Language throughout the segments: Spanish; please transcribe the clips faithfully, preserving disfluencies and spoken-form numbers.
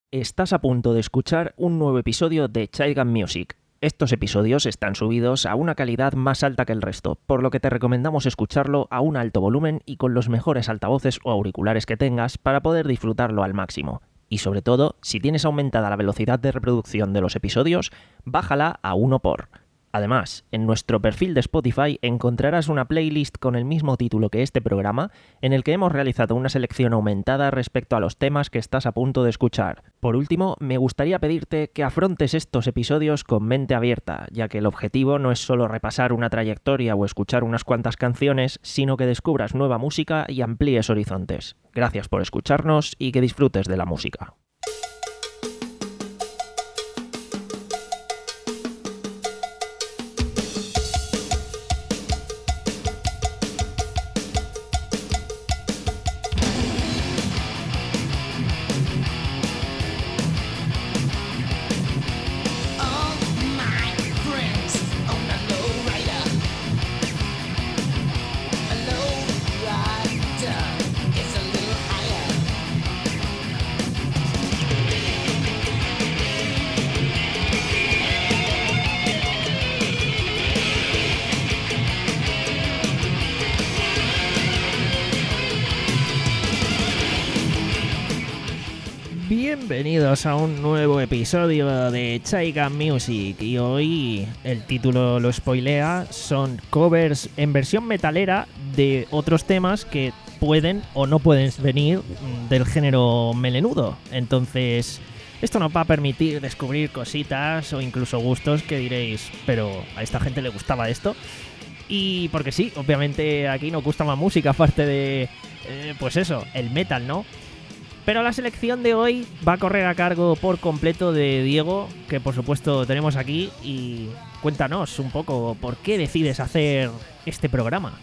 Estás a punto de escuchar un nuevo episodio de Childgun Music. Estos episodios están subidos a una calidad más alta que el resto, por lo que te recomendamos escucharlo a un alto volumen y con los mejores altavoces o auriculares que tengas para poder disfrutarlo al máximo. Y sobre todo, si tienes aumentada la velocidad de reproducción de los episodios, bájala a uno por. Además, en nuestro perfil de Spotify encontrarás una playlist con el mismo título que este programa, en el que hemos realizado una selección aumentada respecto a los temas que estás a punto de escuchar. Por último, me gustaría pedirte que afrontes estos episodios con mente abierta, ya que el objetivo no es solo repasar una trayectoria o escuchar unas cuantas canciones, sino que descubras nueva música y amplíes horizontes. Gracias por escucharnos y que disfrutes de la música. Bienvenidos a un nuevo episodio de Childgun Music, y hoy el título lo spoilea, son covers en versión metalera de otros temas que pueden o no pueden venir del género melenudo. Entonces, esto nos va a permitir descubrir cositas o incluso gustos que diréis, pero a esta gente le gustaba esto. Y porque sí, obviamente aquí nos gusta más música aparte de, eh, pues eso, el metal, ¿no? Pero la selección de hoy va a correr a cargo por completo de Diego, que por supuesto tenemos aquí, y cuéntanos un poco por qué decides hacer este programa.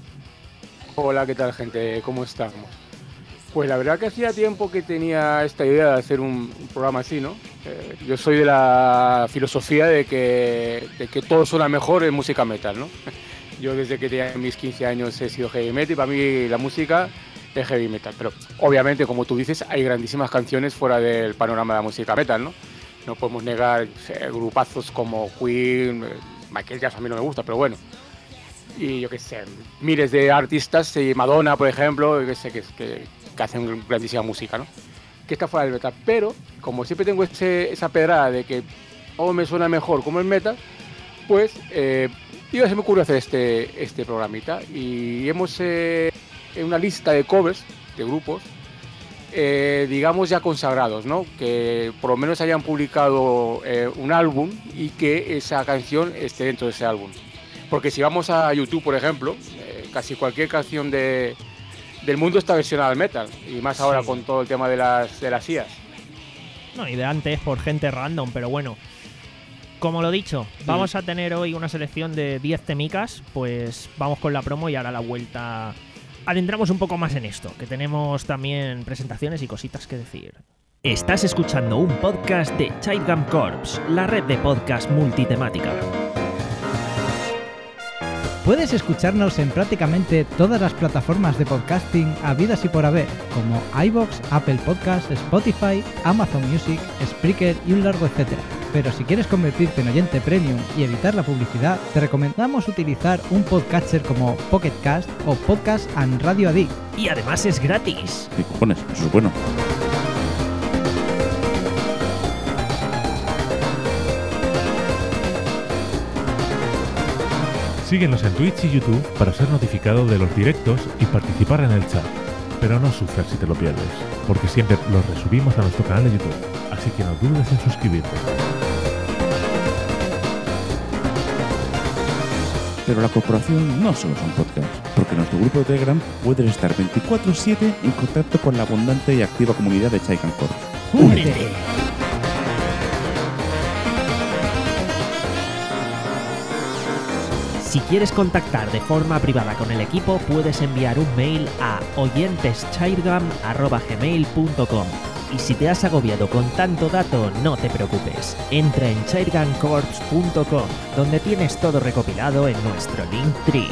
Hola, ¿qué tal, gente? ¿Cómo estamos? Pues la verdad que hacía tiempo que tenía esta idea de hacer un, un programa así, ¿no? Eh, yo soy de la filosofía de que, de que todo suena mejor en música metal, ¿no? Yo desde que tenía mis quince años he sido heavy metal y para mí la música de heavy metal, pero obviamente, como tú dices, hay grandísimas canciones fuera del panorama de la música metal, ¿no? No podemos negar eh, grupazos como Queen, eh, Michael Jackson a mí no me gusta, pero bueno, y yo qué sé, miles de artistas, eh, Madonna, por ejemplo, que sé que, que, que hacen grandísima música, ¿no? Que está fuera del metal, pero como siempre tengo ese, esa pedrada de que todo me suena mejor como el metal, pues eh, yo se me ocurrió hacer este, este programita y hemos eh, en una lista de covers de grupos, eh, digamos ya consagrados, ¿no? Que por lo menos hayan publicado eh, un álbum y que esa canción esté dentro de ese álbum. Porque si vamos a YouTube, por ejemplo, eh, casi cualquier canción de, del mundo está versionada al metal, y más ahora sí, con todo el tema de las, de las I As. No, y de antes por gente random, pero bueno. Como lo dicho, vamos mm. a tener hoy una selección de diez temicas, pues vamos con la promo y ahora la vuelta adentramos un poco más en esto, que tenemos también presentaciones y cositas que decir. Estás escuchando un podcast de Childgun Corps, la red de podcast multitemática. Puedes escucharnos en prácticamente todas las plataformas de podcasting habidas y por haber, como iVoox, Apple Podcasts, Spotify, Amazon Music, Spreaker y un largo etcétera. Pero si quieres convertirte en oyente premium y evitar la publicidad, te recomendamos utilizar un podcatcher como Pocket Cast o Podcast and Radio Addict. Y además es gratis. ¿Qué cojones? Eso es bueno. Síguenos en Twitch y YouTube para ser notificado de los directos y participar en el chat. Pero no sufras si te lo pierdes, porque siempre los resubimos a nuestro canal de YouTube, así que no dudes en suscribirte. Pero la corporación no solo son podcasts, porque en nuestro grupo de Telegram puedes estar veinticuatro siete en contacto con la abundante y activa comunidad de Childgun Corps. ¡Únete! Si quieres contactar de forma privada con el equipo, puedes enviar un mail a oyenteschildgun arroba gmail punto com. Y si te has agobiado con tanto dato, no te preocupes. Entra en childgun corps punto com, donde tienes todo recopilado en nuestro Linktree.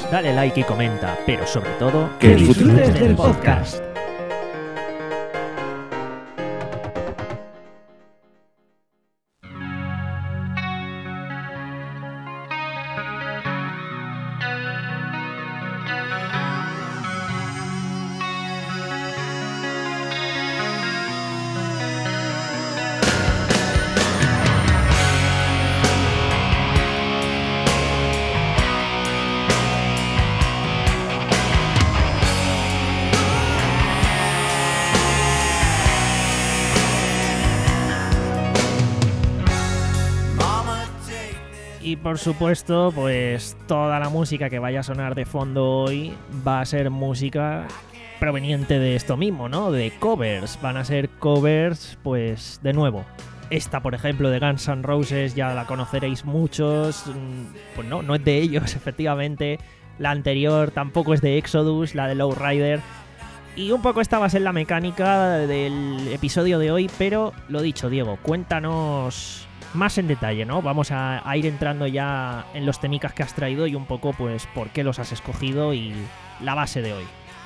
dale like y comenta, pero sobre todo, que disfrutes del podcast. Y por supuesto, pues toda la música que vaya a sonar de fondo hoy va a ser música proveniente de esto mismo, ¿no? De covers. Van a ser covers, pues, de nuevo. Esta, por ejemplo, de Guns N' Roses, ya la conoceréis muchos. Pues no, no es de ellos, efectivamente. La anterior tampoco es de Exodus, la de Lowrider. Y un poco esta va a ser la mecánica del episodio de hoy, pero lo dicho, Diego, cuéntanos más en detalle, ¿no? Vamos a, a ir entrando ya en los temicas que has traído y un poco, pues, por qué los has escogido y la base de hoy.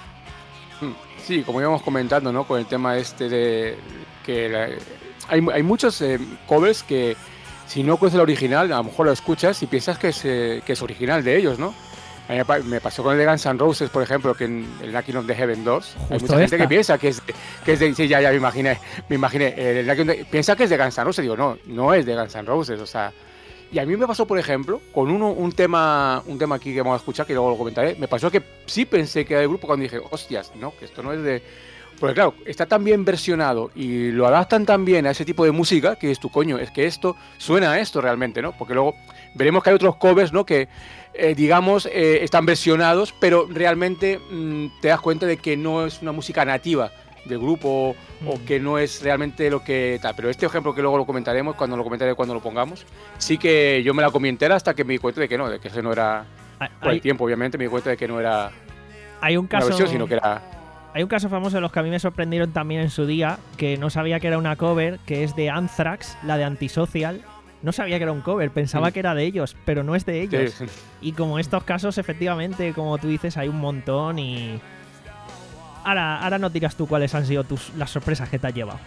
Sí, como íbamos comentando, ¿no? Con el tema este de que la, hay, hay muchos eh, covers que si no conoces el original, a lo mejor lo escuchas y piensas que es, eh, que es original de ellos, ¿no? A mí me pasó con el de Guns N' Roses, por ejemplo, que en el Knocking on the Heaven Doors. Justo hay mucha gente esta. que piensa que es, que es de... Sí, ya, ya me imaginé. Me imaginé. El Knocking on the, piensa que es de Guns N' Roses. Digo, no, no es de Guns N' Roses. O sea... Y a mí me pasó, por ejemplo, con uno, un tema un tema aquí que vamos a escuchar, que luego lo comentaré. Me pasó que sí pensé que era del grupo cuando dije, hostias, no, que esto no es de... Porque claro, está tan bien versionado y lo adaptan tan bien a ese tipo de música que es tu coño, es que esto suena a esto realmente, ¿no? Porque luego veremos que hay otros covers, ¿no? Que, eh, digamos, eh, están versionados, pero realmente mmm, te das cuenta de que no es una música nativa del grupo mm. o que no es realmente lo que tal. Pero este ejemplo que luego lo comentaremos, cuando lo comentaré cuando lo pongamos, sí que yo me la comí entera hasta que me di cuenta de que no, de que ese no era... Hay, por el tiempo, obviamente, me di cuenta de que no era hay un caso... una versión, sino que era... Hay un caso famoso de los que a mí me sorprendieron también en su día, que no sabía que era una cover, que es de Anthrax, la de Antisocial. No sabía que era un cover, pensaba sí. que era de ellos, pero no es de ellos. Sí, sí. Y como estos casos, efectivamente, como tú dices, hay un montón y... Ahora, ahora nos dirás tú cuáles han sido tus, las sorpresas que te has llevado.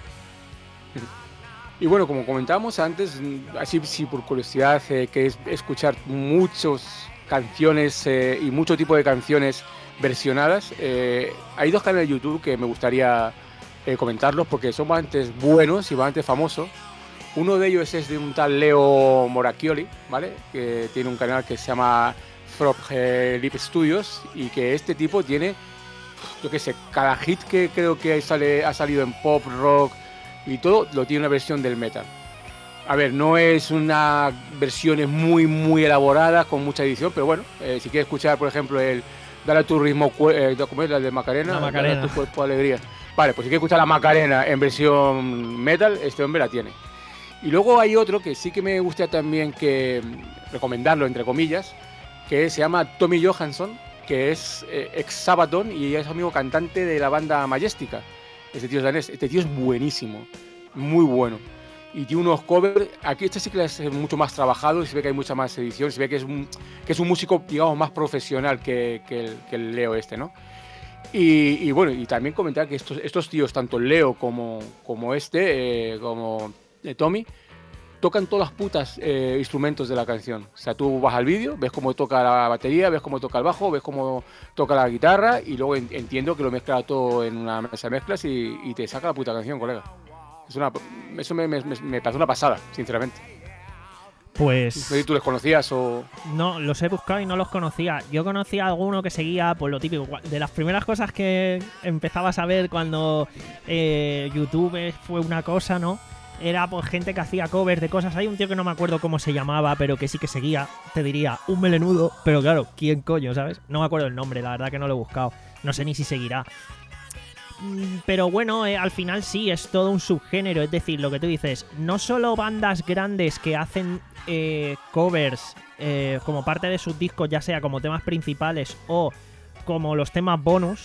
Y bueno, como comentábamos antes, así sí, por curiosidad, eh, que es escuchar muchas canciones eh, y mucho tipo de canciones versionadas. Eh, hay dos canales de YouTube que me gustaría eh, comentarlos porque son bastante buenos y bastante famosos. Uno de ellos es de un tal Leo Moracchioli, ¿vale? Que tiene un canal que se llama Frog eh, Lip Studios y que este tipo tiene, yo qué sé, cada hit que creo que sale, ha salido en pop, rock y todo, lo tiene una versión del metal. A ver, no es una versión muy, muy elaborada, con mucha edición, pero bueno, eh, si quieres escuchar, por ejemplo, el Dale a tu ritmo, eh, ¿cómo es la de Macarena? La Macarena. Dale a tu cuerpo alegría. Vale, pues si quieres escuchar la Macarena en versión metal, este hombre la tiene. Y luego hay otro que sí que me gusta también que recomendarlo, entre comillas, que se llama Tommy Johansson, que es eh, ex Sabaton y es amigo cantante de la banda Majestica. Este tío es danés, este tío es buenísimo, muy bueno. Y tiene unos covers, aquí este sí que es mucho más trabajado y se ve que hay mucha más edición, se ve que es un, que es un músico, digamos, más profesional que, que, el, que el Leo este, ¿no? Y, y bueno, y también comentar que estos, estos tíos, tanto Leo como, como este, eh, como eh, Tommy, tocan todas las putas eh, instrumentos de la canción. O sea, tú vas al vídeo, ves cómo toca la batería, ves cómo toca el bajo, ves cómo toca la guitarra y luego en, entiendo que lo mezcla todo en una mesa de mezclas y, y te saca la puta canción, colega. Es una, eso me, me, me parece una pasada, sinceramente. Pues... No sé si tú les conocías o... No, los he buscado y no los conocía. Yo conocía a alguno que seguía, pues lo típico. De las primeras cosas que empezabas a ver cuando eh, YouTube fue una cosa, ¿no? Era pues gente que hacía covers de cosas. Hay un tío que no me acuerdo cómo se llamaba, pero que sí que seguía, te diría, un melenudo. Pero claro, ¿quién coño, sabes? No me acuerdo el nombre, la verdad que no lo he buscado. No sé ni si seguirá. Pero bueno, eh, al final sí, es todo un subgénero. Es decir, lo que tú dices, no solo bandas grandes que hacen eh, covers eh, como parte de sus discos, ya sea como temas principales o como los temas bonus,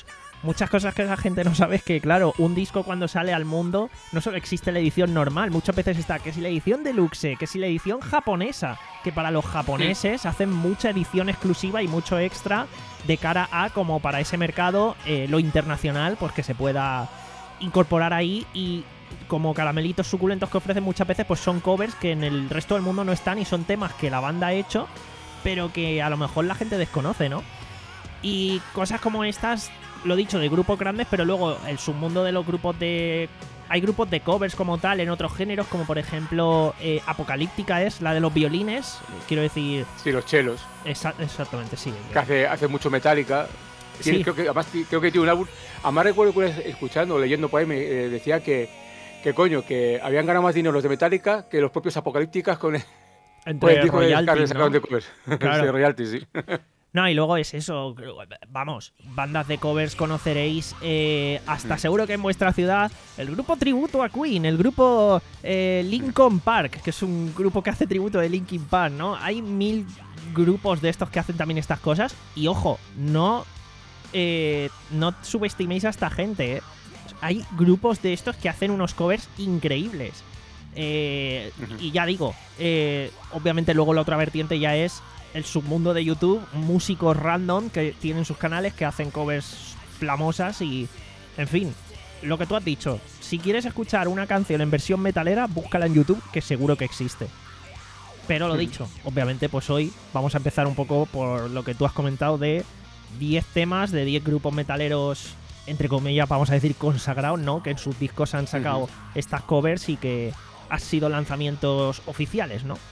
muchas cosas que la gente no sabe es que, claro, un disco cuando sale al mundo no solo existe la edición normal, muchas veces está que si la edición deluxe, que si la edición japonesa, que para los japoneses hacen mucha edición exclusiva y mucho extra de cara a, como para ese mercado, eh, lo internacional, pues que se pueda incorporar ahí. Y como caramelitos suculentos que ofrecen muchas veces, pues son covers que en el resto del mundo no están y son temas que la banda ha hecho, pero que a lo mejor la gente desconoce, ¿no? Y cosas como estas, lo dicho, de grupos grandes, pero luego el submundo de los grupos de... Hay grupos de covers como tal en otros géneros, como por ejemplo eh, Apocalíptica es la de los violines, quiero decir... Sí, los chelos. Exa- exactamente, sí. Que hace, hace mucho Metallica. Tiene, Sí. creo que, además creo que tiene un álbum... Además recuerdo que escuchando o leyendo por ahí me eh, decía que, que coño, que habían ganado más dinero los de Metallica que los propios Apocalípticas con el, con Entre el disco de royalties, Scarlett sacaron ¿no? de covers. Claro. Sí, royalties, sí. No, y luego es eso, vamos, bandas de covers conoceréis, eh, hasta seguro que en vuestra ciudad, el grupo tributo a Queen, el grupo eh, Linkin Park, que es un grupo que hace tributo de Linkin Park, ¿no? Hay mil grupos de estos que hacen también estas cosas, y ojo, no, eh, no subestiméis a esta gente, ¿eh? Hay grupos de estos que hacen unos covers increíbles. Eh, y ya digo, eh, obviamente luego la otra vertiente ya es el submundo de YouTube, músicos random que tienen sus canales que hacen covers flamosas y, en fin, lo que tú has dicho, si quieres escuchar una canción en versión metalera, búscala en YouTube, que seguro que existe. Pero lo dicho, obviamente pues hoy vamos a empezar un poco por lo que tú has comentado de diez temas de diez grupos metaleros, entre comillas, vamos a decir consagrados, ¿no? Que en sus discos han sacado uh-huh. estas covers y que han sido lanzamientos oficiales, ¿no?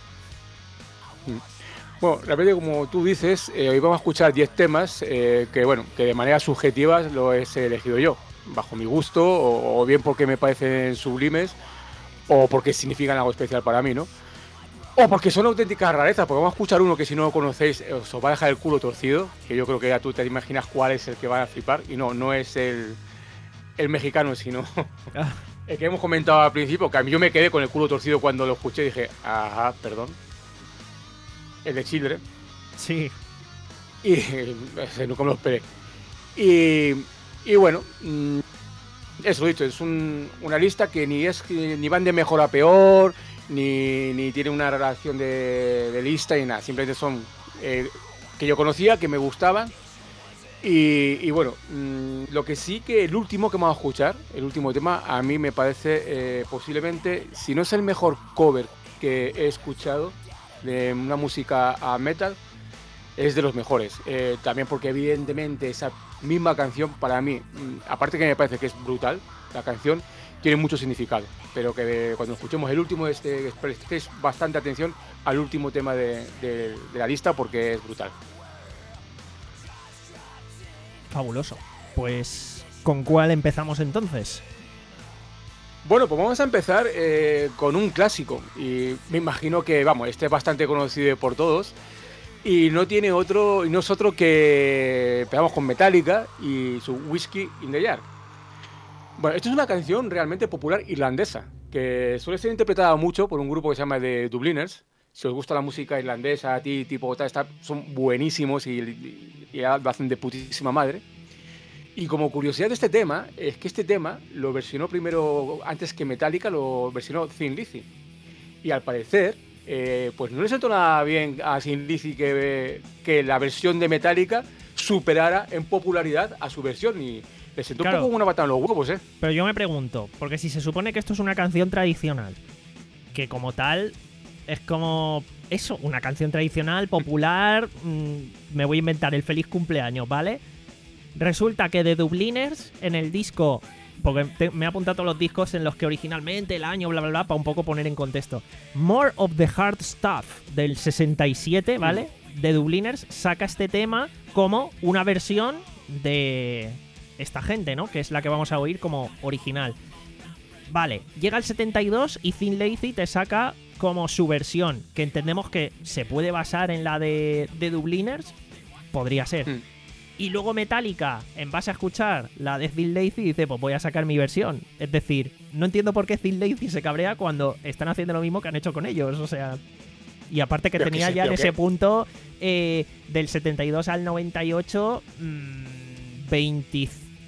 Bueno, realmente como tú dices, eh, hoy vamos a escuchar diez temas eh, que, bueno, que de manera subjetiva lo he elegido yo, bajo mi gusto, o, o bien porque me parecen sublimes, o porque significan algo especial para mí, ¿no? O porque son auténticas rarezas, porque vamos a escuchar uno que si no lo conocéis os va a dejar el culo torcido, que yo creo que ya tú te imaginas cuál es el que van a flipar, y no, no es el, el mexicano, sino el que hemos comentado al principio, que a mí yo me quedé con el culo torcido cuando lo escuché y dije, ajá, perdón. El de Children. Sí. Y nunca me lo esperé. Y, y bueno, eso dicho, es un, una lista que ni es ni van de mejor a peor, ni, ni tiene una relación de, de lista ni nada. Simplemente son eh, que yo conocía, que me gustaban. Y, y bueno, mmm, lo que sí que el último que vamos a escuchar, el último tema, a mí me parece eh, posiblemente, si no es el mejor cover que he escuchado de una música a metal, es de los mejores. Eh, también porque evidentemente esa misma canción para mí, aparte que me parece que es brutal, la canción tiene mucho significado, pero que de, cuando escuchemos el último, este, prestéis bastante atención al último tema de, de, de la lista porque es brutal. Fabuloso. Pues, ¿con cuál empezamos entonces? Bueno, pues vamos a empezar eh, con un clásico, y me imagino que, vamos, este es bastante conocido por todos, y no tiene otro, y no es otro que empezamos con Metallica y su Whiskey in the Jar. Bueno, esto es una canción realmente popular irlandesa, que suele ser interpretada mucho por un grupo que se llama The Dubliners. Si os gusta la música irlandesa, a ti, tipo, tal, está, son buenísimos y, y, y lo hacen de putísima madre. Y como curiosidad de este tema, es que este tema lo versionó primero, antes que Metallica, lo versionó Thin Lizzy. Y al parecer, eh, pues no le sentó nada bien a Thin Lizzy que, que la versión de Metallica superara en popularidad a su versión. Y le sentó claro, un poco una patada en los huevos, ¿eh? Pero yo me pregunto, porque si se supone que esto es una canción tradicional, que como tal es como eso, una canción tradicional, popular, mmm, me voy a inventar el feliz cumpleaños, ¿vale? Resulta que The Dubliners en el disco, porque te, me he apuntado todos los discos en los que originalmente el año, bla, bla, bla, para un poco poner en contexto. More of the Hard Stuff del sesenta y siete, ¿vale? Mm. The Dubliners saca este tema como una versión de esta gente, ¿no? Que es la que vamos a oír como original. Vale, llega el setenta y dos y Thin Lizzy te saca como su versión, que entendemos que se puede basar en la de The Dubliners, podría ser. Mm. Y luego Metallica, en base a escuchar la de Thin Lizzy, dice, pues voy a sacar mi versión. Es decir, no entiendo por qué Thin Lizzy se cabrea cuando están haciendo lo mismo que han hecho con ellos. O sea, y aparte que pero tenía que ya en ese punto, eh, del setenta y dos al noventa y ocho, mmm, veinte,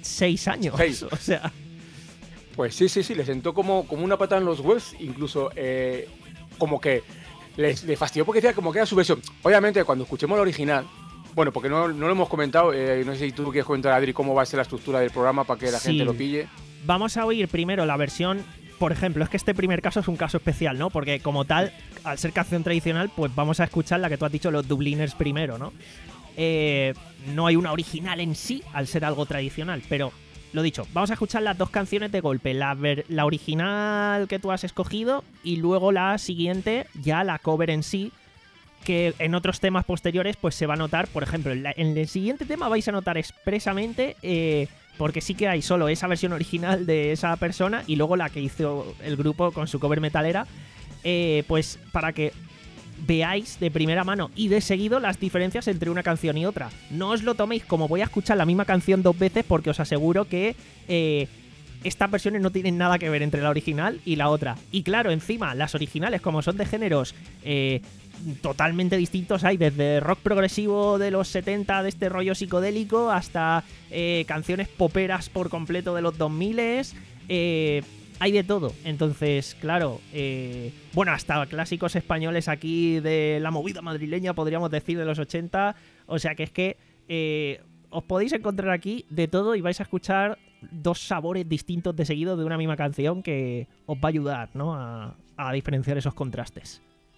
seis años. Seis. O sea... Pues sí, sí, sí, le sentó como, como una patada en los huevos, incluso eh, como que le, le fastidió porque decía como que era su versión. Obviamente, cuando escuchemos la original, bueno, porque no, no lo hemos comentado, eh, no sé si tú quieres comentar, Adri, cómo va a ser la estructura del programa para que la Sí. gente lo pille. Vamos a oír primero la versión, por ejemplo, es que este primer caso es un caso especial, ¿no? Porque como tal, al ser canción tradicional, pues vamos a escuchar la que tú has dicho, los Dubliners primero, ¿no? Eh, no hay una original en sí, al ser algo tradicional, pero... Lo dicho, vamos a escuchar las dos canciones de golpe, la, ver, la original que tú has escogido y luego la siguiente, ya la cover en sí, que en otros temas posteriores pues se va a notar, por ejemplo, en, la, en el siguiente tema vais a notar expresamente, eh, porque sí que hay solo esa versión original de esa persona y luego la que hizo el grupo con su cover metalera, eh, pues para que veáis de primera mano y de seguido las diferencias entre una canción y otra. No os lo toméis como voy a escuchar la misma canción dos veces, porque os aseguro que eh, estas versiones no tienen nada que ver entre la original y la otra. Y claro, encima, las originales, como son de géneros eh, totalmente distintos, hay desde rock progresivo de los setenta, de este rollo psicodélico, hasta eh, canciones poperas por completo de los dos mil, eh... hay de todo, entonces, claro, eh, bueno, hasta clásicos españoles aquí de la movida madrileña, podríamos decir, de los ochenta, o sea que es que eh, os podéis encontrar aquí de todo y vais a escuchar dos sabores distintos de seguido de una misma canción que os va a ayudar, ¿no?, a, a diferenciar esos contrastes.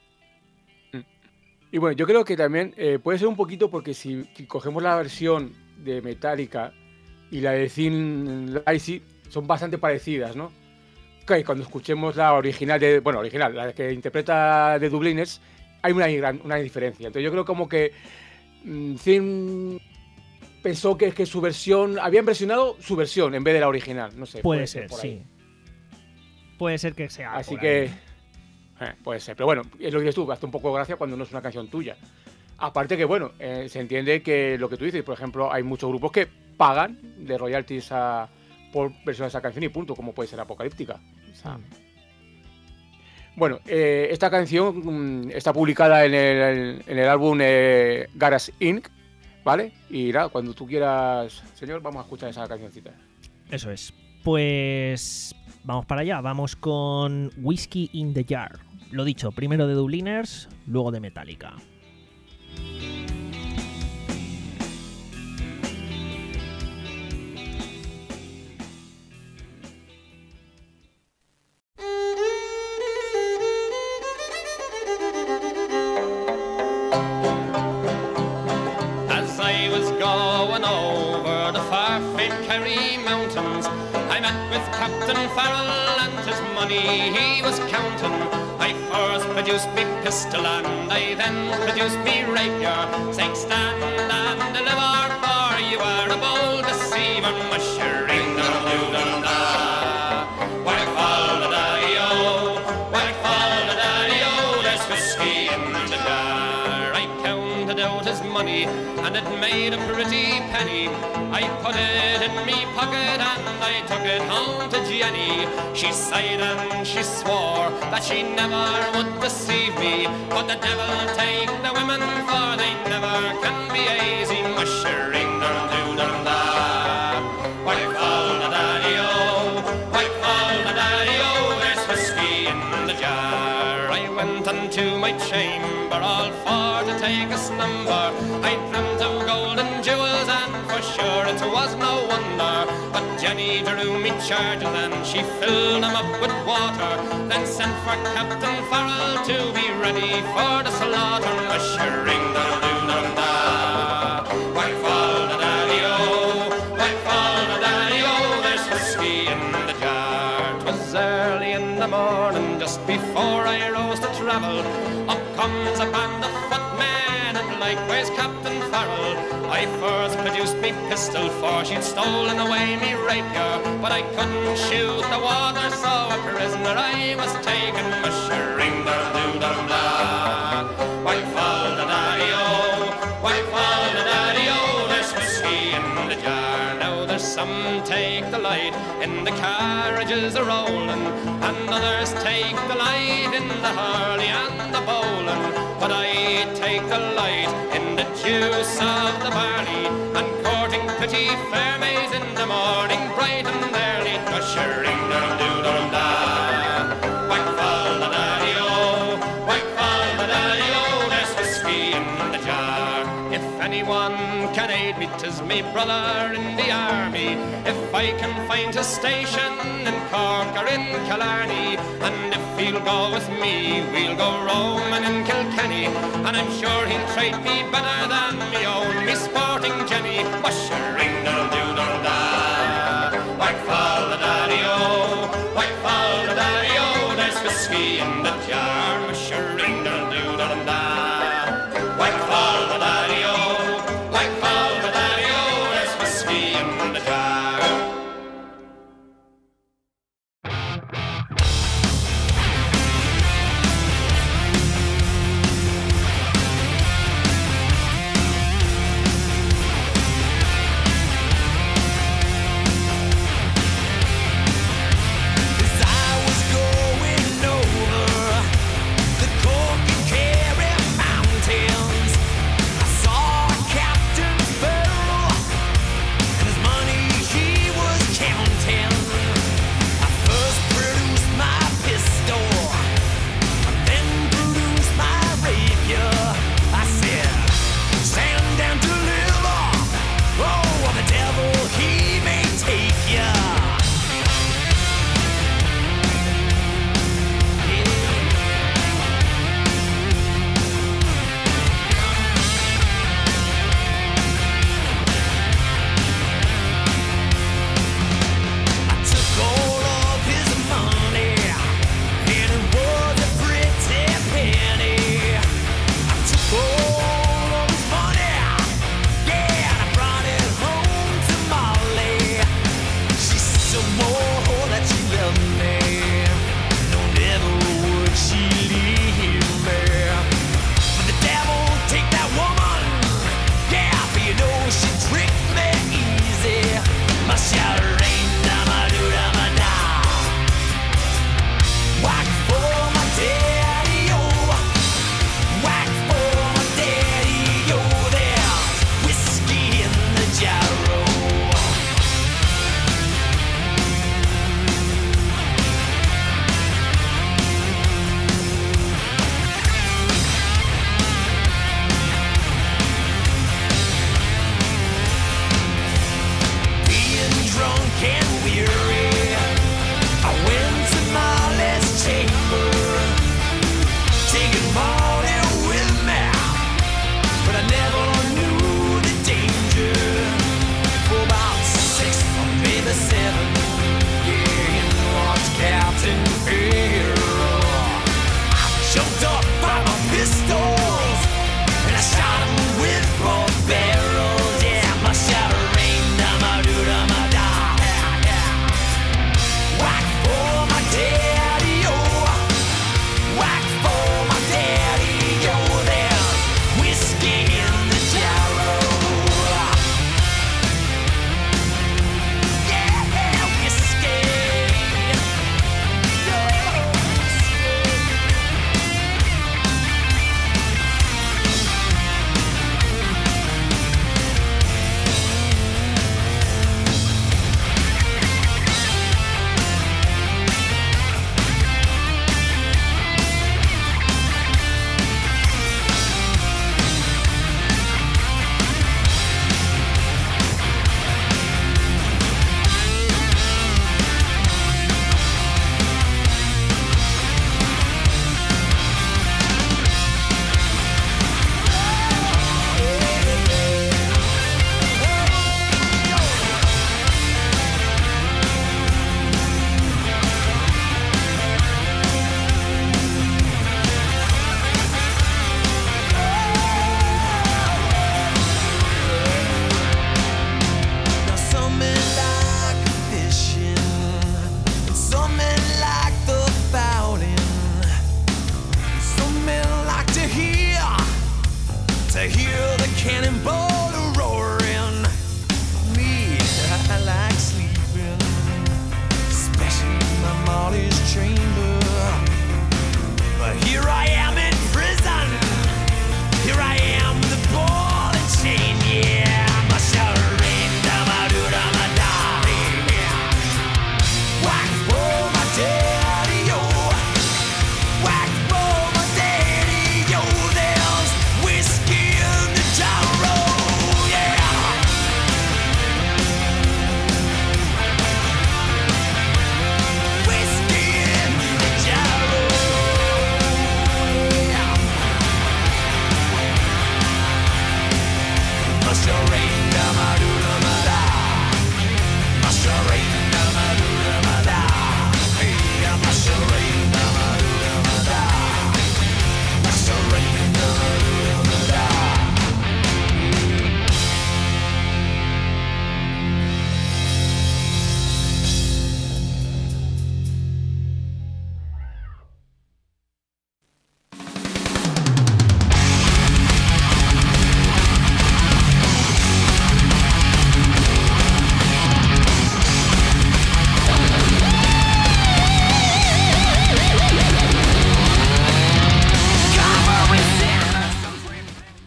Y bueno, yo creo que también eh, puede ser un poquito porque si, si cogemos la versión de Metallica y la de Thin Lizzy, son bastante parecidas, ¿no? Okay, cuando escuchemos la original, de, bueno, original, la que interpreta de Dubliners, hay una, gran, una diferencia. Entonces yo creo como que mmm, Thin pensó que, que su versión, habían versionado su versión en vez de la original, no sé. Puede, puede ser, ser por sí. ahí. Puede ser que sea. Así por que, ahí. Eh, puede ser, pero bueno, es lo que dices tú, hace un poco de gracia cuando no es una canción tuya. Aparte que, bueno, eh, se entiende que lo que tú dices, por ejemplo, hay muchos grupos que pagan de royalties a... por versión de esa canción y punto, como puede ser Apocalíptica. O sea, mm. Bueno, eh, esta canción mm, está publicada en el, en el álbum eh, Garage incorporated, ¿vale? Y nada, cuando tú quieras, señor, vamos a escuchar esa cancioncita. Eso es. Pues vamos para allá, vamos con Whiskey in the Jar. Lo dicho, primero de Dubliners, luego de Metallica. Captain Farrell and his money he was counting. I first produced me pistol and I then produced me rapier, saying stand and deliver, for you are a bold deceiver, mushering da-doo-dum-da. Whack fall da daddy-o, whack fall da daddy-o, there's whiskey in the jar. I counted out his money and it made a pretty penny. I put it in me pocket and I took it home to Jenny. She sighed and she swore that she never would deceive me, but the devil take the women, for they never can be easy. Mushering dum-doo-dum-da. Whack fall da daddy-o, whack fall da daddy-o, there's whiskey in the jar. I went unto my chamber all for to take a slumber. I dreamt of gold and jewels and for sure it was no wonder. But Jenny drew me charges and she filled them up with water, then sent for Captain Farrell to be ready for the slaughter. Mushering da-doo-dum-da. Whack fall da daddy-o, whack fall da daddy-o, there's whiskey in the jar. 'Twas early in the morning, just before I rose to travel, up comes a band of footmen and likewise Captain Farrell. I first produced me pistol, for she'd stolen away me rapier, but I couldn't shoot the water, so a prisoner I was taken. Mushering da-doo-dum-da. Whack fall da daddy-o, whack fall da daddy-o, there's whiskey in the jar. Now there's some take the light in the carriages a-rolling, and others take the light in the hurley and the bowling, but I take the light in the juice of the barley and courting pretty fair maids in the morning, bright and early, ushering down doodle da. Whack fall the daddy-o, whack fall the daddy-o, there's whiskey in the jar. If anyone can aid me, 'tis me brother in the army. If I can find a station in Cork or in Killarney, and if he'll go with me, we'll go roaming in Kilkenny. And I'm sure he'll treat me better than me own, me sporting Jenny. Ushering doodle doodle da. Whack fall the daddy-o, whack fall the daddy-o, there's whiskey in the jar. Ushering doodle doodle da. Whack fall the daddy-o, whack fall the daddy-o, there's whiskey in the jar.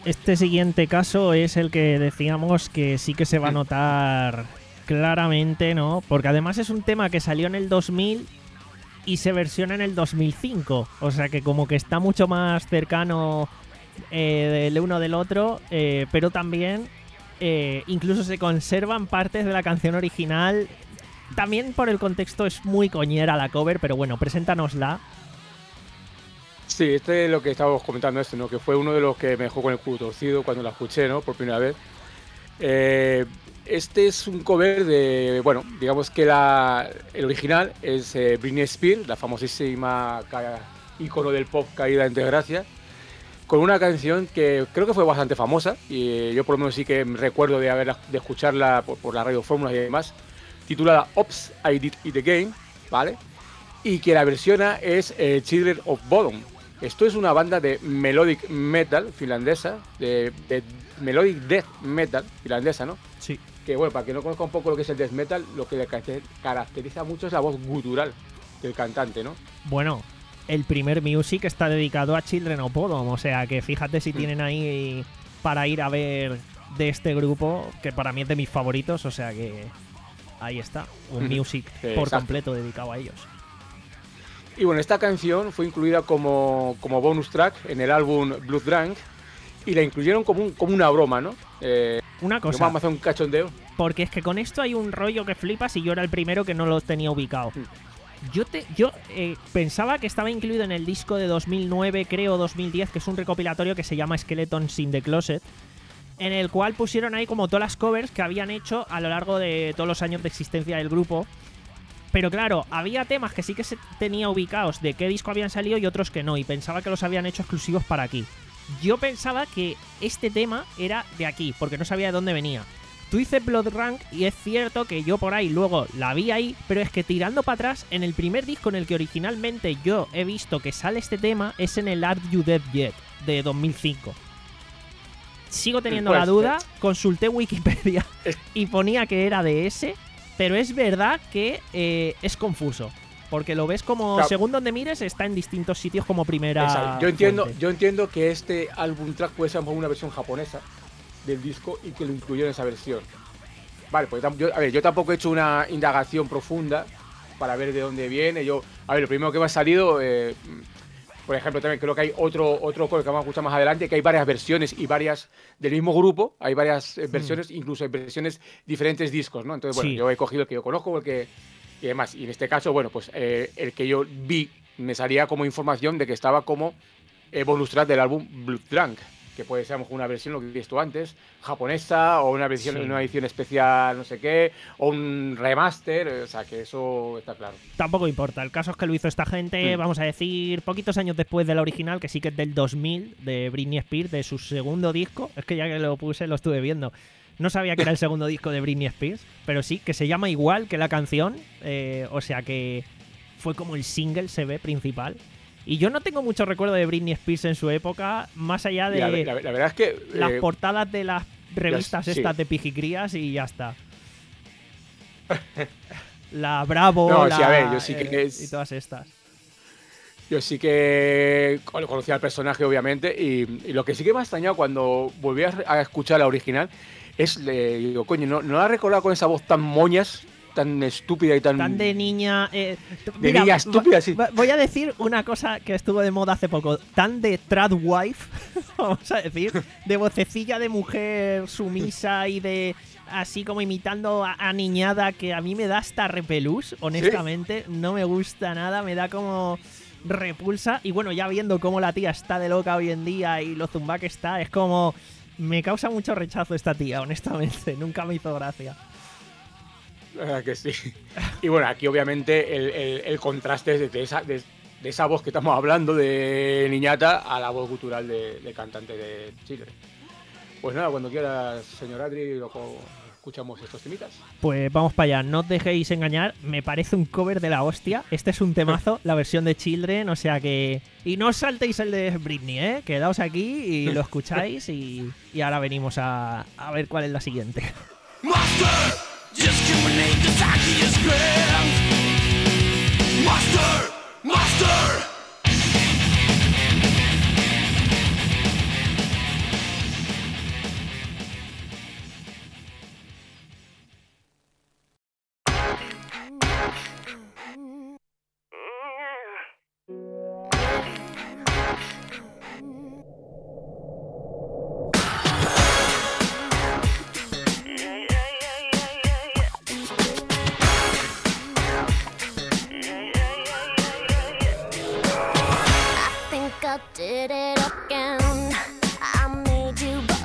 este siguiente caso es el que decíamos que sí que se va a notar claramente, ¿no? Porque además es un tema que salió en el dos mil y se versiona en el dos mil cinco. O sea que como que está mucho más cercano eh, del uno del otro, eh, pero también eh, incluso se conservan partes de la canción original. También por el contexto es muy coñera la cover, pero bueno, preséntanosla. Sí, este es lo que estábamos comentando, esto, ¿no? Que fue uno de los que me dejó con el culo torcido cuando la escuché, ¿no? Por primera vez. Eh, este es un cover de, bueno, digamos que la, el original es eh, Britney Spears, la famosísima ca- ícono del pop caída en desgracia, con una canción que creo que fue bastante famosa, y eh, yo por lo menos sí que recuerdo de, haberla, de escucharla por, por la radio fórmula y demás, titulada Oops, I Did It Again, ¿vale? Y que la versiona es eh, Children of Bodom. Esto es una banda de melodic metal finlandesa, de, de melodic death metal finlandesa, ¿no? Sí. Que bueno, para que no conozca un poco lo que es el death metal, lo que le caracteriza mucho es la voz gutural del cantante, ¿no? Bueno, el primer music está dedicado a Children of Bodom, o sea que fíjate si tienen ahí para ir a ver de este grupo, que para mí es de mis favoritos, o sea que ahí está, un music Sí, por exacto. completo dedicado a ellos. Y bueno, esta canción fue incluida como, como bonus track en el álbum Blood Drunk y la incluyeron como, un, como una broma, ¿no? Eh, Una cosa, vamos a hacer un cachondeo. porque es que con esto hay un rollo que flipas y yo era el primero que no lo tenía ubicado. Mm. Yo te, yo eh, pensaba que estaba incluido en el disco de dos mil nueve, creo, dos mil diez, que es un recopilatorio que se llama Skeletons in the Closet, en el cual pusieron ahí como todas las covers que habían hecho a lo largo de todos los años de existencia del grupo. Pero claro, había temas que sí que se tenía ubicados de qué disco habían salido y otros que no, y pensaba que los habían hecho exclusivos para aquí. Yo pensaba que este tema era de aquí, porque no sabía de dónde venía. Tú dices Blood Rank y es cierto que yo por ahí luego la vi ahí, pero es que tirando para atrás, en el primer disco en el que originalmente yo he visto que sale este tema es en el Are You Dead Yet de dos mil cinco. Sigo teniendo Pues, la duda, consulté Wikipedia y ponía que era de ese, pero es verdad que eh, es confuso. Porque lo ves como, Claro. según donde mires, está en distintos sitios como primera. Exacto. Yo entiendo, fuente. yo entiendo que este álbum track puede ser una versión japonesa del disco y que lo incluyó en esa versión. Vale, pues tam- yo, a ver, yo tampoco he hecho una indagación profunda para ver de dónde viene. Yo, a ver, lo primero que me ha salido, eh, por ejemplo, también creo que hay otro otro cover que vamos a escuchar más adelante, que hay varias versiones y varias del mismo grupo, hay varias eh, versiones, incluso hay versiones diferentes discos, ¿no? Entonces, bueno, Sí. yo he cogido el que yo conozco, el que y demás. Y en este caso, bueno, pues eh, el que yo vi me salía como información de que estaba como eh, bonus track del álbum Blood Drunk, que puede ser a lo mejor una versión, lo que he visto antes, japonesa, o una versión, Sí. una edición especial, no sé qué, o un remaster, o sea, que eso está claro. Tampoco importa. El caso es que lo hizo esta gente, Mm. vamos a decir, poquitos años después de la original, que sí que es del dos mil, de Britney Spears, de su segundo disco. Es que ya que lo puse, lo estuve viendo. No sabía que era el segundo disco de Britney Spears, pero sí, que se llama igual que la canción, eh, o sea que fue como el single, se ve, principal. Y yo no tengo mucho recuerdo de Britney Spears en su época, más allá de Y la, la- la verdad es que... las eh, portadas de las revistas sí. estas de pijicrías y ya está. La Bravo, No, la, sí, a ver, yo sí que eh, es- y todas estas. Yo sí que cono- conocía al personaje, obviamente, y, y lo que sí que me ha extrañado cuando volví a, a escuchar la original es, le digo, coño, ¿no, no la he recordado con esa voz tan moñas, tan estúpida y tan... Tan de niña. eh, t- De niña estúpida, sí. va- Voy a decir una cosa que estuvo de moda hace poco. Tan de trad wife, vamos a decir, de vocecilla de mujer sumisa y de. Así como imitando a, a niñada, que a mí me da hasta repelús, honestamente. No me gusta nada, me da como repulsa. Y bueno, ya viendo cómo la tía está de loca hoy en día y lo zumba que está, es como. Me causa mucho rechazo esta tía, honestamente. Nunca me hizo gracia. La verdad que sí. Y bueno, aquí obviamente el, el- el contraste de, de esa, de, de esa voz que estamos hablando de niñata a la voz gutural de, de cantante de Chile. Pues nada, cuando quieras, señor Adri, luego escuchamos estos temitas. Pues vamos para allá, no os dejéis engañar, me parece un cover de la hostia. Este es un temazo, la versión de Children, o sea que... Y no os saltéis el de Britney, ¿eh? Quedaos aquí y lo escucháis y, y ahora venimos a, a ver cuál es la siguiente. Monster, discriminate the tackiest grand. Monster, monster.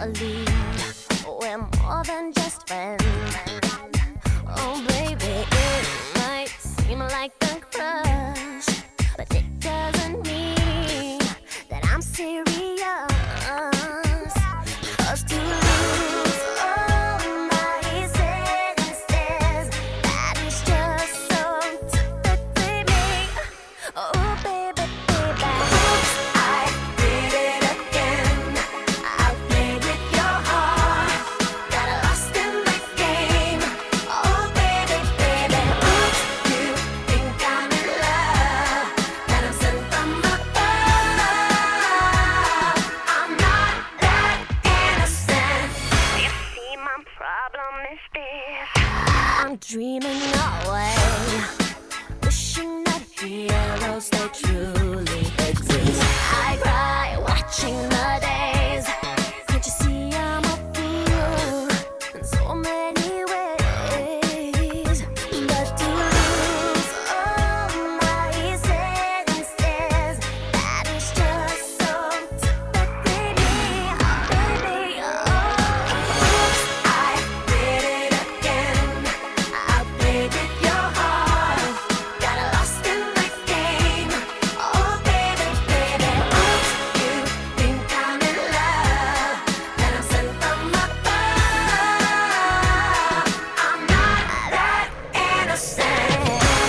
a lead. We're more than just friends. Oh baby, it might seem like a crush, but it doesn't mean that I'm serious. 'Cause to lose all my senses, that is just so typically me. Oh baby, baby, oops, I did it again. I played with your heart, got lost in the game. Oh baby, baby, oops, you think I'm in love, that I'm sent from above. I'm not that innocent. You see, my problem is this: I'm dreaming away, wishing that heroes they truly exist. I cry watching the days. Can't you see I'm a fool in so many ways? But to lose all my senses, that is just so typically me. Oh, baby, oh, oops, I did it again. I played with your heart, got lost in the game. Oh baby, baby, oops, you think I'm in love, that I'm sent from above. I'm not that innocent.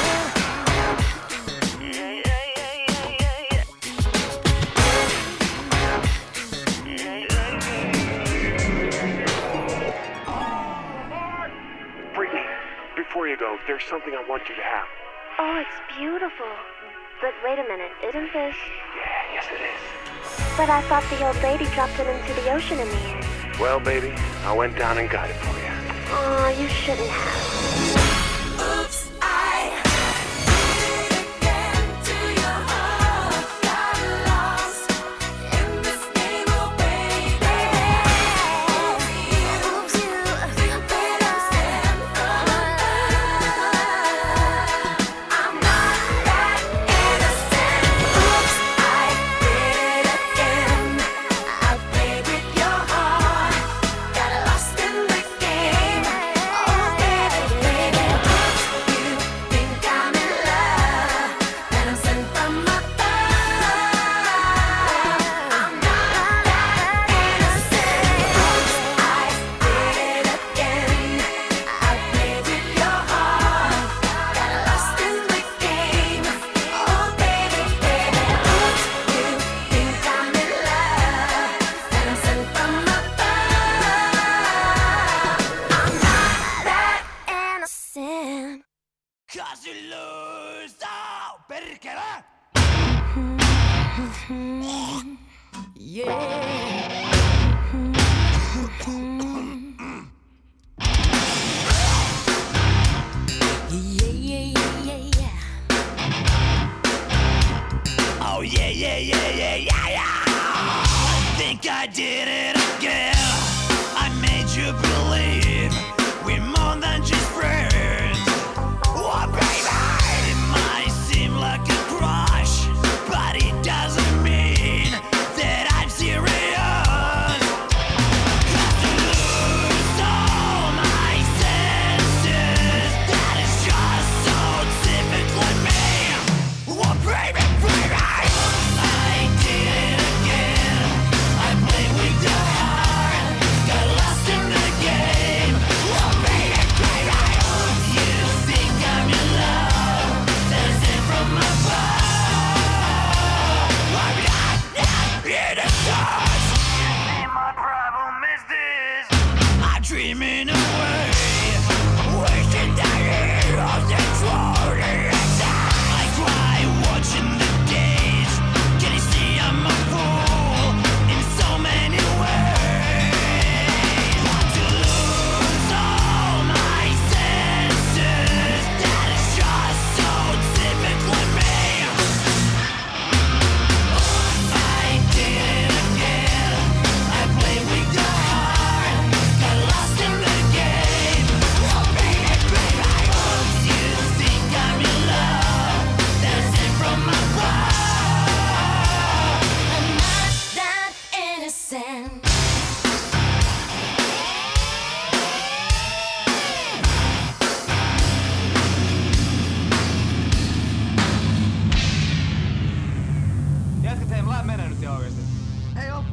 Brittany, before you go, there's something I want you to have. Oh, it's beautiful. But wait a minute, isn't this? Yeah, yes it is. But I thought the old lady dropped it into the ocean in the end. Well, baby, I went down and got it for you. Oh, you shouldn't have. Oops, I did it again to your heart. Got lost in this game, oh baby. Oops, you think that I'm sent from above. I'm not that innocent. Oops, I did it again. I played with your heart, got lost in the game. Oh baby, baby, oops, you think I'm in love, that I'm sent from above. I'm not that innocent. Oops, I did it again. I played with your heart, got lost in the game. Oh baby, baby, oops, you think I'm in love, that I'm sent from above. I'm not that innocent. 'Cause you lose all, perché va? Yeah. Yeah, yeah, yeah, yeah. Oh yeah, yeah, yeah, yeah, yeah, yeah. I think I did it again. I made you believe we're more than just friends. Oh baby, it might seem like a crush, but it doesn't mean that I'm serious. 'Cause to lose all my senses, that is just so typically me. Oh baby, baby, I did it again. I played with your heart, got lost in the game. Oh baby, baby, you think I'm in love, that's it from above. I'm not that innocent. See, my problem is this: I'm dreaming away, wishing that it wasn't truly inside. I cry watching the days. Can you see I'm a fool in so many ways? To lose all my senses, that is just so typically me. I did it again. I played with your heart, got lost in the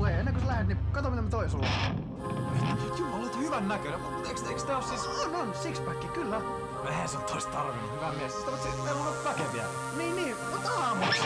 Hei, ennen kuin sä lähdet, niin kato mitä mä toin sulle. Jumala, olet hyvän näköinen, mutta eikö, eikö tää oo siis... On, on, sixpacki, kyllä. Eihän sun tois tarvinnut, hyvä mies. Sitä voit siis, meillä on väkeviä. Niin, niin, mutta aamuksi.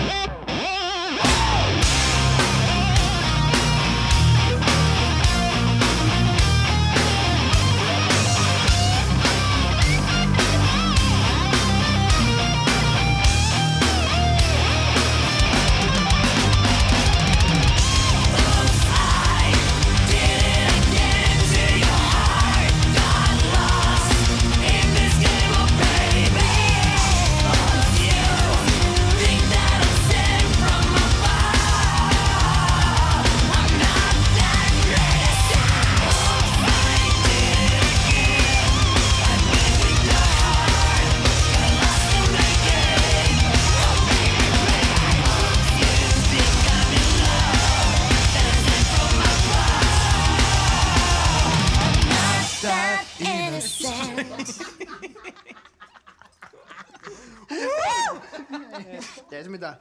Ei se mitään.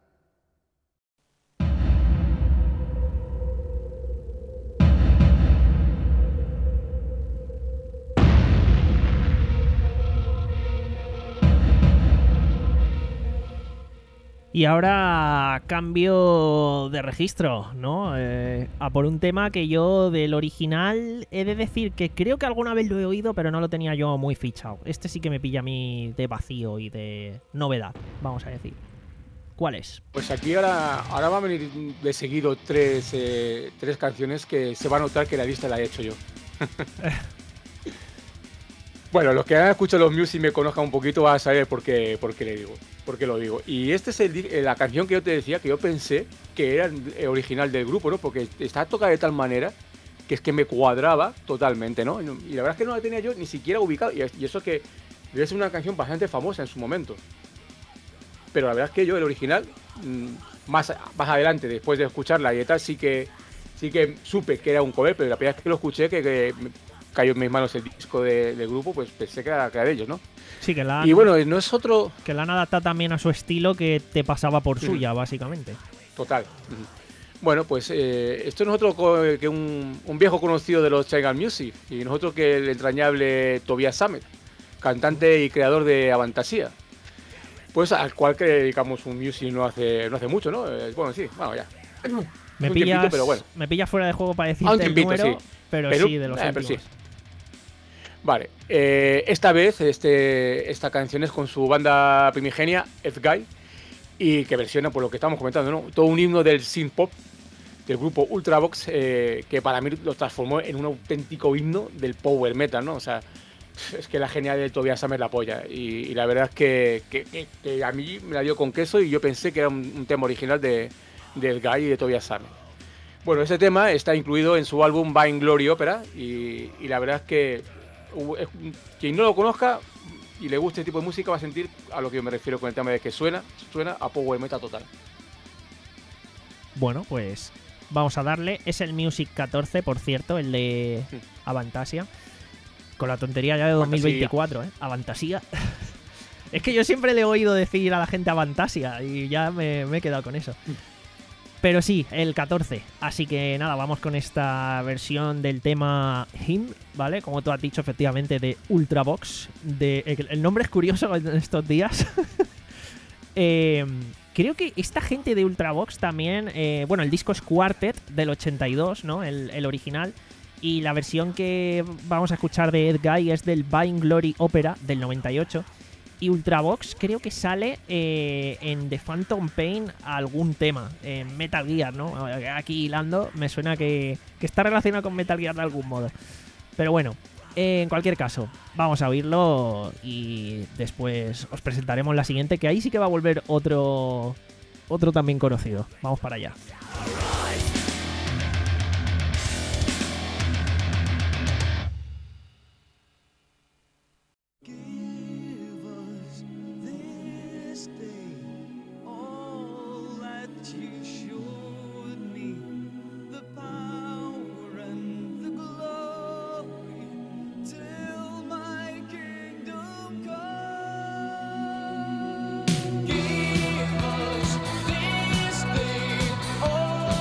Y ahora cambio de registro, ¿no? Eh, a por un tema que yo del original he de decir que creo que alguna vez lo he oído, pero no lo tenía yo muy fichado. Este sí que me pilla a mí de vacío y de novedad, vamos a decir. ¿Cuál es? Pues aquí ahora, ahora va a venir de seguido tres, eh, tres canciones que se va a notar que la lista la he hecho yo. Bueno, los que han escuchado los Music y me conozcan un poquito van a saber por qué, por qué le digo, por qué lo digo. Y esta es el, la canción que yo te decía, que yo pensé que era el original del grupo, ¿no? Porque está tocada de tal manera que es que me cuadraba totalmente, ¿no? Y la verdad es que no la tenía yo ni siquiera ubicado. Y eso que debe ser una canción bastante famosa en su momento. Pero la verdad es que yo el original, más, más adelante, después de escucharla y tal, sí que, sí que supe que era un cover, pero la primera vez que lo escuché, que... que cayó en mis manos el disco de, del grupo, pues pensé que era, que era de ellos, ¿no? Sí, que la han, y bueno, no es otro... Que la han adaptado también a su estilo que te pasaba por sí. suya, básicamente. Total. Bueno, pues eh, esto no es otro que un, un viejo conocido de los Child Music, y nosotros que el entrañable Tobias Sammet, cantante y creador de Avantasia. Pues al cual que dedicamos un music no hace, no hace mucho, ¿no? Eh, bueno, sí, bueno, ya. Me pillas, tiempito, pero bueno. Me pillas fuera de juego para decirte tiempito, el número, sí. pero, pero sí, de los eh, últimos. Pero sí. Vale, eh, esta vez este, esta canción es con su banda primigenia, F-Guy, y que versiona por lo que estamos comentando, ¿no? Todo un himno del synth pop del grupo Ultravox, eh, que para mí lo transformó en un auténtico himno del power metal, ¿no? O sea, es que la genial de Tobias Sammet la polla, y, y la verdad es que, que, que, que a mí me la dio con queso y yo pensé que era un, un tema original de, de F-Guy y de Tobias Sammet. Bueno, ese tema está incluido en su álbum Vain Glory Opera, y, y la verdad es que quien no lo conozca y le guste este tipo de música va a sentir a lo que yo me refiero con el tema de que suena, suena a power metal total. Bueno, pues vamos a darle. Es el Music catorce, por cierto, el de Avantasia. Con la tontería ya de dos mil veinticuatro, ¿eh? Avantasia. Es que yo siempre le he oído decir a la gente Avantasia y ya me, me he quedado con eso. Pero sí, el catorce. Así que nada, vamos con esta versión del tema Him, ¿vale? Como tú has dicho, efectivamente, de Ultravox. De, el nombre es curioso en estos días. eh, creo que esta gente de Ultravox también... Eh, bueno, el disco es Quartet del ochenta y dos, ¿no? El, el original. Y la versión que vamos a escuchar de Ed Guy es del Vain Glory Opera del noventa y ocho. Y Ultravox creo que sale eh, en The Phantom Pain algún tema, en Metal Gear, ¿no? Aquí hilando, me suena que, que está relacionado con Metal Gear de algún modo. Pero bueno, eh, en cualquier caso, vamos a oírlo y después os presentaremos la siguiente, que ahí sí que va a volver otro, otro también conocido. Vamos para allá. Give us this day, oh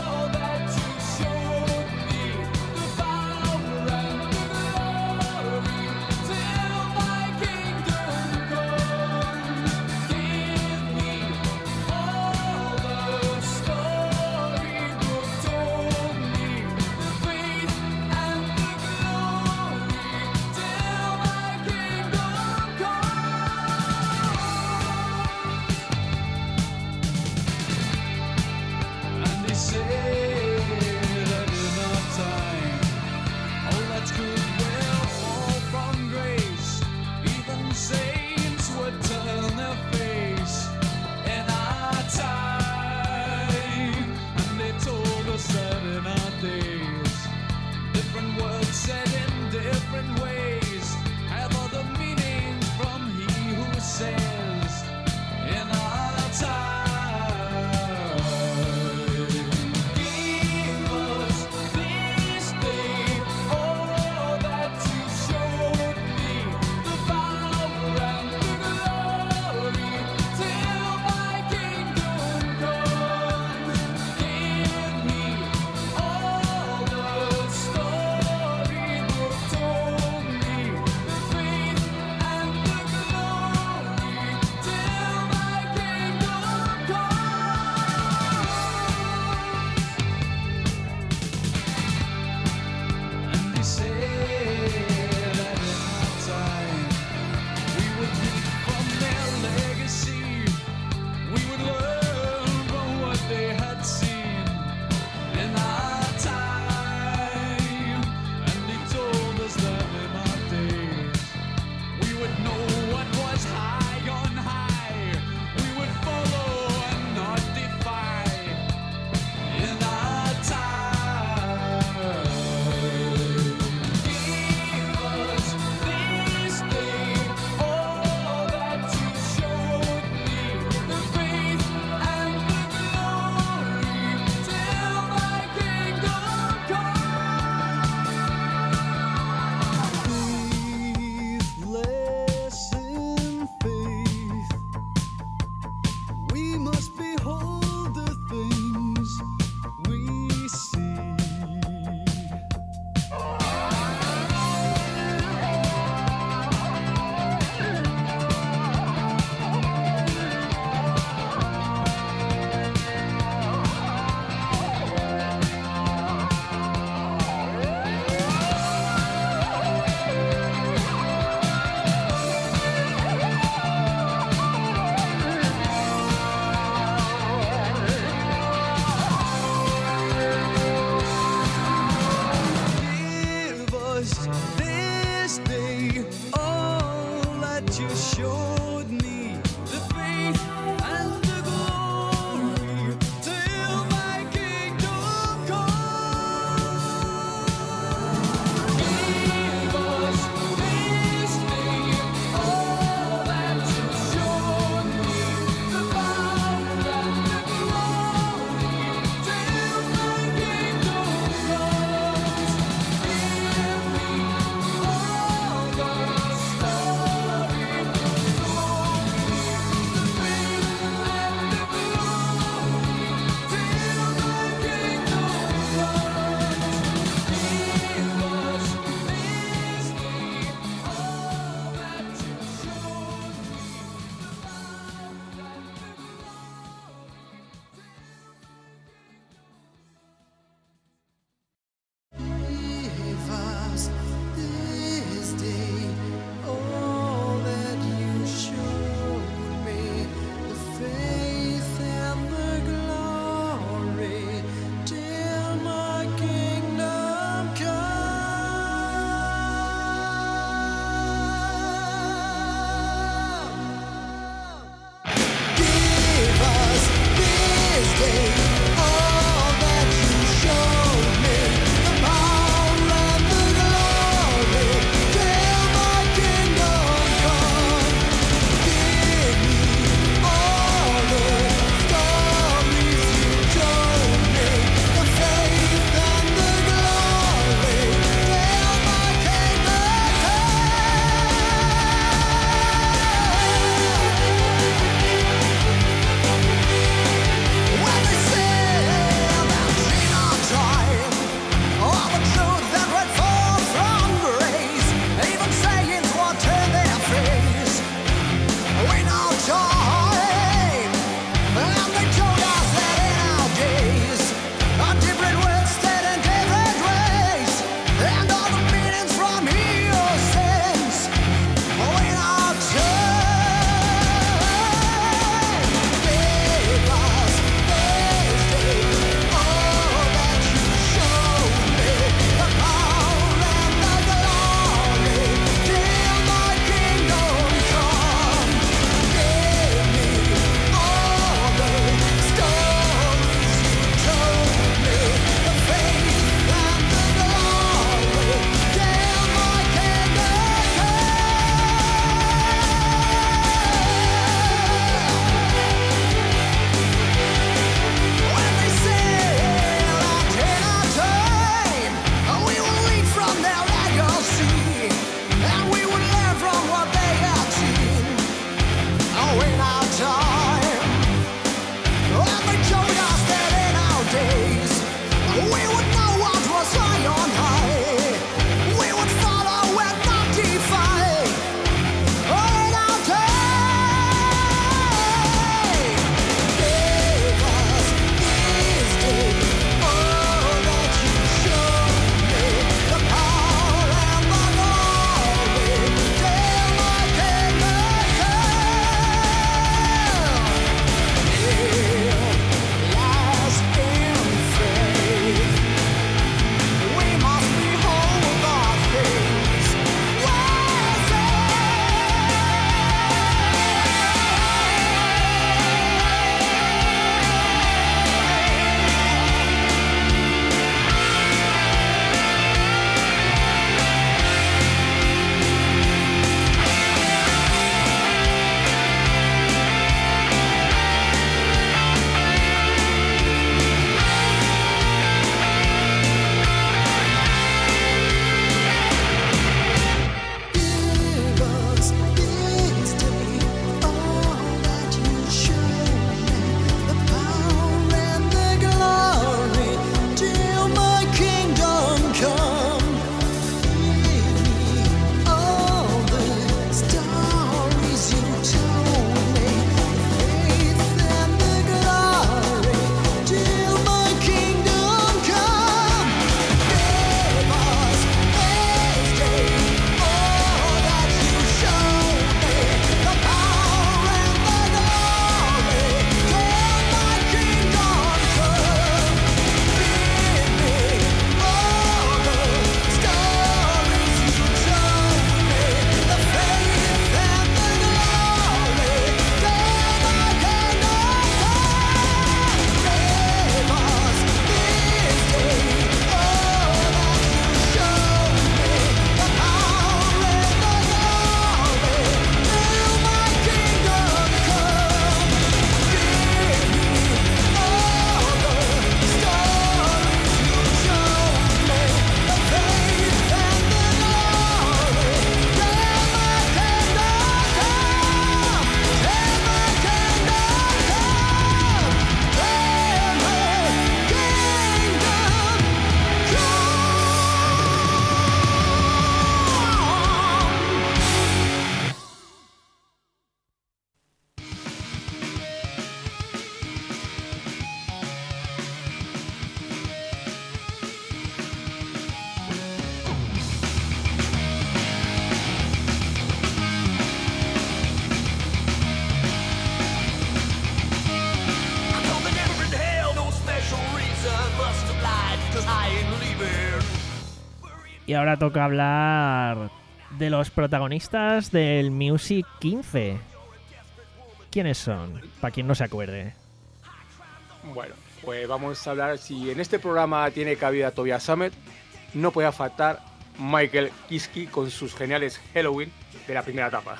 Y ahora toca hablar de los protagonistas del Music quince. ¿Quiénes son? Para quien no se acuerde. Bueno, pues vamos a hablar. Si en este programa tiene cabida Tobias Sammet, no podía faltar Michael Kiske con sus geniales Helloween de la primera etapa.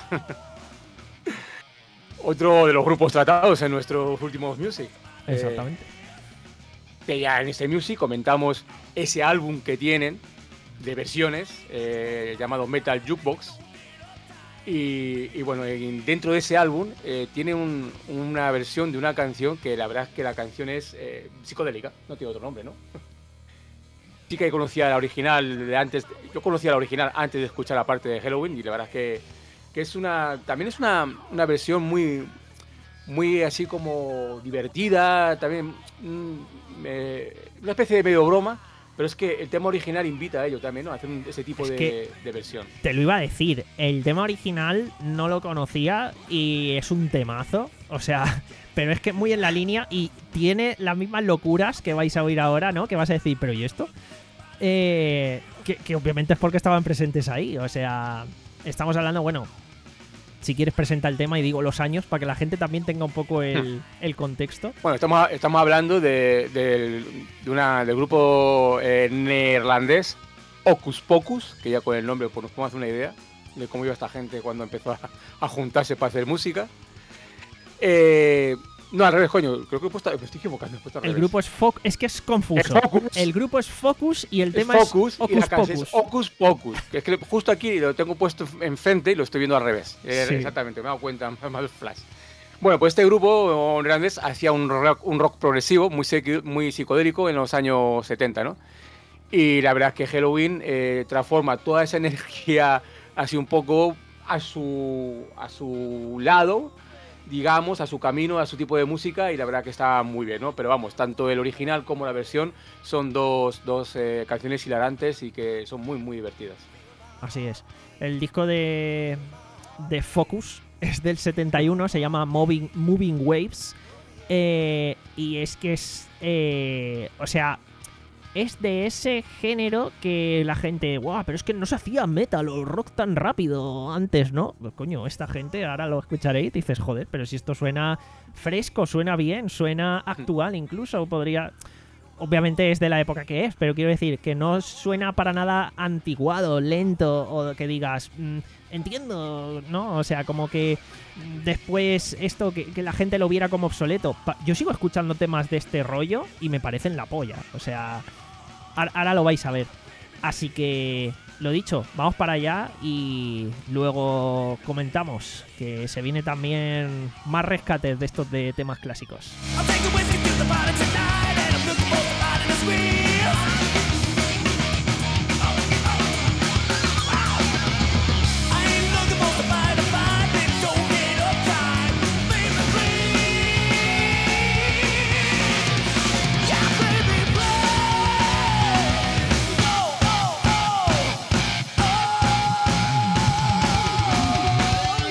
Otro de los grupos tratados en nuestros últimos Music. Exactamente. Eh, que ya en este Music comentamos ese álbum que tienen de versiones eh, llamado Metal Jukebox. Y, y bueno, en, dentro de ese álbum eh, tiene un, una versión de una canción que la verdad es que la canción es eh, psicodélica, no tiene otro nombre, ¿no? Sí que conocía la original de antes, yo conocía la original antes de escuchar la parte de Helloween y la verdad es que, que es una, también es una, una versión muy, muy así como divertida, también mm, eh, una especie de medio broma. Pero es que el tema original invita a ello también, ¿no? A hacer un, ese tipo de, de versión. Te lo iba a decir, el tema original no lo conocía y es un temazo. O sea, pero es que muy en la línea y tiene las mismas locuras que vais a oír ahora, ¿no? Que vas a decir, ¿pero y esto? Eh, que, que obviamente es porque estaban presentes ahí. O sea, estamos hablando, bueno, si quieres presenta el tema y digo los años para que la gente también tenga un poco el, el contexto. Bueno, estamos, estamos hablando de, de, de una, del grupo eh, neerlandés Hocus Pocus, que ya con el nombre pues, nos podemos hacer una idea de cómo iba esta gente cuando empezó a, a juntarse para hacer música. Eh, no, al revés, coño, creo que he puesto, me estoy equivocando. He puesto al el revés. grupo es Focus, es que es confuso. Es Focus. El grupo es Focus y el es tema Focus, es Hocus y la canción Pocus. es Hocus Pocus, que es que justo aquí lo tengo puesto enfrente y lo estoy viendo al revés. Eh, Sí. Exactamente, me he dado cuenta, me ha dado el flash. Bueno, pues este grupo neerlandés hacía un rock, un rock progresivo muy, sequi- muy psicodélico en los años setenta, ¿no? Y la verdad es que Helloween eh, transforma toda esa energía así un poco a su, a su lado, digamos, a su camino, a su tipo de música, y la verdad que está muy bien, ¿no? Pero vamos, tanto el original como la versión son dos, dos eh, canciones hilarantes y que son muy, muy divertidas. Así es. El disco de, de Focus es del setenta y uno, se llama Moving, Moving Waves. Eh, y es que es... Eh, o sea, es de ese género que la gente... ¡Guau! Pero es que no se hacía metal o rock tan rápido antes, ¿no? Pues, coño, esta gente, ahora lo escucharéis y dices, joder, pero si esto suena fresco, suena bien, suena actual incluso, podría... Obviamente es de la época que es, pero quiero decir que no suena para nada antiguado, lento, o que digas, mmm, entiendo, ¿no? O sea, como que después esto, que, que la gente lo viera como obsoleto. Pa- Yo sigo escuchando temas de este rollo y me parecen la polla. O sea, ar- ahora lo vais a ver. Así que, lo dicho, vamos para allá y luego comentamos que se viene también más rescates de estos de temas clásicos. I'll take the whiskey to the body tonight, and I'm looking for somebody to squeeze. I ain't looking for somebody to fight, baby, don't get uptight, baby, please. Yeah, baby, please. Oh, oh, oh, oh,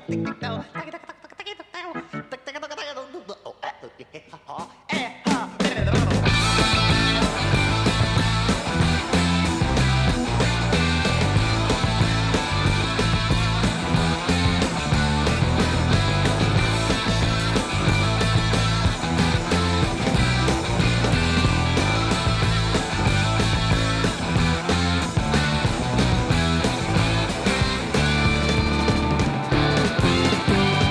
Thank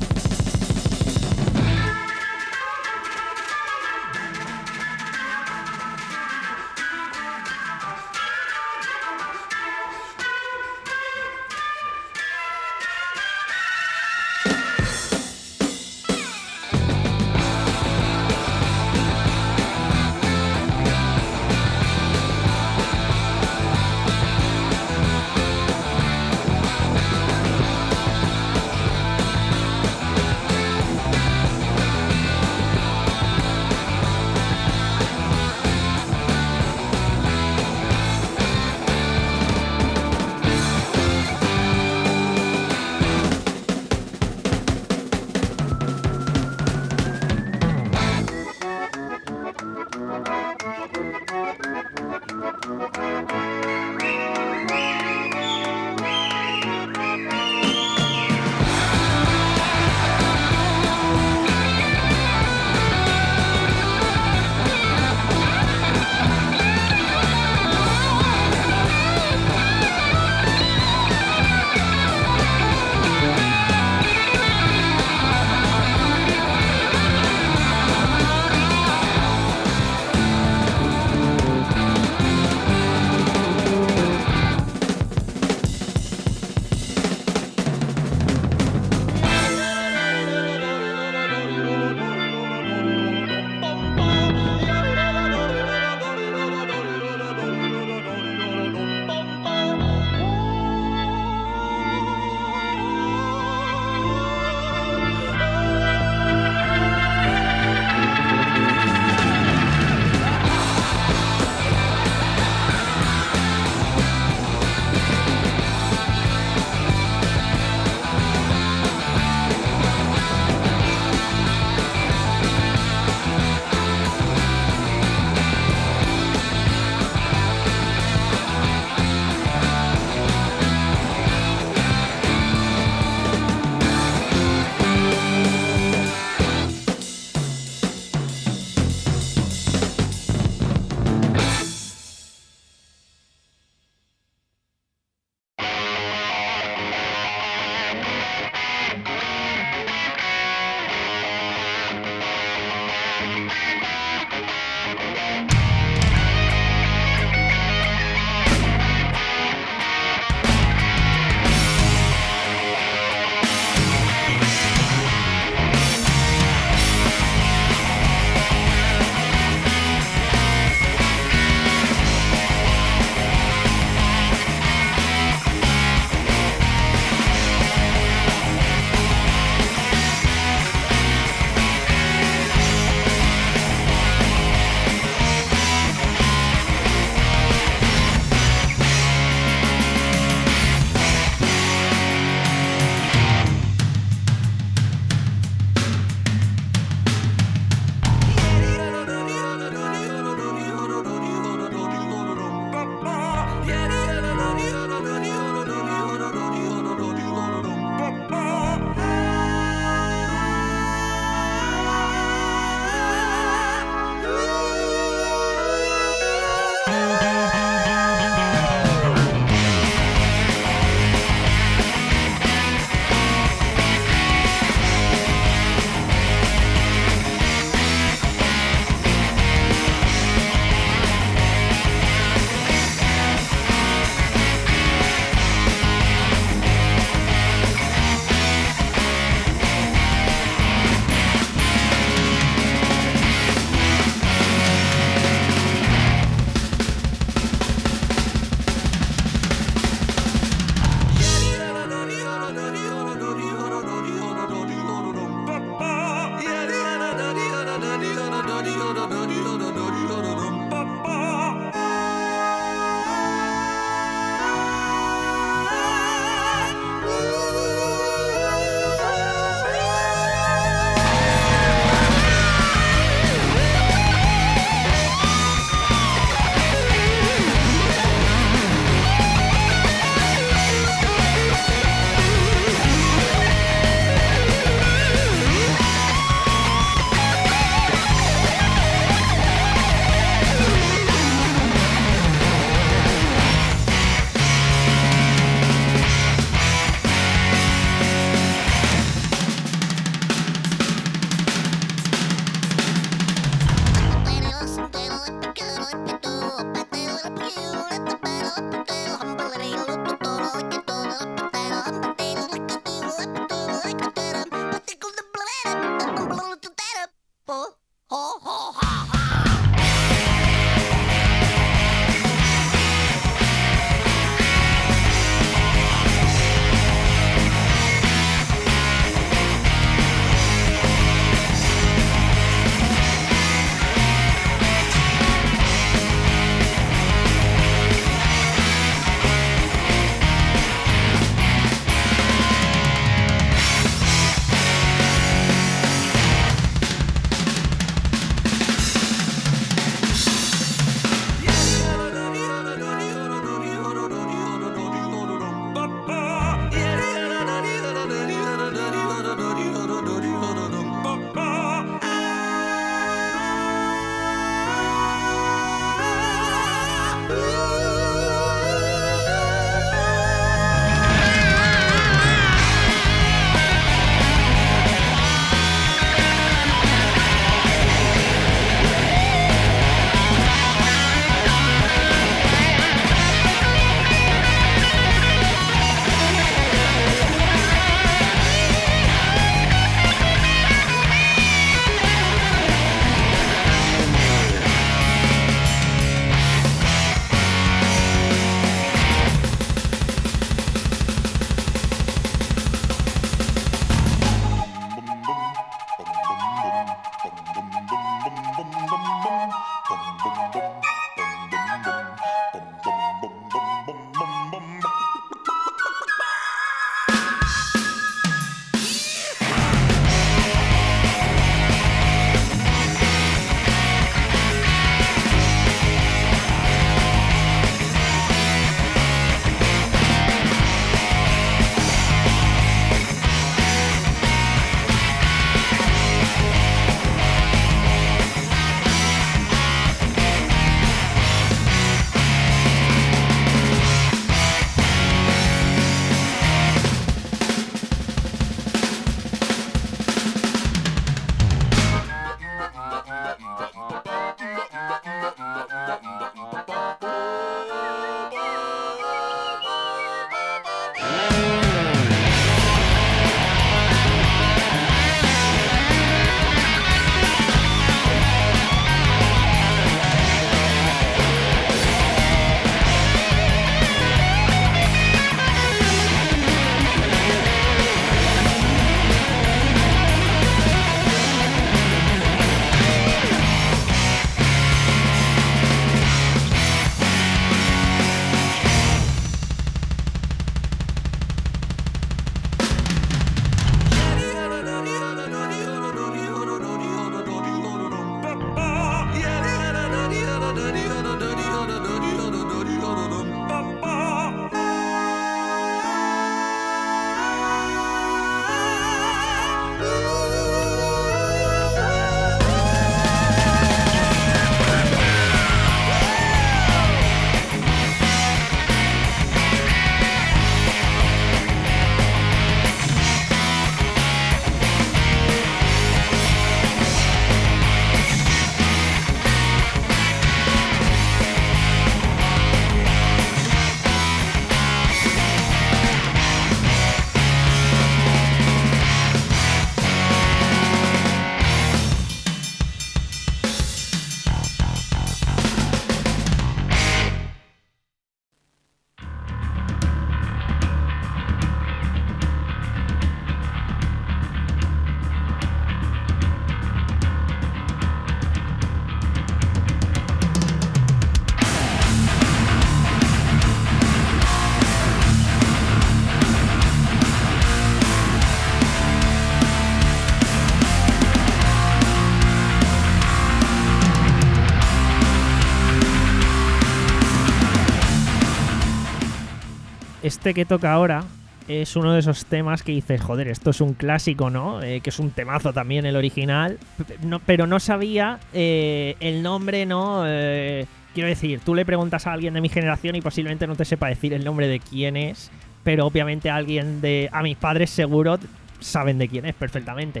Este que toca ahora es uno de esos temas que dices, joder, esto es un clásico, ¿no? Eh, que es un temazo también el original, no, pero no sabía eh, el nombre, ¿no? Eh, quiero decir, tú le preguntas a alguien de mi generación y posiblemente no te sepa decir el nombre de quién es, pero obviamente alguien de... A mis padres seguro saben de quién es perfectamente.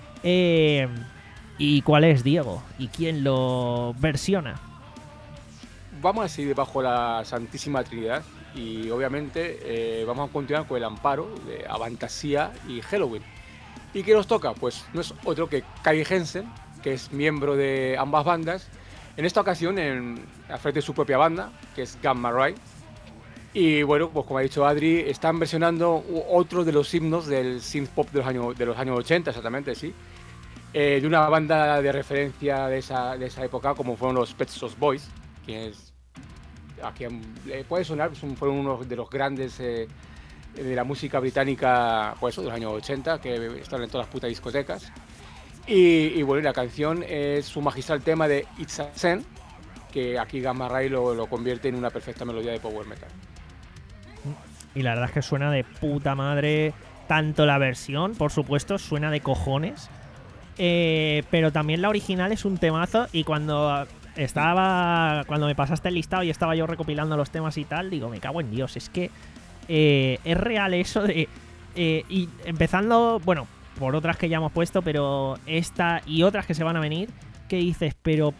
Eh, ¿Y cuál es, Diego? ¿Y quién lo versiona? Vamos a seguir bajo la Santísima Trinidad y obviamente eh, vamos a continuar con el amparo de Avantasia y Helloween. ¿Y qué nos toca? Pues no es otro que Kai Hansen que es miembro de ambas bandas. En esta ocasión, en, al frente de su propia banda, que es Gamma Ray. Y bueno, pues como ha dicho Adri, están versionando otro de los himnos del synth pop de los años, de los años ochenta, exactamente, sí. Eh, de una banda de referencia de esa, de esa época, como fueron los Pet Shop Boys, que es, aquí eh, puede sonar, son, fueron uno de los grandes eh, de la música británica, pues eso, de los años ochenta, que están en todas las putas discotecas. Y, y bueno, la canción es un magistral tema de It's a Sin, que aquí Gamma Ray lo, lo convierte en una perfecta melodía de power metal. Y la verdad es que suena de puta madre, tanto la versión, por supuesto, suena de cojones, eh, pero también la original es un temazo. Y cuando estaba cuando me pasaste el listado y estaba yo recopilando los temas y tal, digo, me cago en Dios, es que eh, es real eso de... Eh, y empezando, bueno... por otras que ya hemos puesto, pero esta y otras que se van a venir, que dices, pero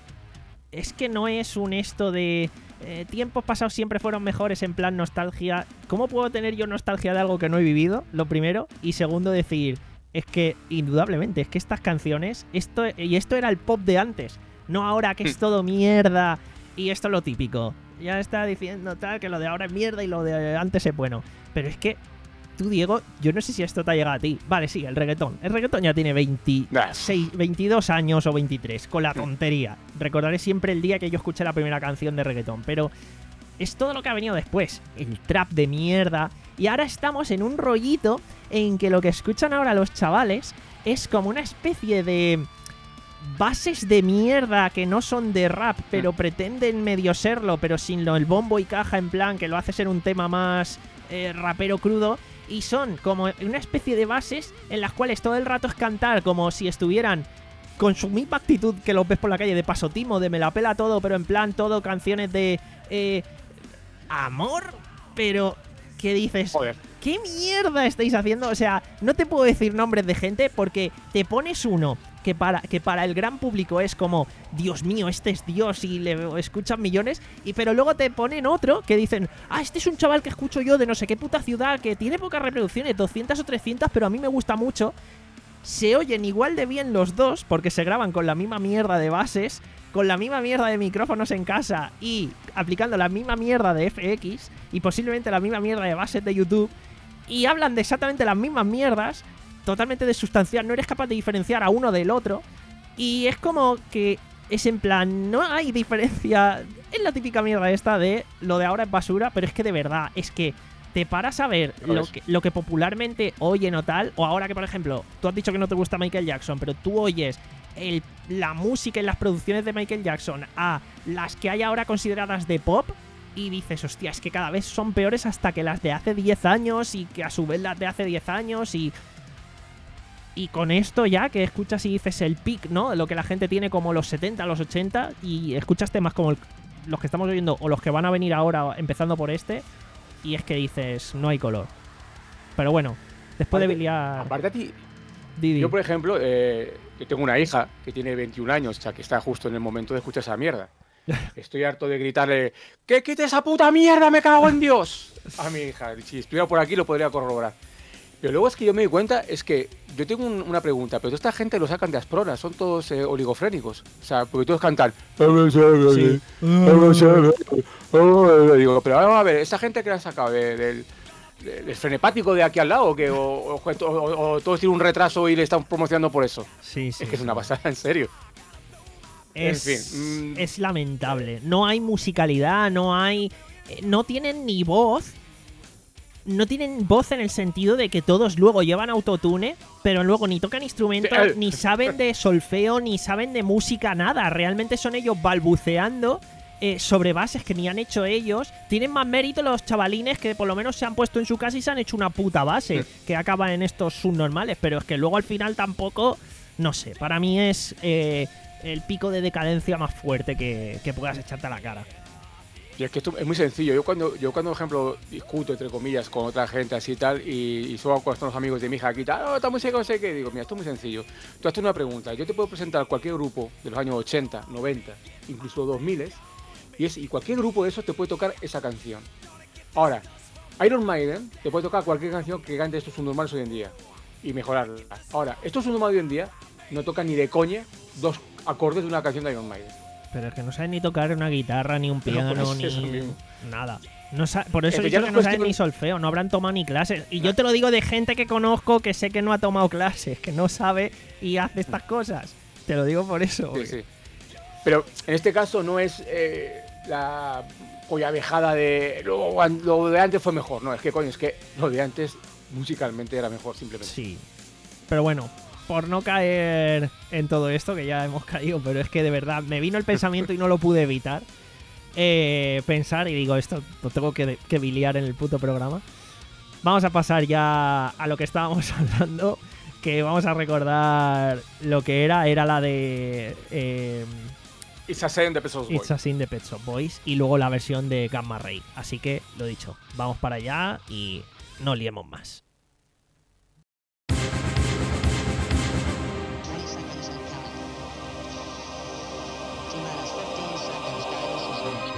es que no es un esto de eh, tiempos pasados siempre fueron mejores en plan nostalgia. ¿Cómo puedo tener yo nostalgia de algo que no he vivido? Lo primero. Y segundo, decir, es que indudablemente, es que estas canciones, esto y esto era el pop de antes, no ahora que es todo mierda y esto es lo típico. Ya está diciendo tal, que lo de ahora es mierda y lo de antes es bueno. Pero es que tú, Diego, yo no sé si esto te ha llegado a ti. Vale, sí, el reggaetón. El reggaetón ya tiene veintiséis, veintidós años o veintitrés, con la tontería. Recordaré siempre el día que yo escuché la primera canción de reggaetón, pero es todo lo que ha venido después. El trap de mierda. Y ahora estamos en un rollito en que lo que escuchan ahora los chavales es como una especie de bases de mierda que no son de rap, pero pretenden medio serlo, pero sin lo, el bombo y caja, en plan que lo hace ser un tema más eh, rapero crudo. Y son como una especie de bases en las cuales todo el rato es cantar como si estuvieran con su misma actitud que los ves por la calle, de pasotimo, de me la pela todo, pero en plan todo canciones de eh, amor, pero ¿qué dices? Joder. ¿Qué mierda estáis haciendo? O sea, no te puedo decir nombres de gente porque te pones uno que para, que para el gran público es como, Dios mío, este es Dios y le escuchan millones, y pero luego te ponen otro que dicen, ah, este es un chaval que escucho yo de no sé qué puta ciudad, que tiene pocas reproducciones, doscientas o trescientas, pero a mí me gusta mucho. Se oyen igual de bien los dos porque se graban con la misma mierda de bases, con la misma mierda de micrófonos en casa y aplicando la misma mierda de F X y posiblemente la misma mierda de bases de YouTube, y hablan de exactamente las mismas mierdas, totalmente desustancial, no eres capaz de diferenciar a uno del otro, y es como que es en plan, no hay diferencia, es la típica mierda esta de lo de ahora es basura, pero es que de verdad, es que te paras a ver lo que, lo que popularmente oyen o tal, o ahora que por ejemplo, tú has dicho que no te gusta Michael Jackson, pero tú oyes el, la música y las producciones de Michael Jackson a las que hay ahora consideradas de pop, y dices, hostia, es que cada vez son peores hasta que las de hace diez años, y que a su vez las de hace diez años, y... Y con esto ya, que escuchas y dices el peak, ¿no? Lo que la gente tiene como los setenta, los ochenta, y escuchas temas como el, los que estamos oyendo o los que van a venir ahora, empezando por este, y es que dices, no hay color. Pero bueno, después aparte, de liar... Aparte a ti, Didi. yo por ejemplo, eh, yo tengo una hija que tiene veintiún años, o sea, que está justo en el momento de escuchar esa mierda. Estoy harto de gritarle, ¡que quite esa puta mierda, me cago en Dios! A mi hija, si estuviera por aquí lo podría corroborar. Pero luego es que yo me di cuenta, es que yo tengo un, una pregunta, pero toda esta gente lo sacan de Asprona, son todos eh, oligofrénicos. O sea, porque todos cantan. Sí. Digo, pero vamos a ver, ¿esta gente que la han sacado? ¿De, del, de, ¿Del frenepático de aquí al lado? ¿O, o, o, o, o todos tienen un retraso y le están promocionando por eso? Sí, sí. Es que sí. es una pasada, en serio. Es, en fin. Es lamentable. No hay musicalidad, no hay... No tienen ni voz. No tienen voz en el sentido de que todos luego llevan autotune, pero luego ni tocan instrumentos, ni saben de solfeo, ni saben de música, nada. Realmente son ellos balbuceando eh, sobre bases que ni han hecho ellos. Tienen más mérito los chavalines que por lo menos se han puesto en su casa y se han hecho una puta base, que acaba en estos subnormales. Pero es que luego al final tampoco, no sé, para mí es eh, el pico de decadencia más fuerte que, que puedas echarte a la cara. Y es que esto es muy sencillo. Yo cuando, yo cuando por ejemplo, discuto, entre comillas, con otra gente así y tal, y, y subo con los amigos de mi hija aquí y tal, oh, esta música no sé qué, digo, mira, esto es muy sencillo. Tú haces una pregunta, yo te puedo presentar cualquier grupo de los años ochenta, noventa, incluso dos mil, y, es, y cualquier grupo de esos te puede tocar esa canción. Ahora, Iron Maiden te puede tocar cualquier canción que cante estos subnormales hoy en día, y mejorarla. Ahora, estos subnormales hoy en día no toca ni de coña dos acordes de una canción de Iron Maiden. Pero es que no saben ni tocar una guitarra, ni un piano, Pero por ni eso mismo. nada. No sa- por eso Es he que ya dicho que no no es saben cuestión- ni solfeo, no habrán tomado ni clases. Y yo te lo digo de gente que conozco que sé que no ha tomado clases, que no sabe y hace estas cosas. Te lo digo por eso. Sí, porque- sí. Pero en este caso no es eh, la pollabejada de lo, lo de antes fue mejor. No, es que coño, es que lo de antes musicalmente era mejor, simplemente. Sí. Pero bueno, por no caer en todo esto, que ya hemos caído, pero es que de verdad me vino el pensamiento y no lo pude evitar. Eh, pensar y digo, esto lo tengo que, que biliar en el puto programa. Vamos a pasar ya a lo que estábamos hablando, que vamos a recordar lo que era, era la de eh, It's a Sin de Pet Shop Boys. It's a Sin de Pet Shop Boys y luego la versión de Gamma Ray. Así que, lo dicho, vamos para allá y no liemos más. twenty seconds and counting. T-minus fifteen seconds, guidance is launched.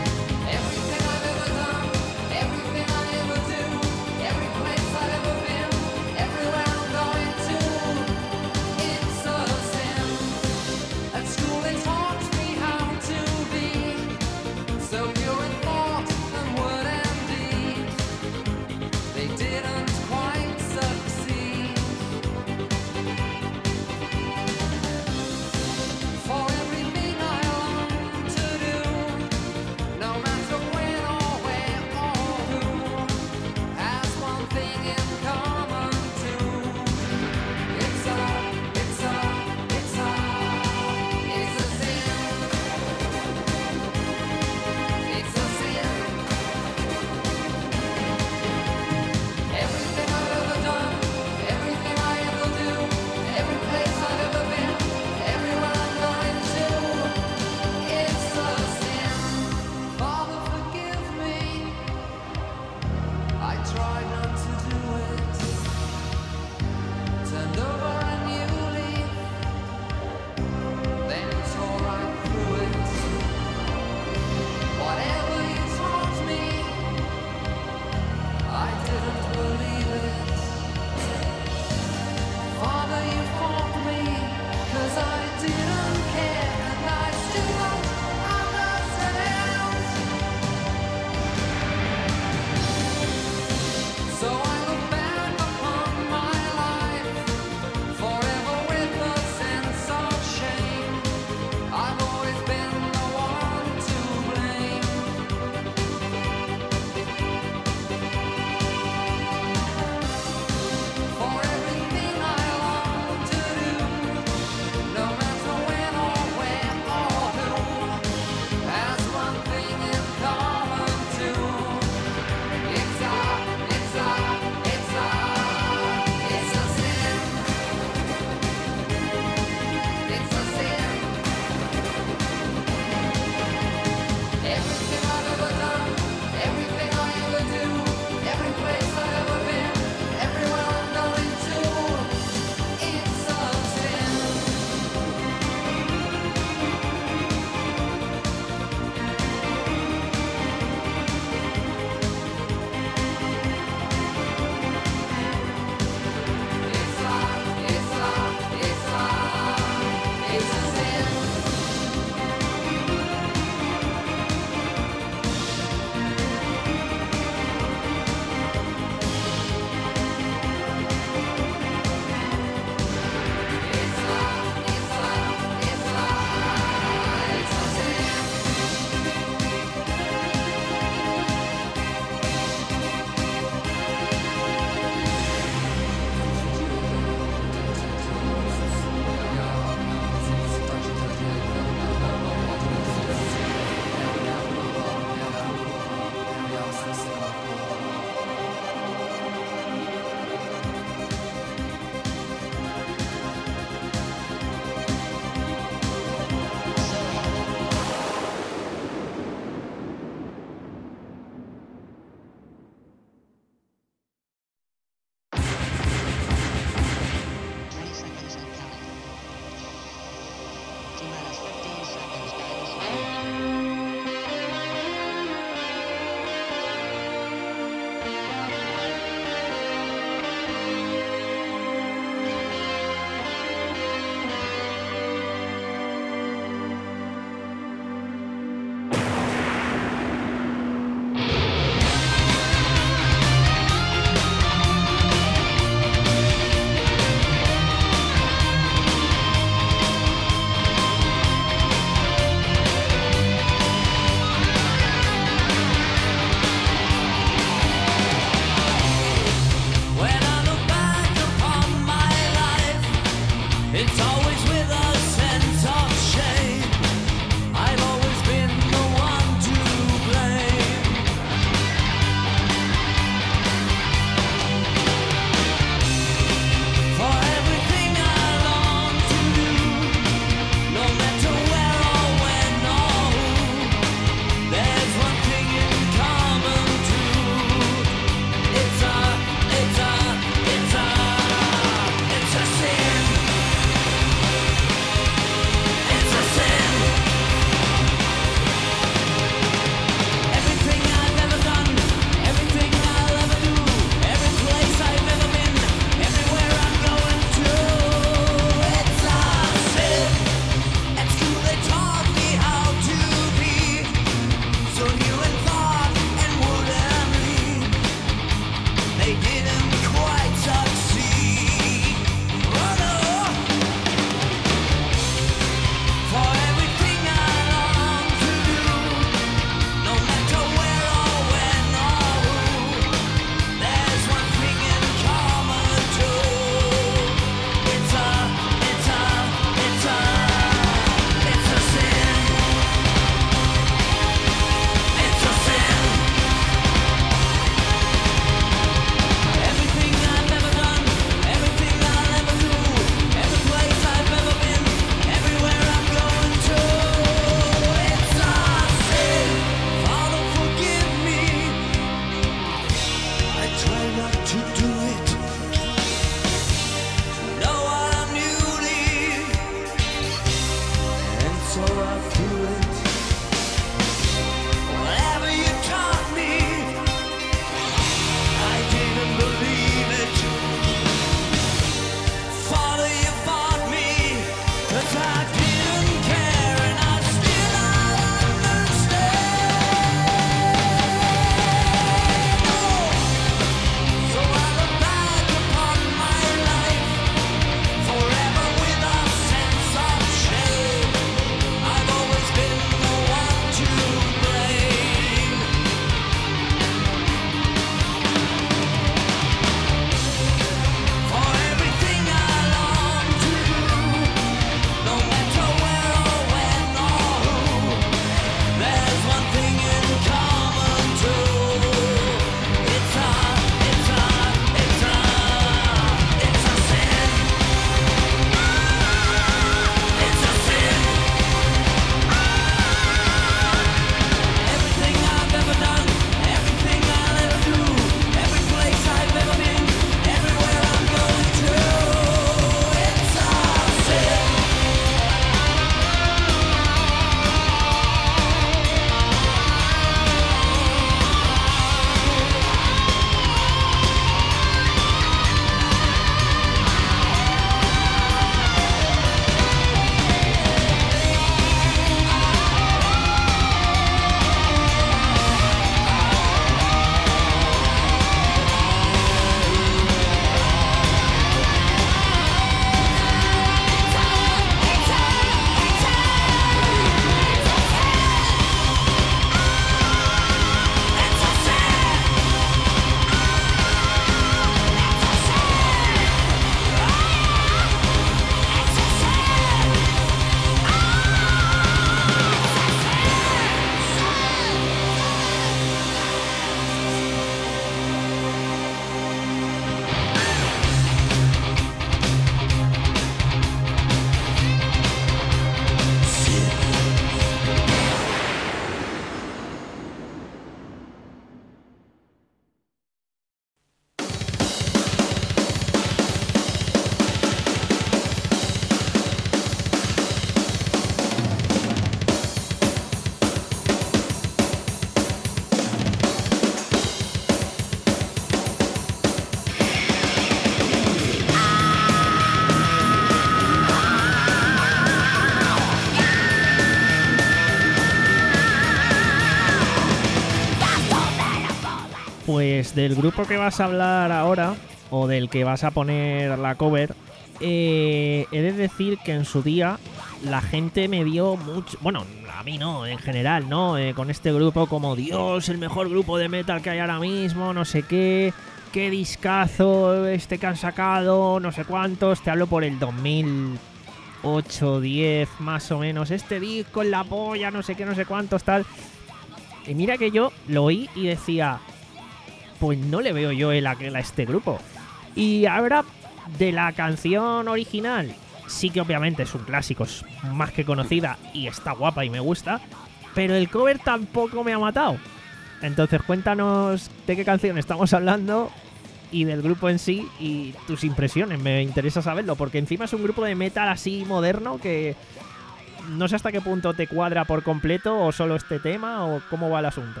Pues del grupo que vas a hablar ahora, o del que vas a poner la cover, eh, he de decir que en su día la gente me dio mucho... Bueno, a mí no, en general, ¿no? Eh, con este grupo como, Dios, el mejor grupo de metal que hay ahora mismo, no sé qué, qué discazo este que han sacado, no sé cuántos, te hablo por el dos mil ocho, diez, más o menos, este disco en la polla, no sé qué, no sé cuántos, tal. Y mira que yo lo oí y decía, pues no le veo yo el aquel a este grupo. Y ahora, de la canción original, sí que obviamente es un clásico, es más que conocida y está guapa y me gusta, pero el cover tampoco me ha matado. Entonces cuéntanos de qué canción estamos hablando y del grupo en sí y tus impresiones, me interesa saberlo, porque encima es un grupo de metal así moderno que no sé hasta qué punto te cuadra por completo, o solo este tema, o cómo va el asunto.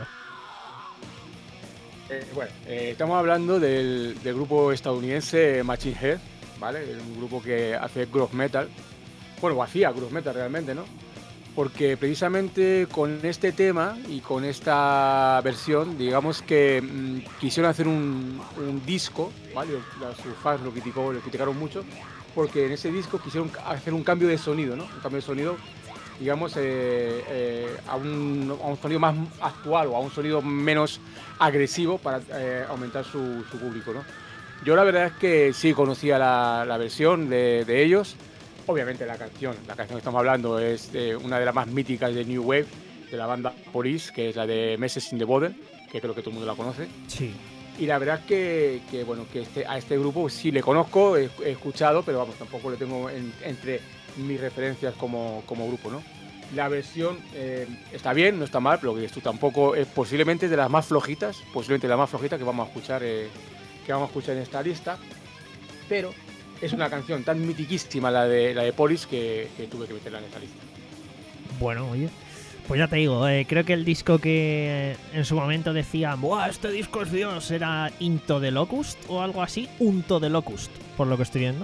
Eh, bueno, eh, estamos hablando del, del grupo estadounidense Machine Head, ¿vale? Un grupo que hace groove metal, bueno, o hacía groove metal realmente, ¿no? Porque precisamente con este tema y con esta versión, digamos que mmm, quisieron hacer un, un disco, ¿vale? La, sus fans lo, criticó, lo criticaron mucho, porque en ese disco quisieron hacer un cambio de sonido, ¿no? Un cambio de sonido, digamos, eh, eh, a, un, a un sonido más actual o a un sonido menos agresivo para eh, aumentar su, su público, ¿no? Yo la verdad es que sí conocía la, la versión de, de ellos. Obviamente la canción, la canción que estamos hablando es eh, una de las más míticas de New Wave, de la banda Police, que es la de Message in the Bottle, que creo que todo el mundo la conoce. Sí. Y la verdad es que, que, bueno, que este, a este grupo sí le conozco, he, he escuchado, pero vamos, tampoco le tengo en, entre mis referencias como, como grupo, ¿no? La versión eh, está bien, no está mal, pero que esto tampoco es posiblemente de las más flojitas, posiblemente de las más flojitas que vamos a escuchar, eh, que vamos a escuchar en esta lista, pero es una canción tan mitiquísima la de, la de Police que, que tuve que meterla en esta lista. Bueno, oye, pues ya te digo, eh, creo que el disco que en su momento decían, ¡buah, este disco es Dios!, era Into the Locust o algo así, Unto the Locust, por lo que estoy viendo.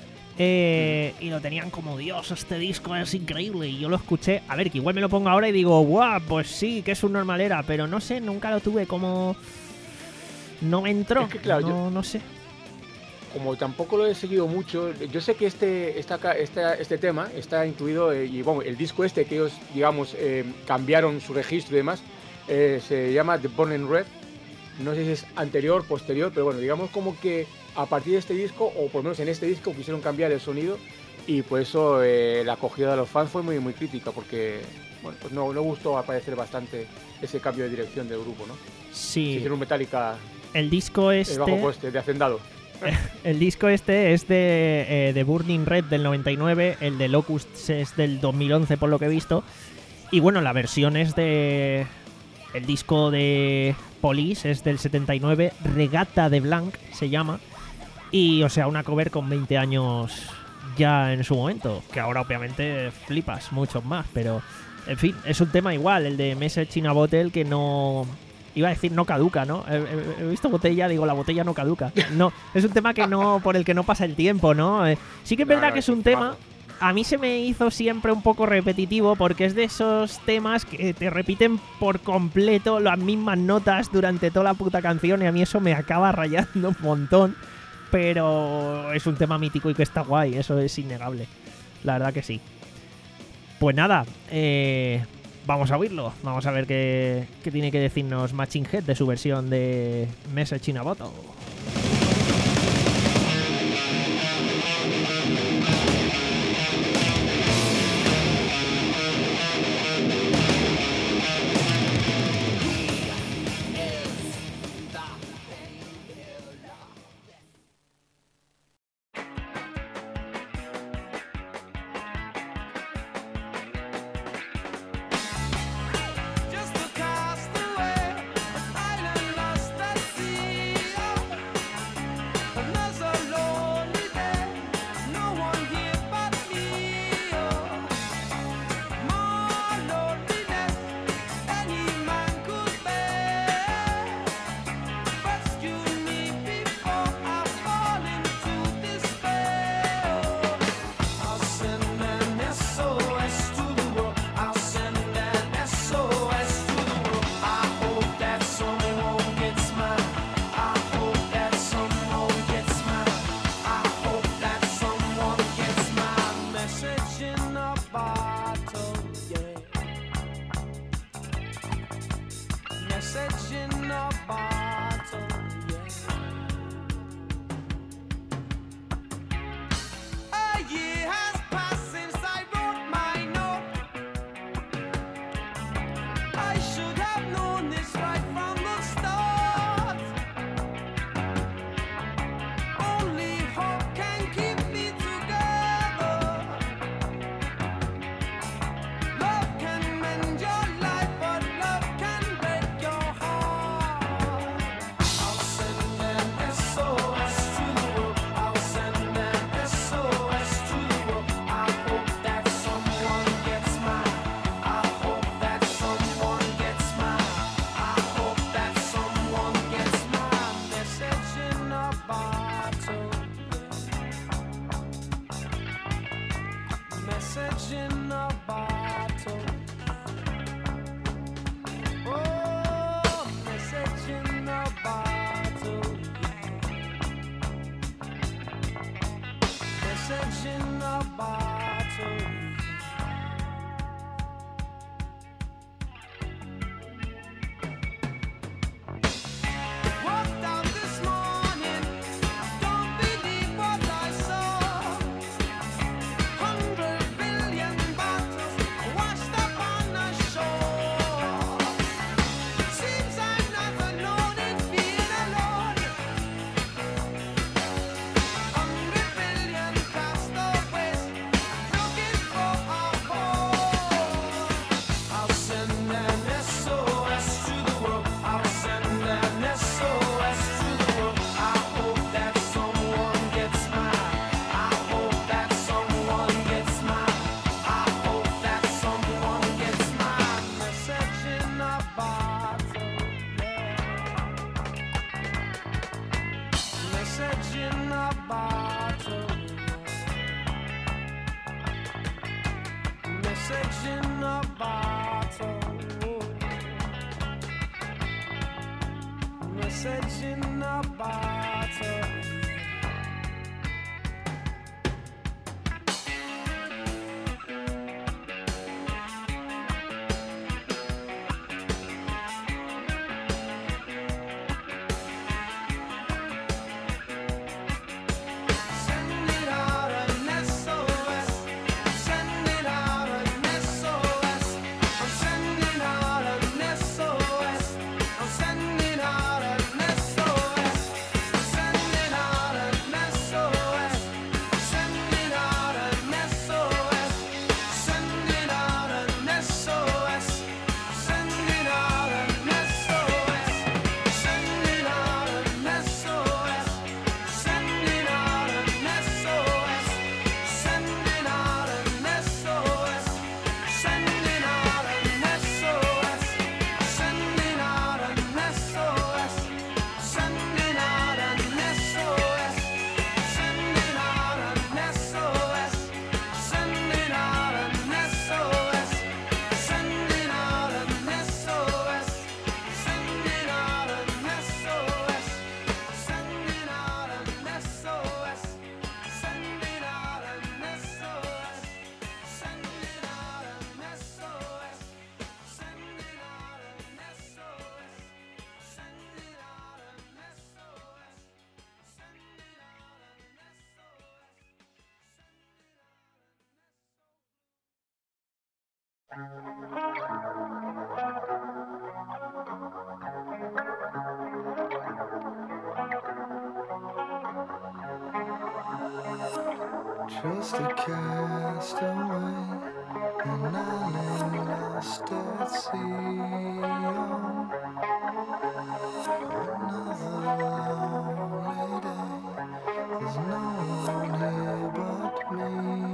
Eh, mm. Y lo tenían como, Dios, este disco es increíble, y yo lo escuché, a ver, que igual me lo pongo ahora y digo, ¡buah, pues sí, que es un normalera!, pero no sé, nunca lo tuve como... No me entró, es que, claro, no, yo... no sé. Como tampoco lo he seguido mucho, yo sé que este, esta, esta, este tema está incluido, eh, y bueno, el disco este que ellos, digamos, eh, cambiaron su registro y demás, eh, se llama The Burning Red, no sé si es anterior, posterior, pero bueno, digamos como que a partir de este disco, o por lo menos en este disco, quisieron cambiar el sonido, y por eso eh, la acogida de los fans fue muy, muy crítica, porque bueno, pues no, no gustó al parecer bastante ese cambio de dirección del grupo, ¿no? Sí. Se hicieron un Metallica... El disco este... El bajo coste, de Hacendado. El disco este es de eh, The Burning Red del noventa y nueve, el de Locust es del dos mil once por lo que he visto, y bueno, la versión es de... El disco de Police es del setenta y nueve, Regata de Blanc se llama, y o sea, una cover con veinte años ya en su momento, que ahora obviamente flipas muchos más, pero en fin, es un tema igual, el de Message in a Bottle, que no... Iba a decir no caduca, ¿no? He, he, he visto botella, digo, la botella no caduca. No, es un tema que no, por el que no pasa el tiempo, ¿no? Eh, sí que es verdad no, no, que es un tema... A mí se me hizo siempre un poco repetitivo porque es de esos temas que te repiten por completo las mismas notas durante toda la puta canción, y a mí eso me acaba rayando un montón. Pero es un tema mítico y que está guay, eso es innegable. La verdad que sí. Pues nada, eh... vamos a oírlo, vamos a ver qué, qué tiene que decirnos Machine Head de su versión de Message in a Bottle. Just across the way, island lost at sea. message in a bottle. Message in a bottle. Just a castaway, an island lost at sea. Another lonely day, there's no one here but me.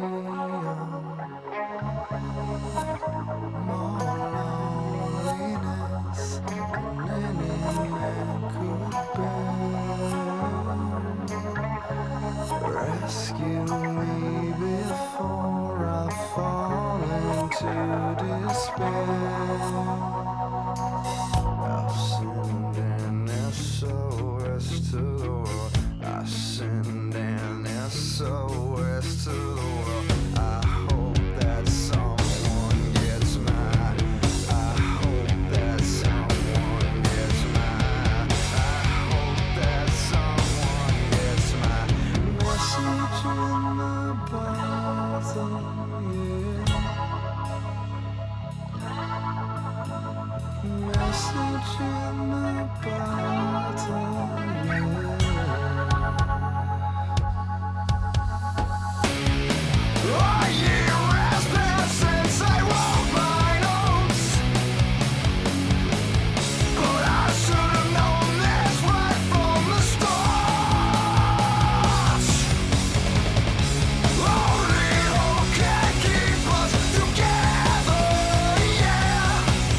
More loneliness than any man could bear. Rescue me before I fall into despair. I've sinned and S O S to the world. I sinned and S O S to the world. I hope that someone gets mine. I hope that someone gets mine. I hope that someone gets mine. Message in the bottle, yeah. Message in the bottle, yeah. A year has passed since I wrote my notes, but I should have known this right from the start. Only hope can keep us together, yeah.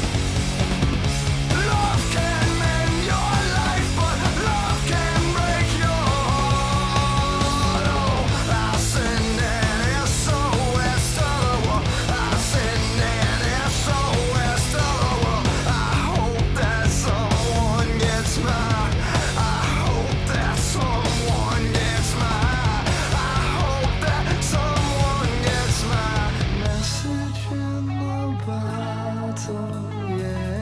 Love can mend your life, but love can break your heart. Oh, I send an S O S to the world. I send an S O S to the world. I hope that someone gets mine. I hope that someone gets mine. I hope that someone gets mine. Message in the bottle, yeah.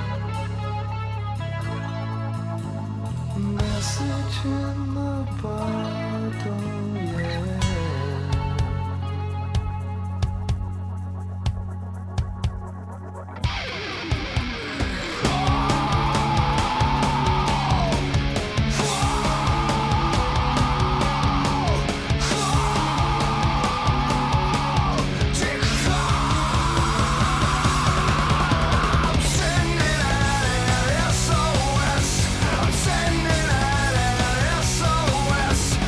Message in the bottle, yeah. I'm sending out an S O S. I'm sending out an S O S.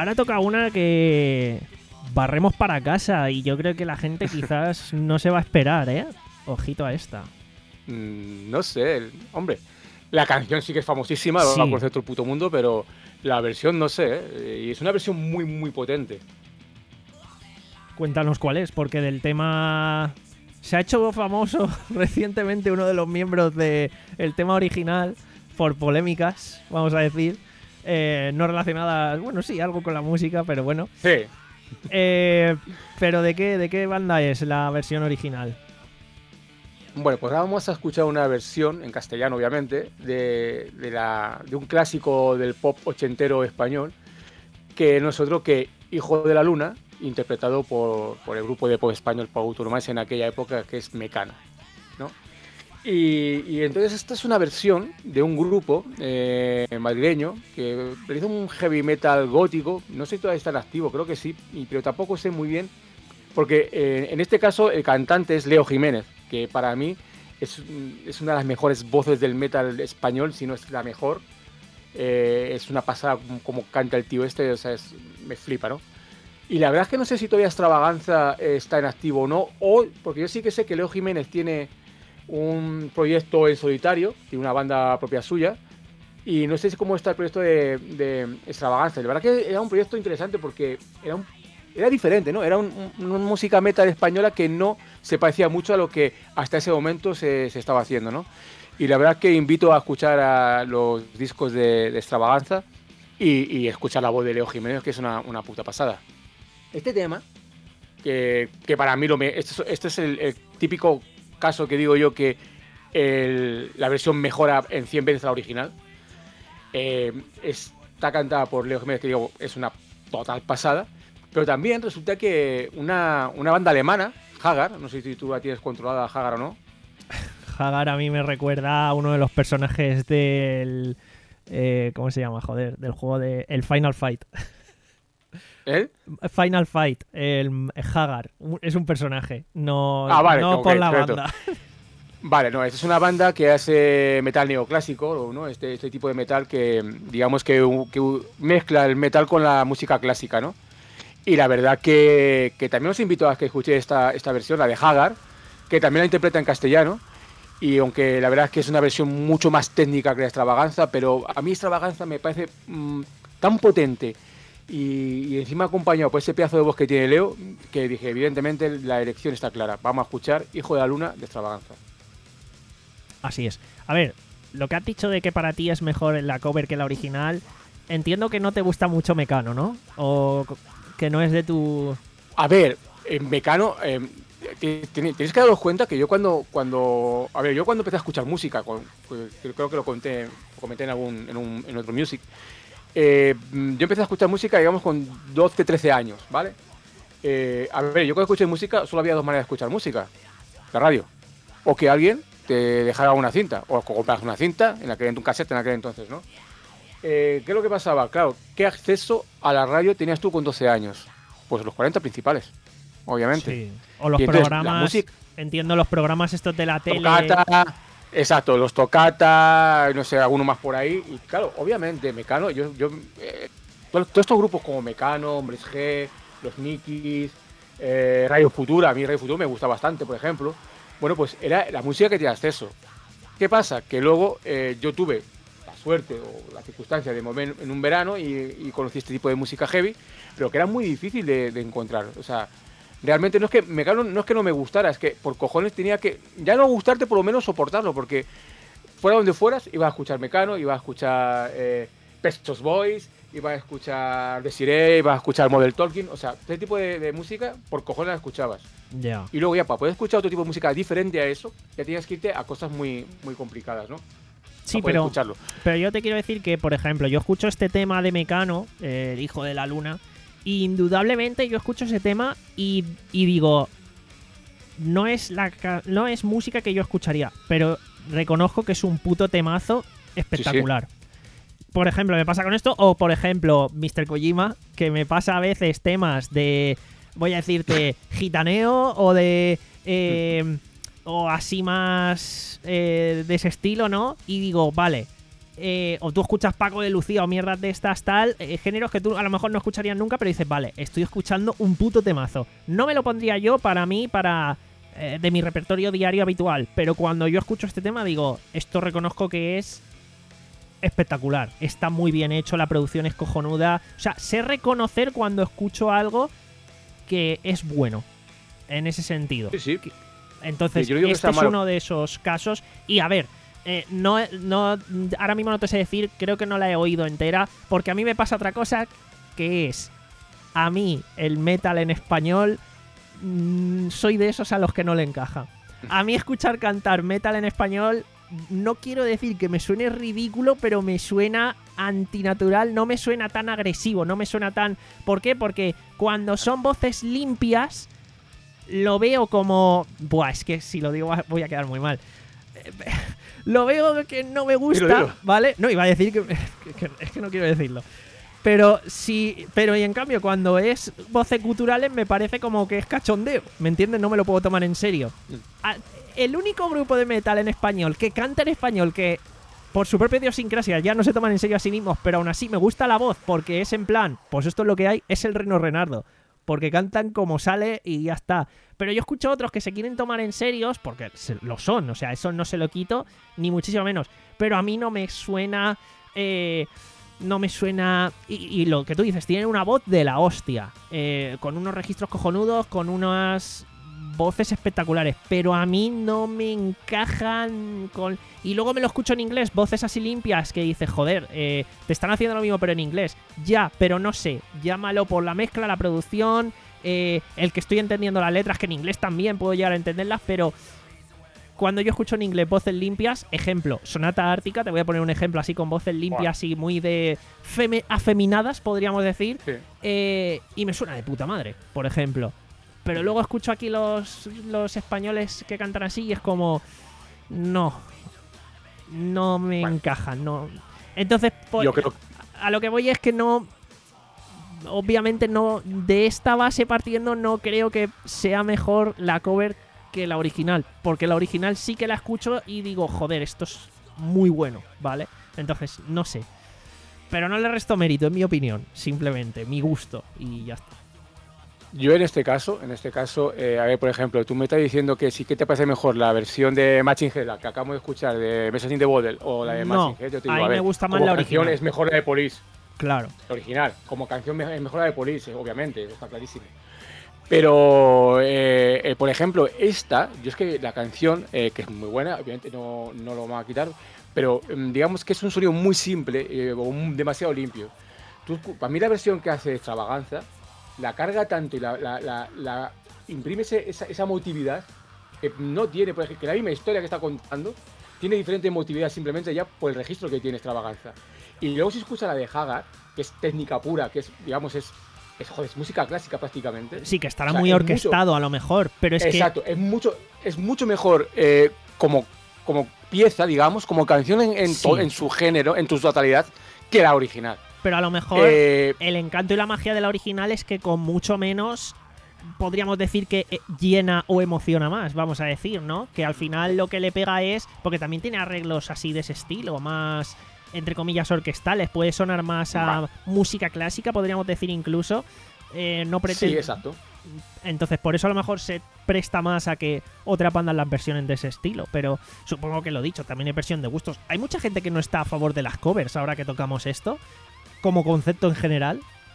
ahora toca una que barremos para casa y yo creo que la gente quizás no se va a esperar, ¿eh? Ojito a esta. Mm, no sé, el- hombre. La canción sí que es famosísima, Sí. va a conocer todo el puto mundo, pero la versión no sé, ¿eh? Y es una versión muy, muy potente. Cuéntanos cuál es, porque del tema... Se ha hecho famoso recientemente uno de los miembros del tema original por polémicas, vamos a decir, eh, no relacionadas, bueno, sí, algo con la música, pero bueno. Sí. Eh, pero ¿de qué, ¿de qué banda es la versión original? Bueno, pues ahora vamos a escuchar una versión, en castellano obviamente, de, de, la, de un clásico del pop ochentero español, que no es otro que Hijo de la Luna, interpretado por, por el grupo de pop español Pau Autonomás en aquella época, que es Mecano, ¿no? Y, y entonces esta es una versión de un grupo eh, madrileño que realiza un heavy metal gótico, no sé si todavía está en activo, creo que sí, y- pero tampoco sé muy bien, porque eh, en este caso el cantante es Leo Jiménez, que para mí es, es una de las mejores voces del metal español, si no es la mejor. Eh, es una pasada como, como canta el tío este, o sea, es- me flipa, ¿no? Y la verdad es que no sé si todavía Extravaganza eh, está en activo o no, o porque yo sí que sé que Leo Jiménez tiene un proyecto en solitario, tiene una banda propia suya, y no sé si cómo está el proyecto de, de Extravaganza. La verdad que era un proyecto interesante porque era, un, era diferente, ¿no? Era un- un- una música metal española que no se parecía mucho a lo que hasta ese momento se, se estaba haciendo, ¿no? Y la verdad que invito a escuchar a los discos de, de Extravaganza y, y escuchar la voz de Leo Jiménez, que es una, una puta pasada. Este tema, que, que para mí lo me, este, es- este es el, el típico caso que digo yo que el- la versión mejora en cien veces la original. Eh, está cantada por Leo Jiménez, que digo, es una total pasada. Pero también resulta que una, una banda alemana, Hagar, no sé si tú la tienes controlada, Hagar o no. Hagar a mí me recuerda a uno de los personajes del... eh, ¿cómo se llama? Joder, del juego de... El Final Fight. ¿Él? Final Fight, el Hagar, un- es un personaje, no, Ah, vale, no ok, por la perfecto. banda. Vale, no, esta es una banda que hace metal neoclásico, ¿no? Este, este tipo de metal que, digamos, que, que mezcla el metal con la música clásica, ¿no? Y la verdad que, que también os invito a que escuchéis esta, esta versión, la de Hagar, que también la interpreta en castellano. Y aunque la verdad es que es una versión mucho más técnica que la Extravaganza, pero a mí Extravaganza me parece mm, tan potente y, y encima acompañado por ese pedazo de voz que tiene Leo, que dije, evidentemente la elección está clara. Vamos a escuchar Hijo de la Luna de Extravaganza. Así es. A ver, lo que has dicho de que para ti es mejor la cover que la original, entiendo que no te gusta mucho Mecano, ¿no? O que no es de tu... A ver, en Mecano, eh, ti- ti- tenéis que daros cuenta que yo cuando, cuando, a ver, yo cuando empecé a escuchar música, con- pues, creo que lo conté, lo comenté en algún, en, un, en otro music, eh, mm, yo empecé a escuchar música, digamos, con doce, trece años, ¿vale? Eh, a ver, yo cuando escuché música solo había dos maneras de escuchar música: la radio, o que alguien te dejara una cinta, o compras una cinta, en aquel, un cassette en aquel entonces, ¿no? Eh, ¿Qué es lo que pasaba? Claro, ¿qué acceso a la radio tenías tú con doce años? Pues los cuarenta principales, obviamente. Sí. O los Y entonces, la programas, música- entiendo los programas estos de la tele... Tocata, exacto, los Tocata, no sé, alguno más por ahí. Y claro, obviamente, Mecano, yo, yo eh, todos, todos estos grupos como Mecano, Hombres G, los Nikis, eh, Radio Futura, a mí Radio Futura me gusta bastante, por ejemplo. Bueno, pues era la música que tenía acceso. ¿Qué pasa? Que luego eh, yo tuve la suerte o la circunstancia de mover en un verano y, y conocí este tipo de música heavy, pero que era muy difícil de, de encontrar. O sea, realmente no es que Mecano no es que no me gustara, es que por cojones tenía que ya no gustarte, por lo menos soportarlo, porque fuera donde fueras ibas a escuchar Mecano, ibas a escuchar eh, Pet Shop Boys, ibas a escuchar Desiree, ibas a escuchar Model Talking, o sea, ese tipo de, de música por cojones la escuchabas. Ya. Y luego ya para poder escuchar otro tipo de música diferente a eso, ya tienes que irte a cosas muy, muy complicadas, ¿no? Sí, Para poder pero, escucharlo. pero yo te quiero decir que, por ejemplo, yo escucho este tema de Mecano, eh, el Hijo de la Luna, y indudablemente yo escucho ese tema y, y digo, no es, la, ca- no es música que yo escucharía, pero reconozco que es un puto temazo espectacular. Por ejemplo, me pasa con esto, o por ejemplo, mister Kojima, que me pasa a veces temas de, voy a decirte, gitaneo o de... eh, o así más eh, de ese estilo, ¿no? Y digo, vale, eh, o tú escuchas Paco de Lucía o mierdas de estas tal, eh, géneros que tú a lo mejor no escucharías nunca, pero dices, vale, estoy escuchando un puto temazo. No me lo pondría yo para mí, para eh, de mi repertorio diario habitual, pero cuando yo escucho este tema digo, esto reconozco que es espectacular, está muy bien hecho, la producción es cojonuda, o sea, sé reconocer cuando escucho algo que es bueno, en ese sentido. Sí, sí. Entonces, Sí, yo digo que este está es malo. uno de esos casos. Y a ver, eh, no, no, ahora mismo no te sé decir, creo que no la he oído entera, porque a mí me pasa otra cosa, que es, a mí el metal en español, mmm, soy de esos a los que no le encaja. A mí escuchar cantar metal en español, no quiero decir que me suene ridículo, pero me suena antinatural, no me suena tan agresivo, no me suena tan... ¿Por qué? Porque cuando son voces limpias, lo veo como... Buah, es que si lo digo voy a quedar muy mal. Lo veo que no me gusta, Dilo, dilo. ¿vale? No, iba a decir que, que- que- es que no quiero decirlo. Pero sí, pero y en cambio cuando es voces guturales me parece como que es cachondeo, ¿me entiendes? No me lo puedo tomar en serio. A- El único grupo de metal en español que canta en español que por su propia idiosincrasia ya no se toman en serio a sí mismos, pero aún así me gusta la voz porque es en plan, pues esto es lo que hay, es el Reno Renardo. Porque cantan como sale y ya está. Pero yo escucho otros que se quieren tomar en serios, porque se- lo son, o sea, eso no se lo quito, ni muchísimo menos. Pero a mí no me suena... eh, no me suena... Y, y lo que tú dices, tienen una voz de la hostia. eh, con unos registros cojonudos, con unas voces espectaculares. Pero a mí no me encajan con... Y luego me lo escucho en inglés, voces así limpias que dices, joder, eh, te están haciendo lo mismo pero en inglés. Ya, pero no sé, llámalo por la mezcla, la producción, eh, el que estoy entendiendo las letras, que en inglés también puedo llegar a entenderlas, pero... Cuando yo escucho en inglés voces limpias, ejemplo, Sonata Ártica, te voy a poner un ejemplo así con voces limpias y muy de feme- afeminadas, podríamos decir, Sí. eh, y me suena de puta madre, por ejemplo. Pero luego escucho aquí los, los españoles que cantan así y es como... No, no me Bueno. encajan, no. Entonces, pues, Yo creo a lo que voy es que no... Obviamente no, de esta base partiendo no creo que sea mejor la cover que la original, porque la original sí que la escucho y digo, joder, esto es muy bueno, ¿vale? Entonces, no sé. Pero no le resto mérito, en mi opinión, simplemente, mi gusto, y ya está. Yo en este caso, en este caso, eh, a ver, por ejemplo, tú me estás diciendo que sí que te parece mejor la versión de Machine Head, la que acabamos de escuchar, de Message in the Bottle, o la de No, Machine Head, yo te digo, a mí a ver, me gusta más como la canción original. es mejor la de Police, Claro. la original, como canción me- es mejor la de Police, eh, obviamente, eso está clarísimo. Pero, eh, eh, por ejemplo, esta, yo es que la canción, eh, que es muy buena, obviamente no, no lo vamos a quitar, pero mm, digamos que es un sonido muy simple, eh, o un- demasiado limpio. Tú, para mí la versión que hace Extravaganza, la carga tanto y la, la, la, la- imprime ese- esa, esa emotividad que no tiene, por ejemplo, que la misma historia que está contando, tiene diferente emotividad simplemente ya por el registro que tiene Extravaganza. Y luego si escucha la de Haggard, que es técnica pura, que es, digamos, es, es, joder, es música clásica prácticamente. Sí, que estará O sea, muy es orquestado a lo mejor, pero es Exacto, es mucho, es mucho mejor eh, como, como pieza, digamos, como canción en, en, Sí. to- en su género, en su totalidad, que la original. que... Pero a lo mejor Eh, el encanto y la magia de la original es que con mucho menos podríamos decir que eh, llena o emociona más, vamos a decir, ¿no? Que al final lo que le pega es... Porque también tiene arreglos así de ese estilo, más, entre comillas, orquestales. Puede sonar más a Va. música clásica, podríamos decir incluso. Eh, no sí, pretende... exacto. Entonces, por eso a lo mejor se presta más a que otra banda las versiones de ese estilo. Pero supongo que lo dicho, también hay versión de gustos. Hay mucha gente que no está a favor de las covers ahora que tocamos esto, como concepto en general.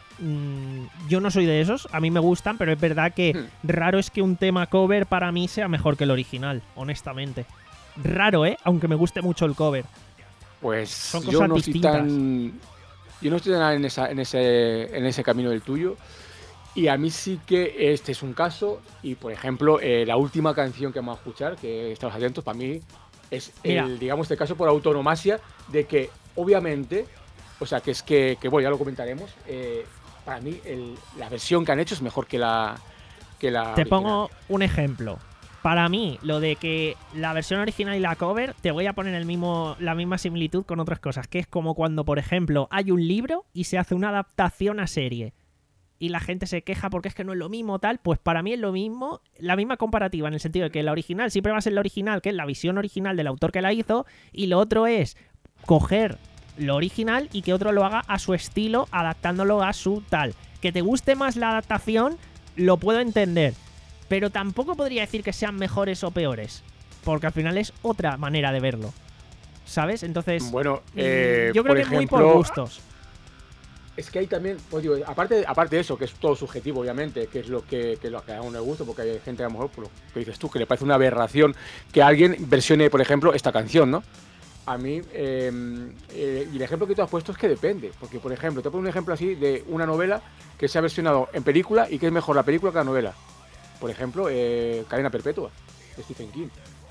Mm, yo no soy de esos, a mí me gustan, pero es verdad que Hmm. raro es que un tema cover para mí sea mejor que el original, honestamente. Raro, ¿eh? Aunque me guste mucho el cover. Pues Son yo cosas no estoy distintas. tan. Yo no estoy tan en, esa, en, ese, en ese camino del tuyo. Y a mí sí que este es un caso. Y por ejemplo, eh, la última canción que vamos a escuchar, que estamos atentos, para mí es Mira. el, digamos, este caso por autonomasia, de que obviamente, o sea, que es que, que bueno, ya lo comentaremos. eh, para mí, el- la versión que han hecho es mejor que la. Que la Te original. pongo un ejemplo. Para mí, lo de que la versión original y la cover, te voy a poner el mismo, la misma similitud con otras cosas, que es como cuando, por ejemplo, hay un libro y se hace una adaptación a serie y la gente se queja porque es que no es lo mismo tal, pues para mí es lo mismo, la misma comparativa, en el sentido de que la original siempre va a ser la original, que es la visión original del autor que la hizo, y lo otro es coger lo original y que otro lo haga a su estilo, adaptándolo a su tal. Que te guste más la adaptación, lo puedo entender, pero tampoco podría decir que sean mejores o peores, porque al final es otra manera de verlo, ¿sabes? Entonces, bueno, eh, yo creo por que es muy ejemplo, por gustos. Es que hay también, pues digo, aparte, aparte de eso, que es todo subjetivo, obviamente, que es lo que, que, lo que a uno le gusta, porque hay gente a lo mejor, por lo que dices tú, que le parece una aberración que alguien versione, por ejemplo, esta canción, ¿no? A mí, eh, eh, y el ejemplo que tú has puesto es que depende, porque, por ejemplo, te pongo un ejemplo así de una novela que se ha versionado en película y que es mejor la película que la novela. Por ejemplo, eh, Cadena Perpetua, de Stephen King.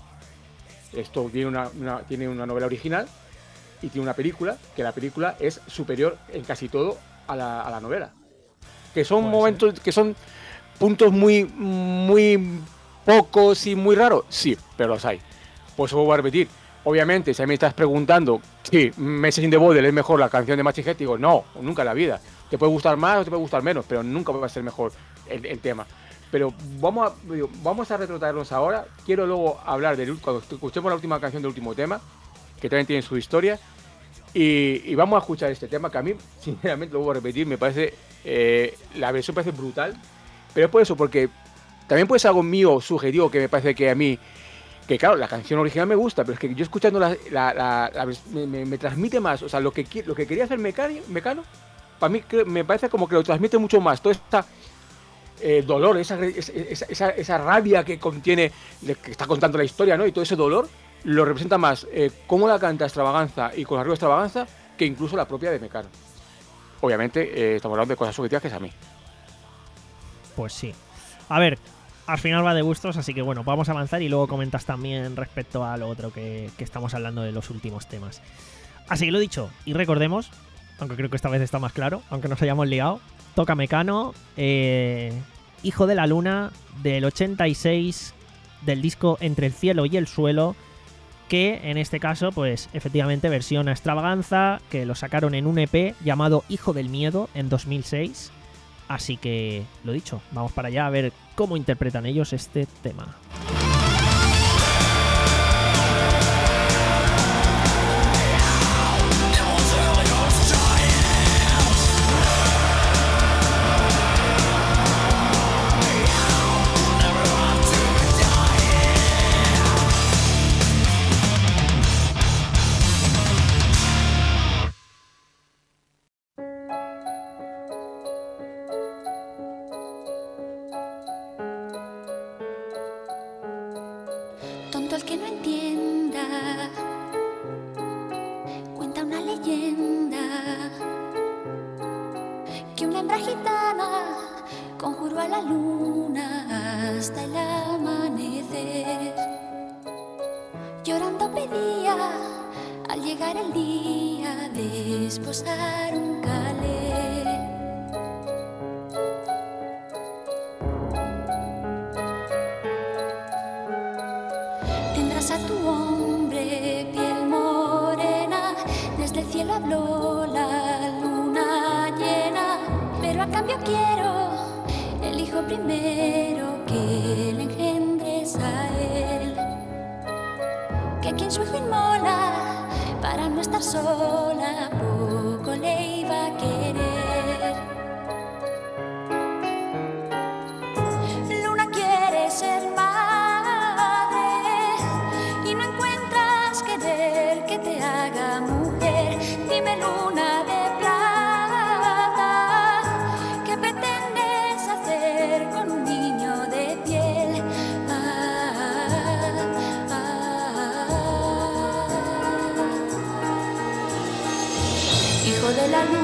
Esto tiene una, una, tiene una novela original y tiene una película, que la película es superior en casi todo a la, a la novela. Que son momentos, ser. que son puntos muy, muy pocos y muy raros, sí, pero los hay. Pues vuelvo a repetir. Obviamente, si a mí me estás preguntando si Message in the Bottle es mejor la canción de Machine Head, digo, no, nunca en la vida. Te puede gustar más o te puede gustar menos, pero nunca va a ser mejor el, el tema. Pero vamos a, digo, vamos a retrotraernos ahora. Quiero luego hablar del cuando escuchemos la última canción del último tema, que también tiene su historia. Y, y vamos a escuchar este tema que a mí, sinceramente, lo voy a repetir, me parece, eh, la versión parece brutal. Pero es por eso, porque también puede ser algo mío subjetivo que me parece que a mí, que claro, la canción original me gusta, pero es que yo escuchando la, la, la, la me, me, me transmite más. O sea, lo que, lo que quería hacer Mecano, Mecano para mí me parece como que lo transmite mucho más. Todo esta eh, dolor, esa, esa, esa, esa rabia que contiene, que está contando la historia, ¿no? Y todo ese dolor lo representa más eh, cómo la canta Extravaganza y con la arriba Extravaganza que incluso la propia de Mecano. Obviamente, eh, estamos hablando de cosas subjetivas que es a mí. Pues sí. A ver, al final va de gustos, así que bueno, vamos a avanzar y luego comentas también respecto a lo otro que, que estamos hablando de los últimos temas. Así que lo dicho, y recordemos, aunque creo que esta vez está más claro, aunque nos hayamos liado, toca Mecano, eh, Hijo de la Luna, del ochenta y seis, del disco Entre el cielo y el suelo, que en este caso, pues efectivamente versiona Extravaganza, que lo sacaron en un E P llamado Hijo del Miedo en dos mil seis. Así que, lo dicho, vamos para allá a ver cómo interpretan ellos este tema. Tonto el que no entienda, cuenta una leyenda que una hembra gitana conjuró a la luna hasta el amanecer. Llorando pedía al llegar el día de esposar un calé. A tu hombre, piel morena, desde el cielo habló la luna llena, pero a cambio quiero el hijo primero que le engendres a él, que quien su hijo inmola para no estar sola poco le iba a querer. Luna quiere ser madre que te haga mujer, dime luna de plata, ¿qué pretendes hacer con un niño de piel? Ah, ah, ah. Hijo de la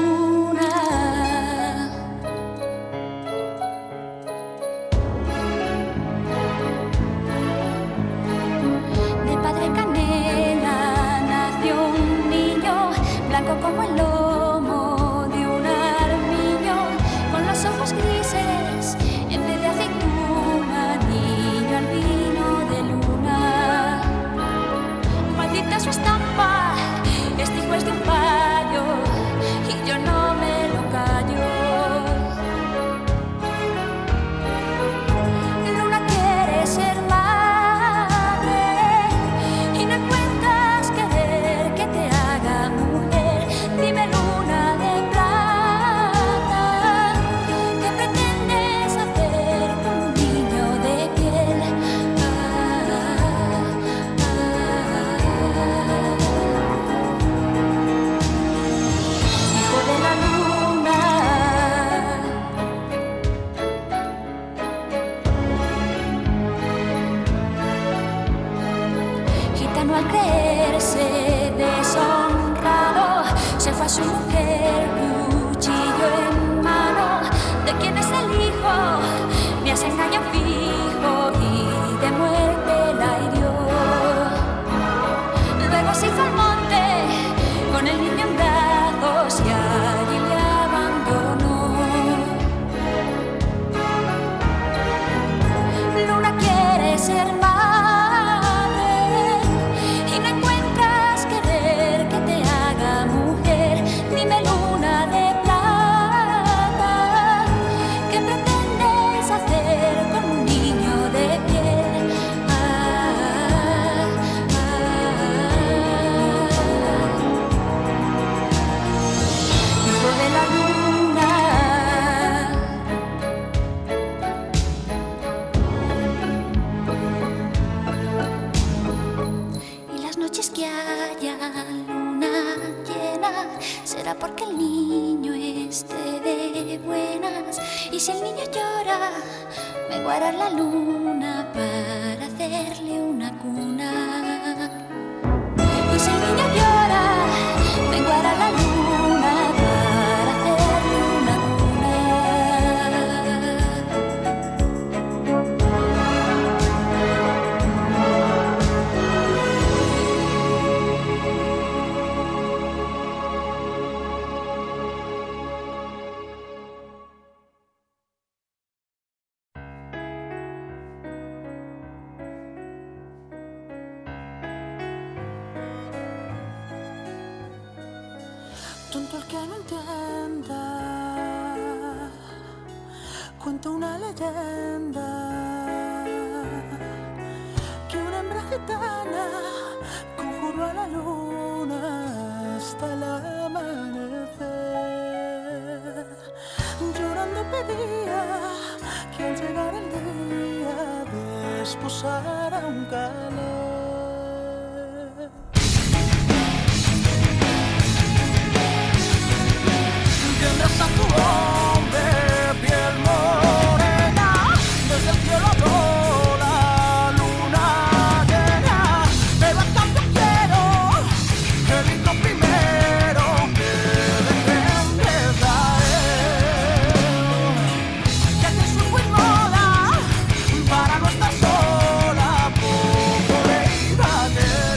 ser madre y no encuentras querer que te haga mujer. Dime, luna de plata, ¿qué pretendes hacer con un niño de piel? Ah, ah, hijo de la luna. Y las noches que haya luna llena será porque el niño esté de buenas. Y si el niño llora, menguará la luna para hacerle una cuna. Y si el niño llora, menguará la luna para hacerle una cuna. Tonto el que no entienda, cuenta una leyenda que una hembra gitana conjuró a la luna hasta el amanecer. Llorando pedía que al llegar el día desposara un calor. Tendrás a tu hombre piel morena, desde el cielo habló la luna llena, pero a cambio quiero el himno primero que defiendes a él, ya que su buen moda para no estar sola poco le iba a querer.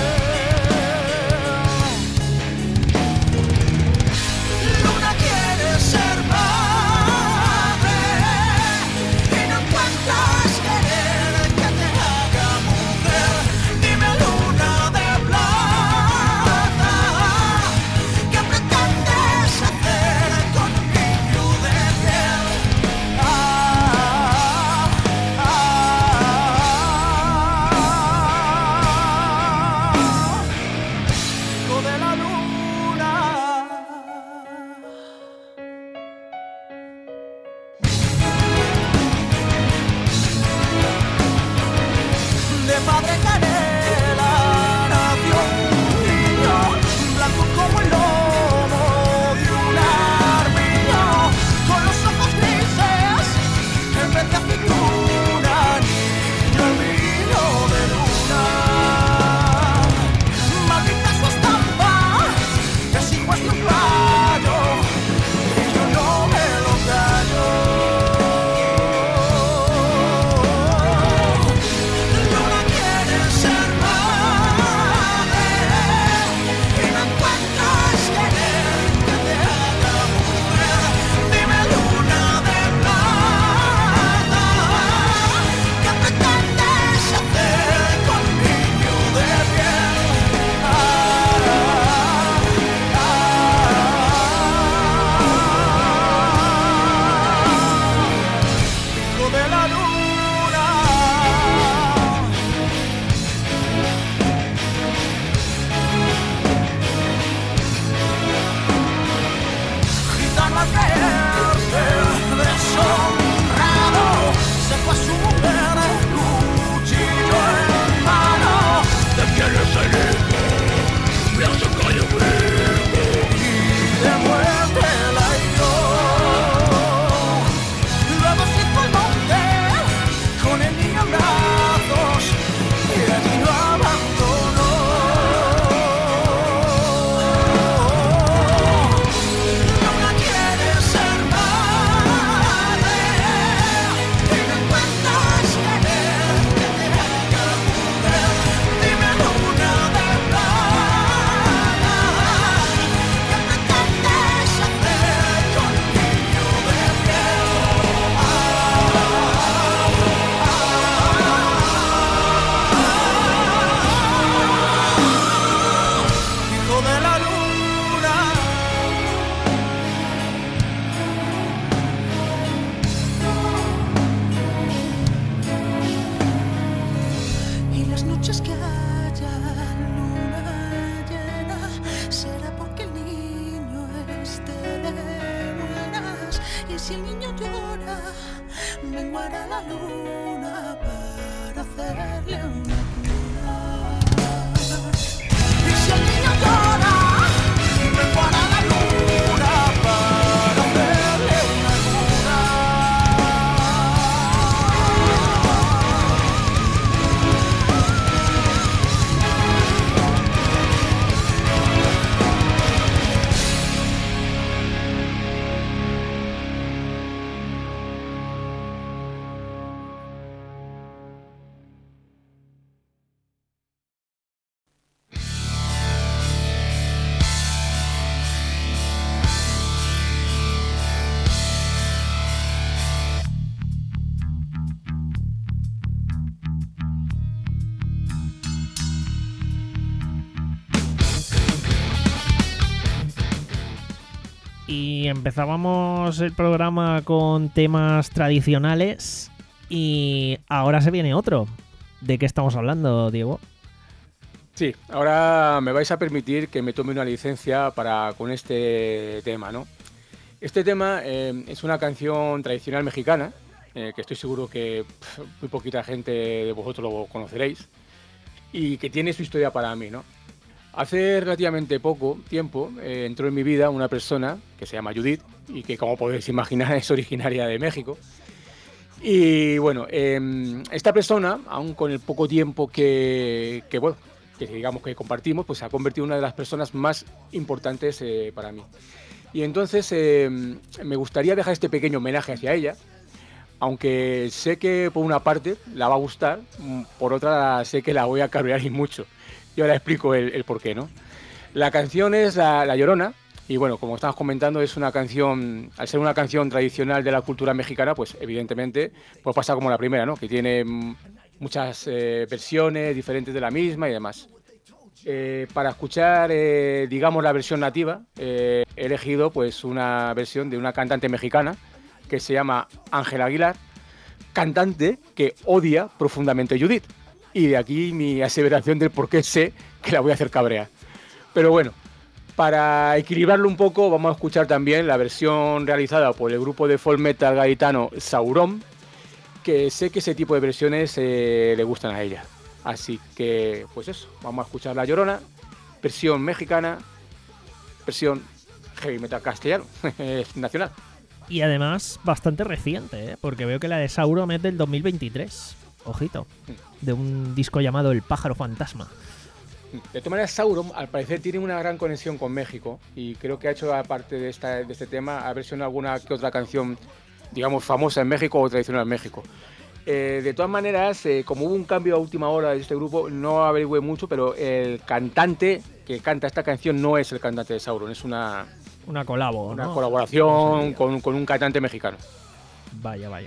Luna quiere ser madre y no encuentras querer que te haga mujer. Dime, luna de plata, ¿qué pretendes hacer con un niño de piel? Ah, ah, hijo de la luna. De padre canela nació un niño, blanco como el lomo de un armiño, con los ojos grises en vez de aceituna, niño vino de luna. Maldita su estampa, es hijo de un rayo, y yo no me lo callo. Luna quiere llora, menguará la luna para hacerle una cuna. Y si el niño llora, menguará la luna para hacerle una cuna. Y empezábamos el programa con temas tradicionales y ahora se viene otro. ¿De qué estamos hablando, Diego? Sí, ahora me vais a permitir que me tome una licencia para con este tema, ¿no? Este tema eh, es una canción tradicional mexicana, eh, que estoy seguro que pff, muy poquita gente de vosotros lo conoceréis, y que tiene su historia para mí, ¿no? Hace relativamente poco tiempo eh, entró en mi vida una persona que se llama Judith y que, como podéis imaginar, es originaria de México. Y bueno, eh, esta persona, aun con el poco tiempo que, que, bueno, que digamos que compartimos, pues se ha convertido en una de las personas más importantes eh, para mí. Y entonces eh, me gustaría dejar este pequeño homenaje hacia ella, aunque sé que por una parte la va a gustar, por otra sé que la voy a cabrear y mucho. Y ahora explico el, el porqué, ¿no? La canción es La, La Llorona, y bueno, como estamos comentando, es una canción, al ser una canción tradicional de la cultura mexicana, pues evidentemente pues pasa como la primera, ¿no? Que tiene muchas eh, versiones diferentes de la misma y demás. Eh, para escuchar, eh, digamos, la versión nativa, eh, he elegido pues una versión de una cantante mexicana que se llama Ángela Aguilar, cantante que odia profundamente a Judith. Y de aquí mi aseveración del por qué sé que la voy a hacer cabrear. Pero bueno, para equilibrarlo un poco, vamos a escuchar también la versión realizada por el grupo de folk metal gaditano Sauron, que sé que ese tipo de versiones eh, le gustan a ella. Así que, pues eso, vamos a escuchar La Llorona, versión mexicana, versión heavy metal castellano, nacional. Y además bastante reciente, ¿eh? Porque veo que la de Sauron es del dos mil veintitrés. Ojito, de un disco llamado El Pájaro Fantasma. De todas maneras, Sauron al parecer tiene una gran conexión con México y creo que ha hecho, aparte de, esta, de este tema, ha versionado alguna que otra canción, digamos, famosa en México o tradicional en México. Eh, de todas maneras, eh, como hubo un cambio a última hora de este grupo, no averigüé mucho, pero el cantante que canta esta canción no es el cantante de Sauron, es una... Una colabo, Una ¿no? colaboración con, con un cantante mexicano. Vaya, vaya.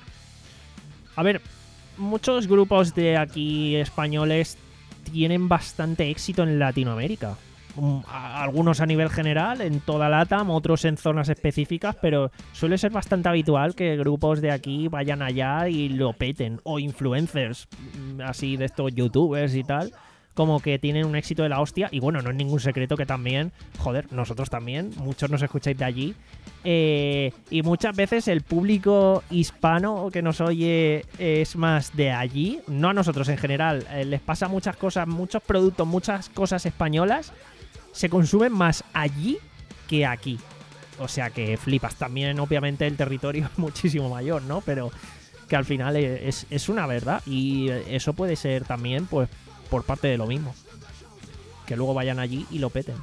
A ver, muchos grupos de aquí españoles tienen bastante éxito en Latinoamérica. Um, a- algunos a nivel general, en toda LATAM, otros en zonas específicas, pero suele ser bastante habitual que grupos de aquí vayan allá y lo peten. O influencers, mm, así de estos youtubers y tal, como que tienen un éxito de la hostia. Y bueno, no es ningún secreto que también, joder, nosotros también, muchos nos escucháis de allí. Eh, y muchas veces el público hispano que nos oye es más de allí, no a nosotros en general. Eh, les pasa muchas cosas, muchos productos, muchas cosas españolas se consumen más allí que aquí. O sea que flipas. También, obviamente, el territorio es muchísimo mayor, ¿no? Pero que al final es, es una verdad. Y eso puede ser también, pues, por parte de lo mismo. Que luego vayan allí y lo peten.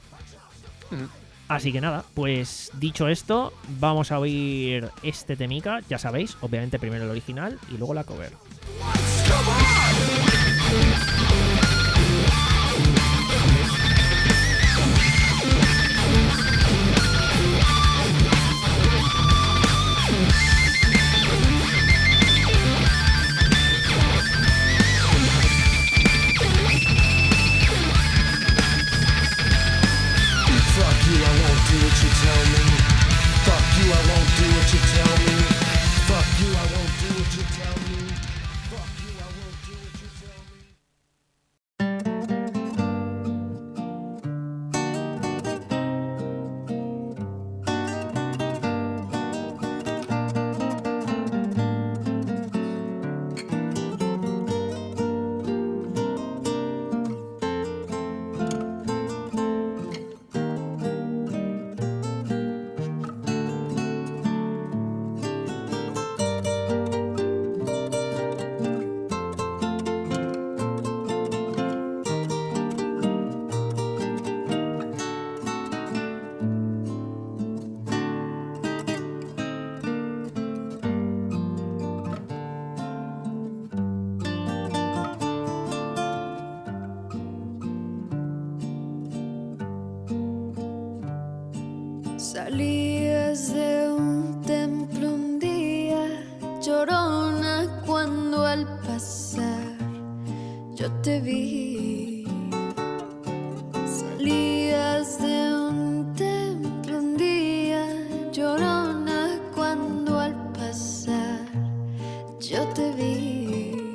Ujú. Así que nada, pues dicho esto, vamos a oír este temica. Ya sabéis, obviamente primero el original y luego la cover. Fuck you, I won't do what you tell me. Fuck you, I won't do what you tell me. Fuck you, I won't do what you tell me. Fuck you, I won't do what you tell me. Salías de un templo un día, llorona, cuando al pasar yo te vi. Salías de un templo un día, llorona, cuando al pasar yo te vi.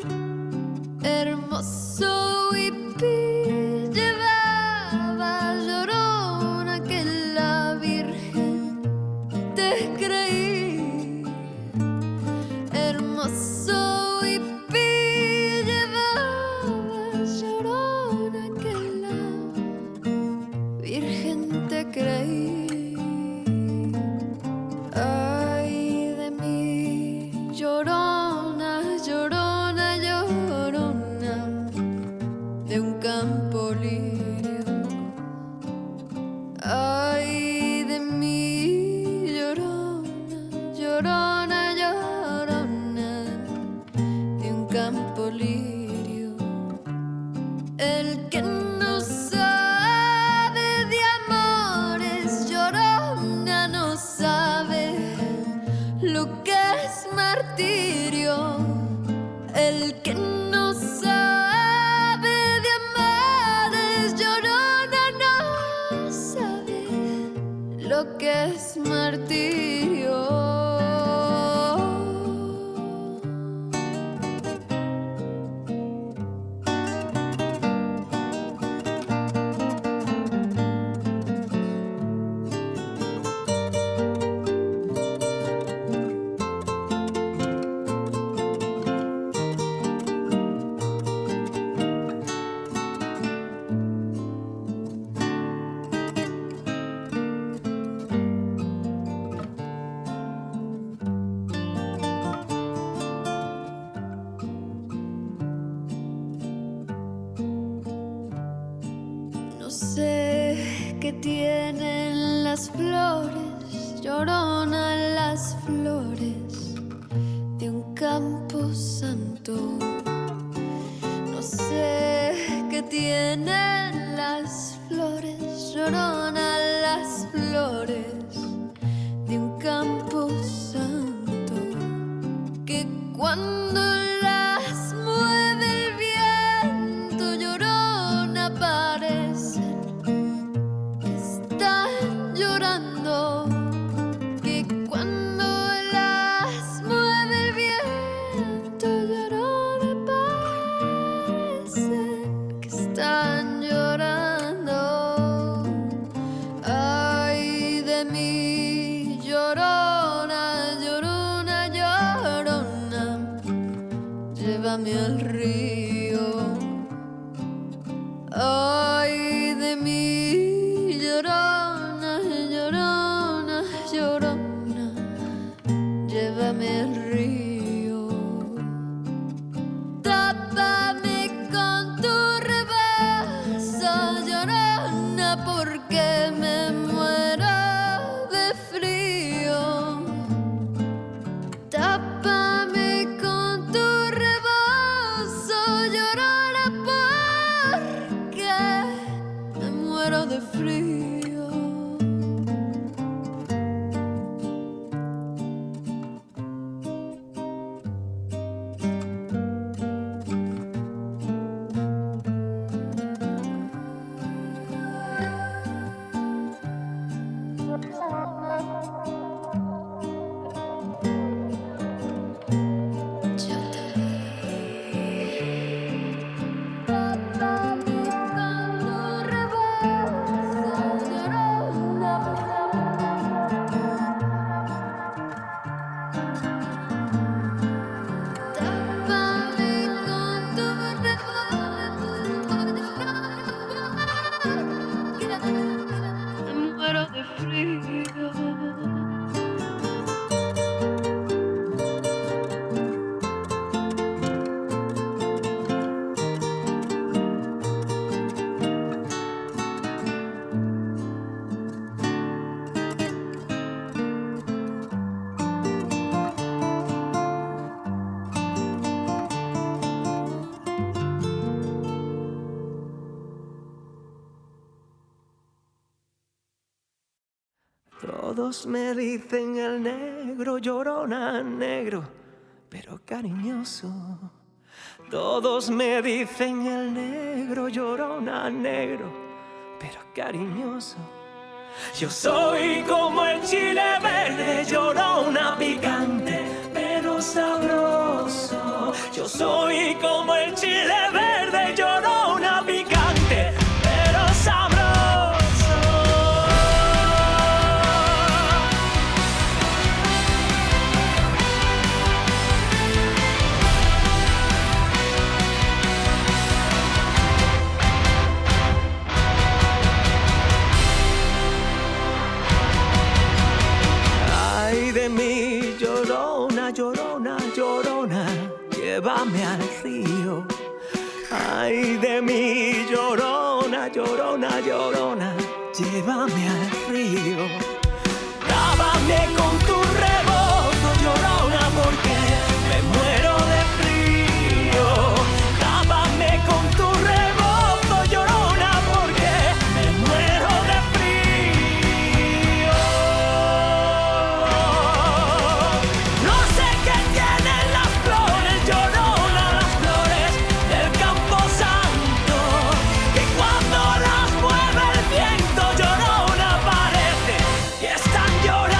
Hermoso hippie llevaba llorona que la Virgen te creí. Hermoso hippie llevaba llorona que la Virgen te creí. Ay de mí, llorona, llorona, llorona de un campo lirio. Ay de mí, llorona, llorona, llorona de un campo lirio. El que no sabe de amores, llorona, no sabe lo que es martirio. El que no sabe de amores, llorona, no sabe lo que es martirio. No sé qué tienen las flores, llorona, las flores de un campo santo. No sé qué tienen las flores, llorona, las flores de un campo santo, que cuando las mueve el viento, llorona, parecen que están llorando, que cuando las mueve el viento, llorona, parecen que están llorando. Ay de mí, llorona, llorona, llorona, llévame al río. Ay de mí, llorona, llorona, llorona, llévame al río. Tápame con tu rebazo, llorona, porque me muero de frío. Tápame con tu rebozo, llorona, porque me muero de frío. Todos me dicen el negro, llorona, negro, pero cariñoso. Todos me dicen el negro, llorona, negro, pero cariñoso. Yo soy como el chile verde, llorona, picante, pero sabroso. Yo soy como el chile verde, llorona, picante, pero sabroso. Ay de mí, llorona, llorona, llorona, llévame al río. Ay de mí, llorona, llorona, llorona, llévame al río. Lávame con tu rebozo, llorona, porque me muero de frío. Lávame con tu rebozo, llorona, porque me muero de frío. No sé qué tienen las flores, llorona, las flores del Campo Santo, que cuando las mueve el viento, llorona, parece que están llorando.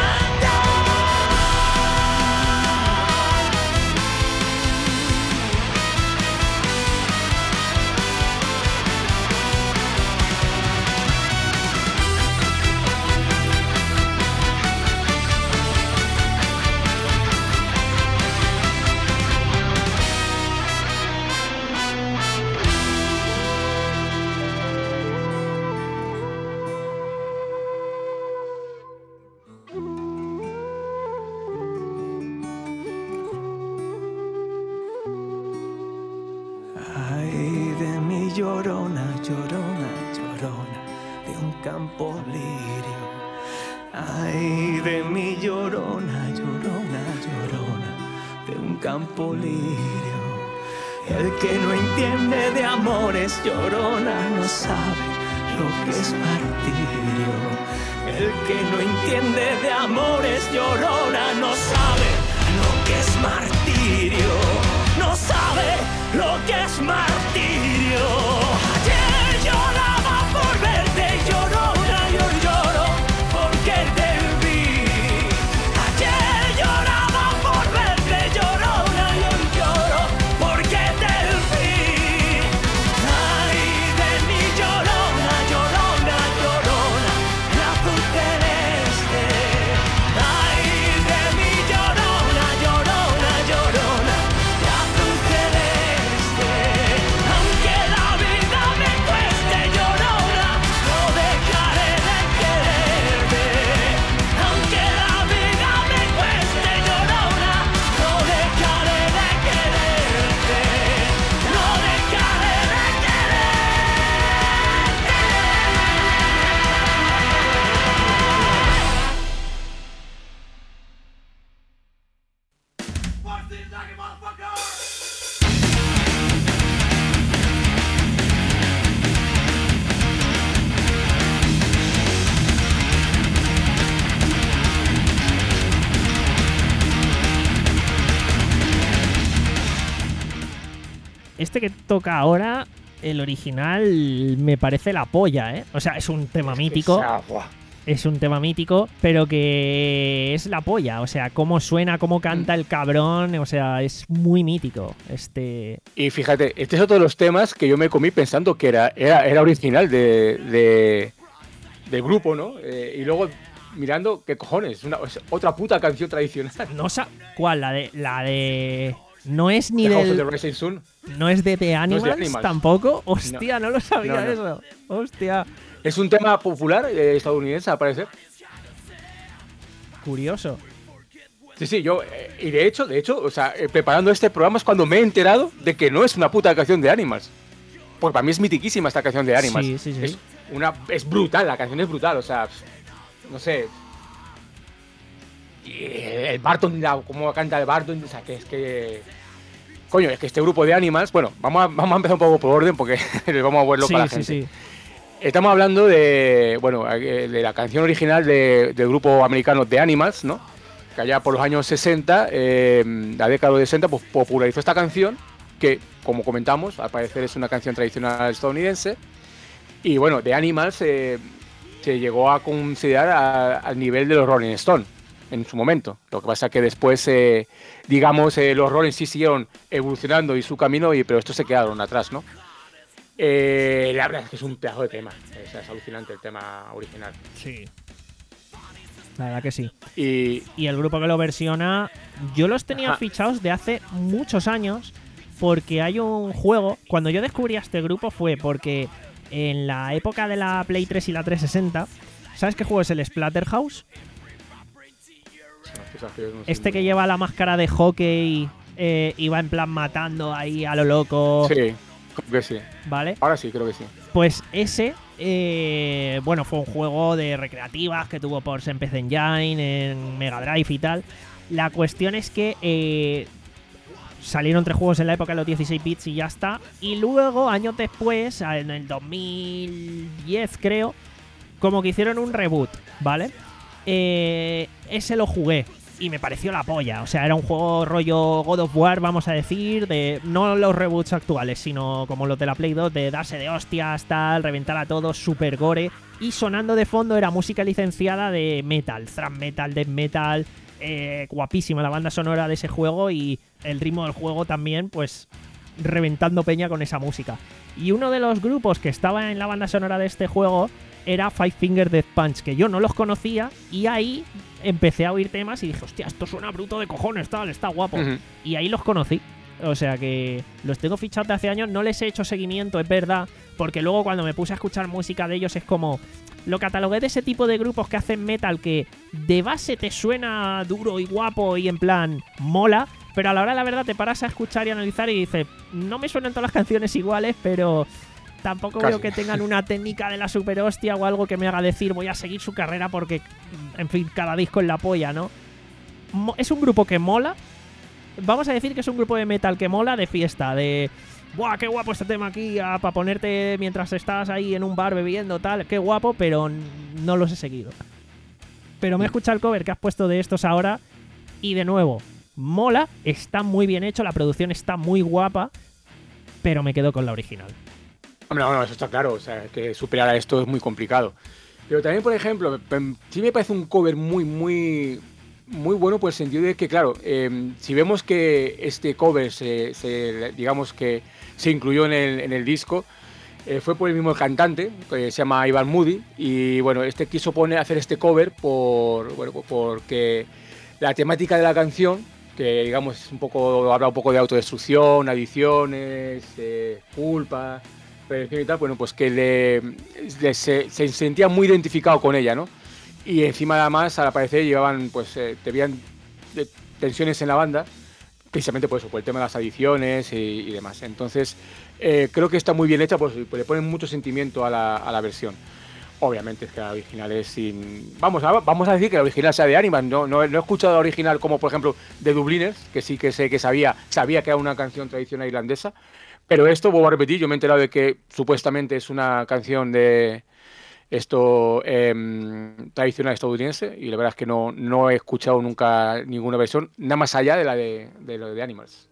Ay de mi llorona, llorona, llorona, de un campo lirio. Ay de mi llorona, llorona, llorona, de un campo lirio. El que no entiende de amores, llorona, no sabe lo que es martirio. El que no entiende de amores, llorona, no sabe lo que es martirio. No sabe lo que es martirio. Ayer lloraba por verte, llorona, y hoy lloro porque te vi. Ayer lloraba por verte, llorona, y hoy lloro porque te vi. Ay de mi llorona, llorona, llorona, la azul celeste. Ay de mi llorona, llorona, llorona, la azul celeste. Aunque la vida me cueste, llorona, no dejaré de quererte. Aunque la vida me cueste, llorona, no dejaré de quererte. No dejaré de quererte. Este que toca ahora, el original, me parece la polla, ¿eh? O sea, es un tema mítico. Esa, buah. Es un tema mítico, pero que es la polla. O sea, cómo suena, cómo canta el cabrón. O sea, es muy mítico. Este. Y fíjate, este es otro de los temas que yo me comí pensando que era, era, era original de, de, del grupo, ¿no? Eh, y luego mirando, ¿qué cojones? Es, una, es otra puta canción tradicional. No sa ¿Cuál? La de. La de. No es ni The House of del. the Rising Sun. No es de The Animals, No es de Animals. tampoco. Hostia, no, No. lo sabía No, no. eso. Hostia. Es un tema popular eh, estadounidense, al parecer. Curioso. Sí, sí, yo. eh, y de hecho, de hecho, o sea, eh, preparando este programa es cuando me he enterado de que no es una puta canción de Animals. Porque para mí es mitiquísima esta canción de Animals. Sí, sí, sí. Es, una, es brutal, la canción es brutal, o sea, no sé. Y el Barton, la, cómo canta el Barton, o sea, que es que. Coño, es que este grupo de Animals, bueno, vamos a, vamos a empezar un poco por orden porque vamos a verlo Sí, para la sí, gente. sí. Estamos hablando de, bueno, de la canción original de, del grupo americano The Animals, ¿no? Que allá por los años sesenta, eh, la década de sesenta, pues popularizó esta canción, que, como comentamos, al parecer es una canción tradicional estadounidense. Y bueno, The Animals eh, se llegó a considerar a- al nivel de los Rolling Stones en su momento. Lo que pasa es que después, eh, digamos, eh, los Rolling sí siguieron evolucionando y su camino, y, pero estos se quedaron atrás, ¿no? Eh, la verdad es que es un pedazo de tema. Es, es alucinante el tema original. Sí. La verdad que sí. Y, Y el grupo que lo versiona, yo los tenía Ajá. fichados de hace muchos años, porque hay un juego. Cuando yo descubrí a este grupo fue porque en la época de la Play tres y la trescientos sesenta, ¿sabes qué juego es el Splatterhouse? Este que lleva la máscara de hockey eh, y va en plan matando ahí a lo loco. Sí, creo que sí. ¿Vale? Ahora sí, creo que sí. Pues ese, eh, bueno, fue un juego de recreativas que tuvo por P C Engine, en Mega Drive y tal. La cuestión es que eh, salieron tres juegos en la época de los dieciséis bits y ya está. Y luego, años después, en el dos mil diez creo, como que hicieron un reboot, ¿vale? Eh, ese lo jugué y me pareció la polla. O sea, era un juego rollo God of War, vamos a decir, de no los reboots actuales, sino como los de la Play dos, de darse de hostias, tal, reventar a todos, super gore. Y sonando de fondo era música licenciada de metal, thrash metal, death metal. Eh, guapísima la banda sonora de ese juego y el ritmo del juego también, pues reventando peña con esa música. Y uno de los grupos que estaba en la banda sonora de este juego era Five Finger Death Punch, que yo no los conocía, y ahí empecé a oír temas y dije, hostia, esto suena bruto de cojones, tal, está guapo. Ujú. Y ahí los conocí. O sea que los tengo fichados de hace años, no les he hecho seguimiento, es verdad, porque luego cuando me puse a escuchar música de ellos es como... Lo catalogué de ese tipo de grupos que hacen metal que de base te suena duro y guapo y en plan mola, pero a la hora de la verdad te paras a escuchar y analizar y dices, no me suenan todas las canciones iguales, pero tampoco Casi. veo que tengan una técnica de la super hostia o algo que me haga decir voy a seguir su carrera porque, en fin, cada disco es la polla, ¿no? Mo- Es un grupo que mola. Vamos a decir que es un grupo de metal que mola de fiesta, de... ¡Buah, qué guapo este tema aquí! Para ponerte mientras estás ahí en un bar bebiendo, tal. ¡Qué guapo! Pero n- no los he seguido. Pero me he escuchado el cover que has puesto de estos ahora. Y de nuevo, mola, está muy bien hecho, la producción está muy guapa. Pero me quedo con la original. Hombre, no, no, eso está claro. O sea, que superar a esto es muy complicado. Pero también, por ejemplo, me- sí me parece un cover muy, muy, muy bueno por el sentido de que, claro, eh, si vemos que este cover se, se- digamos que se incluyó en el, en el disco, eh, fue por el mismo cantante, que se llama Ivan Moody, y bueno, este quiso poner, hacer este cover por, bueno, porque la temática de la canción, que digamos es un poco, habla un poco de autodestrucción, adicciones, eh, culpa, redención y tal, bueno, pues que le, le- se, se sentía muy identificado con ella, ¿no? Y encima además al aparecer llevaban, pues, eh, tenían de- tensiones en la banda, precisamente por eso, por el tema de las adicciones y, y demás. Entonces, eh, creo que está muy bien hecha, pues, pues le ponen mucho sentimiento a la, a la versión. Obviamente es que la original es sin... Vamos a, vamos a decir que la original sea de Animal. No, no, no he escuchado la original como, por ejemplo, de Dubliners, que sí que sé que sabía, sabía que era una canción tradicional irlandesa. Pero esto, vuelvo a repetir, yo me he enterado de que supuestamente es una canción de esto em, tradicional estadounidense, y la verdad es que no, no he escuchado nunca ninguna versión, nada más allá de la de, de lo de Animals.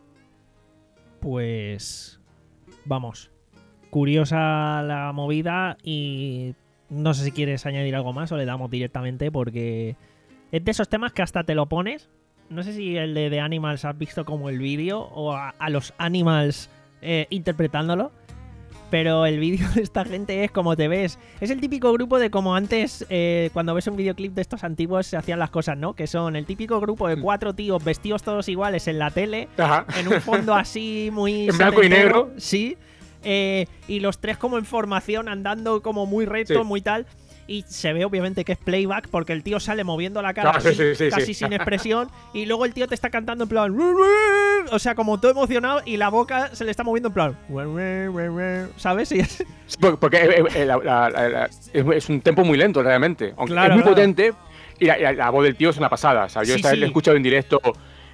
Pues... Vamos. Curiosa la movida y... No sé si quieres añadir algo más o le damos directamente porque... Es de esos temas que hasta te lo pones. No sé si el de The Animals has visto como el vídeo o a, a los Animals eh, interpretándolo. Pero el vídeo de esta gente es como te ves. Es el típico grupo de como antes, eh, cuando ves un videoclip de estos antiguos, se hacían las cosas, ¿no? Que son el típico grupo de cuatro tíos vestidos todos iguales en la tele, Ajá. en un fondo así muy... En blanco y setentero, negro. Sí. Eh, y los tres como en formación, andando como muy recto, Sí. muy tal. Y se ve obviamente que es playback porque el tío sale moviendo la cara Ah, sí, así, sí, sí, casi sí. sin expresión. Y luego el tío te está cantando en plan... O sea, como todo emocionado y la boca se le está moviendo en plan... ¿Sabes? Y es... Sí, Porque, porque, eh, eh, la- la- la- la- es, es un tempo muy lento realmente, aunque Claro, es muy claro. potente, y la, y la- la voz del tío es una pasada. O sea, yo Sí, esta vez sí. lo he escuchado en directo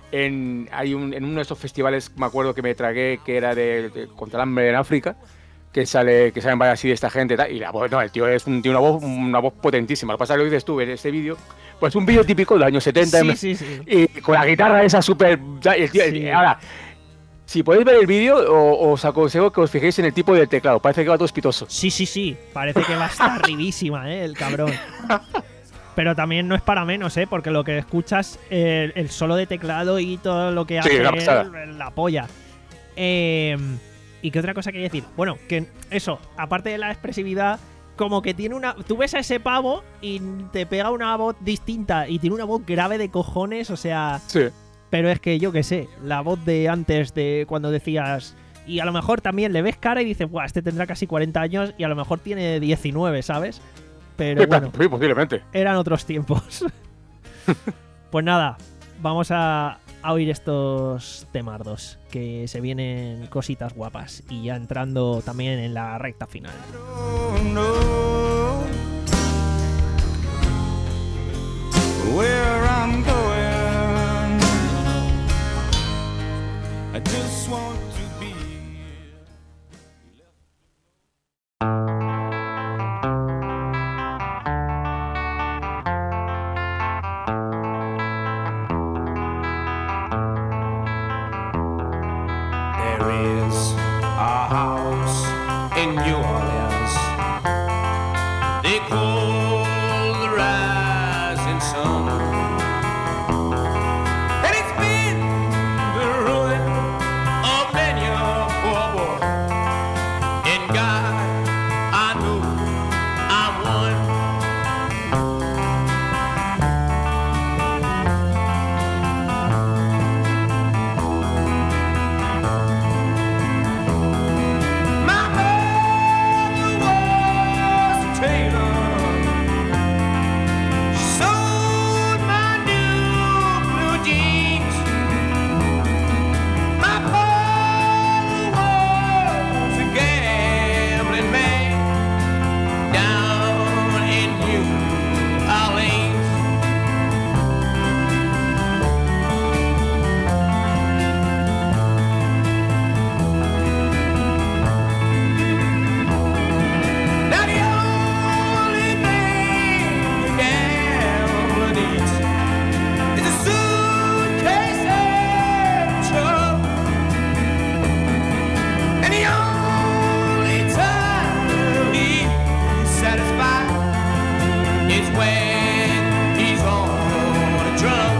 en, hay un, en uno de esos festivales, me acuerdo que me tragué, que era de, de contra el hambre en África, que sale que salen varias así de esta gente y tal, y la voz, no, el tío es un, tiene una voz una voz potentísima. Lo que pasa es que lo dices tú en este vídeo, pues un vídeo típico de los años setenta, Sí, sí, sí. y con la guitarra esa súper, el tío, Sí. ahora, si podéis ver el vídeo, o- os aconsejo que os fijéis en el tipo del teclado, parece que va todo espitoso. Sí, sí, sí. Parece que va a estar arribísima, ¿eh? El cabrón. Pero también no es para menos, ¿eh? Porque lo que escuchas, eh, el solo de teclado y todo lo que Sí, hace una pasada. él, la polla. Eh, ¿Y qué otra cosa quería decir? Bueno, que eso, aparte de la expresividad, como que tiene una... Tú ves a ese pavo y te pega una voz distinta y tiene una voz grave de cojones, o sea... Sí. Pero es que yo qué sé, la voz de antes de cuando decías... Y a lo mejor también le ves cara y dices, guau, este tendrá casi cuarenta años y a lo mejor tiene diecinueve, ¿sabes? Pero Sí, bueno, sí, posiblemente. eran otros tiempos. Pues nada, vamos a, a oír estos temardos, que se vienen cositas guapas y ya entrando también en la recta final. Where I'm going, I just want to be. There is a house in New Orleans they call the rising sun, and it's been the ruin of many a poor boy. And God, I know I'm one. My mother was a tailor. She sewed my new blue jeans. My father was a gambling man down in New Orleans. Now the only thing a gambler needs is a suitcase and trouble, and the only time he's satisfied is when he's on a drum.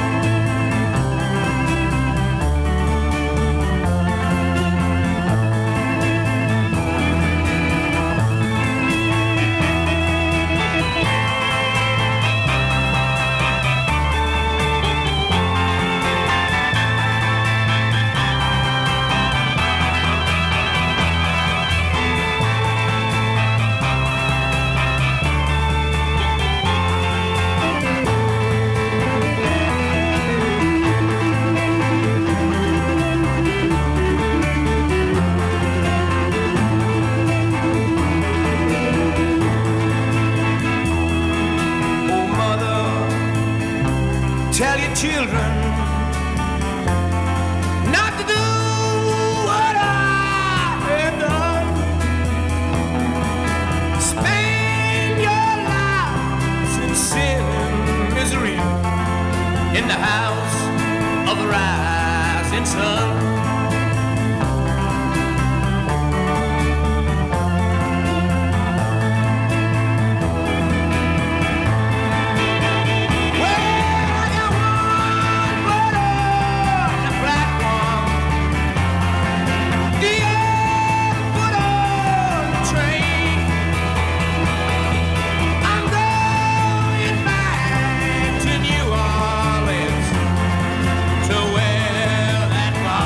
Oh, mother, tell your children not to do what I have done. Spend your lives in sin and misery in the house of the rising sun. To where that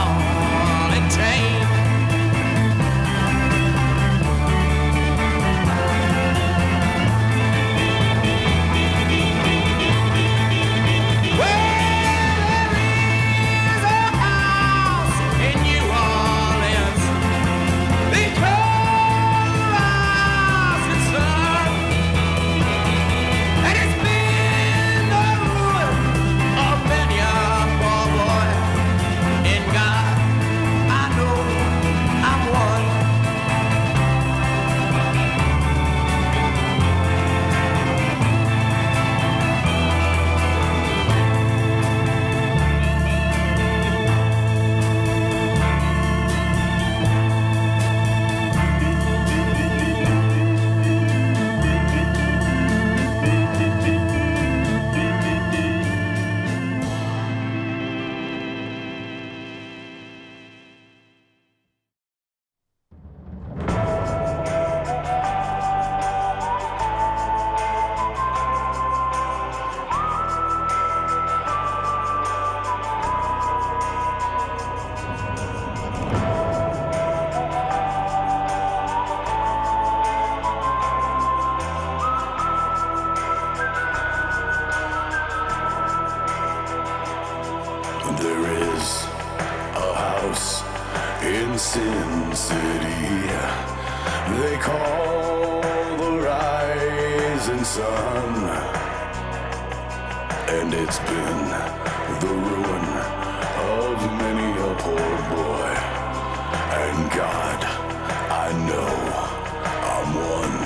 There is a house in Sin City they call the rising sun, and it's been the ruin of many a poor boy. And God, I know I'm one.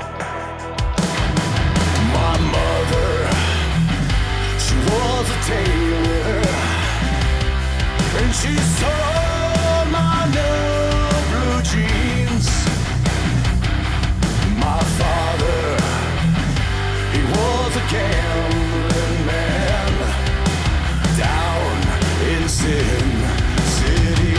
My mother, she was a tailor, and she saw my new blue jeans. My father, he was a gambling man down in Sin City.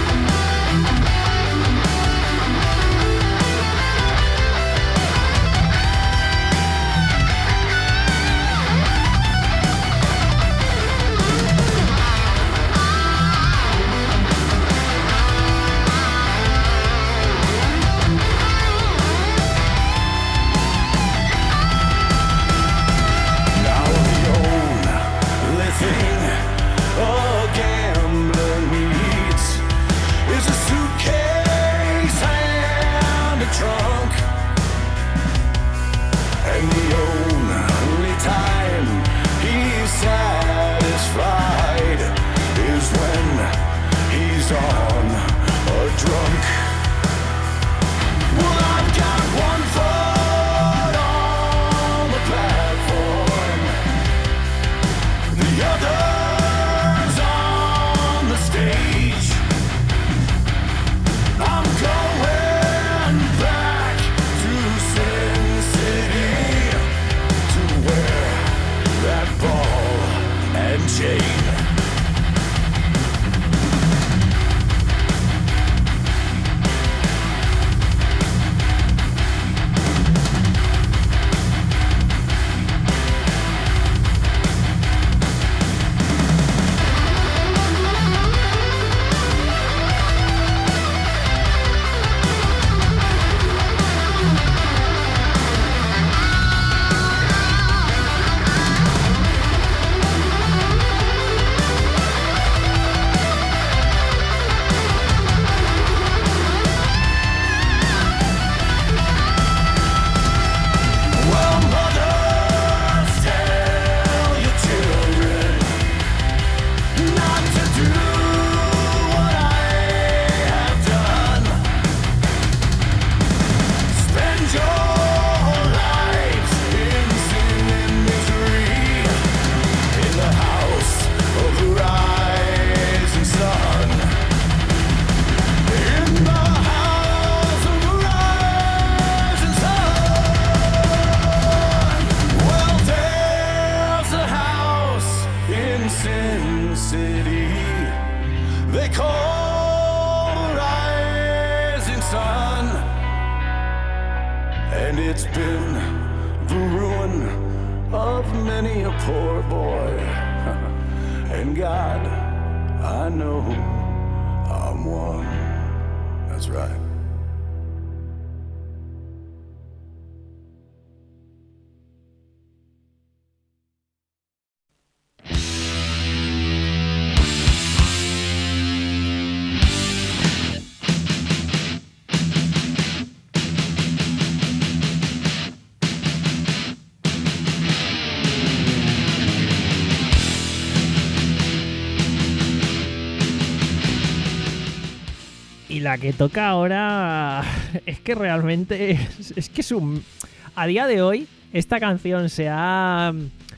La que toca ahora es que realmente es, es que es un... A día de hoy esta canción se ha...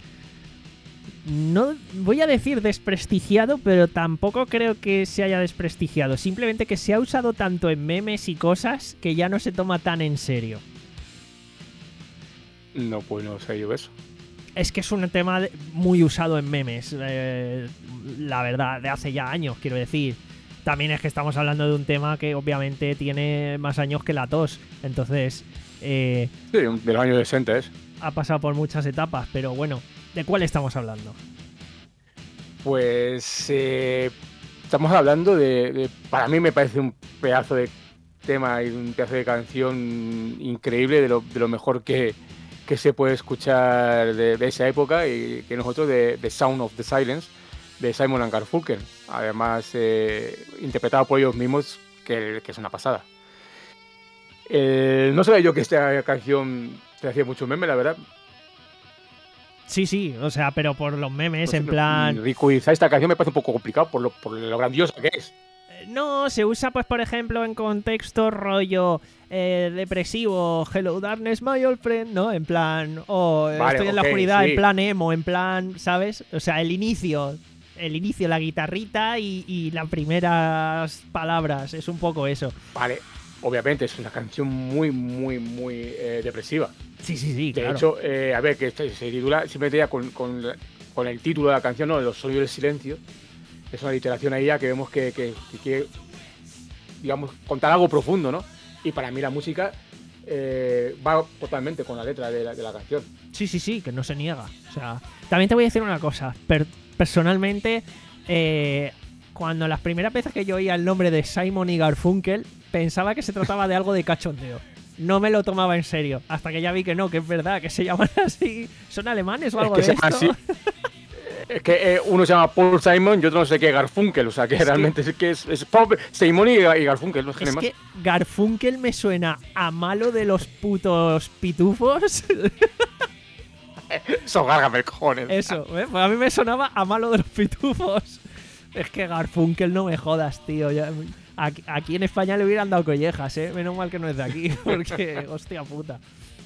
No voy a decir desprestigiado, pero tampoco creo que se haya desprestigiado. Simplemente que se ha usado tanto en memes y cosas que ya no se toma tan en serio. No, pues no sé yo eso. Es que es un tema de- muy usado en memes. eh, la verdad, de hace ya años, quiero decir. También es que estamos hablando de un tema que obviamente tiene más años que la tos. Entonces, eh, Sí, un- de los años decentes. ha pasado por muchas etapas. Pero bueno, ¿de cuál estamos hablando? Pues eh, estamos hablando de, de- Para mí me parece un pedazo de tema y un pedazo de canción increíble, de lo, de lo mejor que, que se puede escuchar de, de esa época, y que nosotros de, de Sound of the Silence de Simon and Garfunkel, además eh, interpretado por ellos mismos, que, que es una pasada. Eh, no sabía yo que esta canción se hacía mucho meme, la verdad. Sí, sí, o sea, pero por los memes, No sé, en plan... ridiculizar esta canción me parece un poco complicado por lo, por lo grandiosa que es. No, se usa, pues, por ejemplo, en contexto rollo eh, depresivo, Hello Darkness, my old friend, ¿no? En plan, o oh, Vale, estoy en la ok, oscuridad, sí. en plan emo, en plan, ¿sabes? O sea, el inicio, el inicio, la guitarrita y, y las primeras palabras, es un poco eso. Vale, obviamente es una canción muy, muy, muy eh, depresiva. Sí, sí, sí, De claro. hecho, eh, a ver, que este se titula simplemente ya con, con, con el título de la canción, ¿no? Los sonidos del silencio. Es una literación ahí ya que vemos que, que, que quiere, digamos, contar algo profundo, ¿no? Y para mí la música eh, va totalmente con la letra de la, de la canción. Sí, sí, sí, que no se niega. O sea, también te voy a decir una cosa. Per- personalmente, eh, cuando las primeras veces que yo oía el nombre de Simon y Garfunkel, pensaba que se trataba de algo de cachondeo. No me lo tomaba en serio. Hasta que ya vi que no, que es verdad, que se llaman así. ¿Son alemanes o algo Es que de se esto? llama así. Es que eh, uno se llama Paul Simon y otro no sé qué, Garfunkel. O sea, que Es realmente es que es, es Paul, Simon y, y Garfunkel. No es, Es más. que Garfunkel me suena a malo de los putos pitufos. Eso, gárgame, cojones. Eso, ¿eh? Pues a mí me sonaba a malo de los pitufos. Es que Garfunkel, no me jodas, tío. Ya- aquí, aquí en España le hubieran dado collejas, ¿eh? Menos mal que no es de aquí, porque, hostia puta.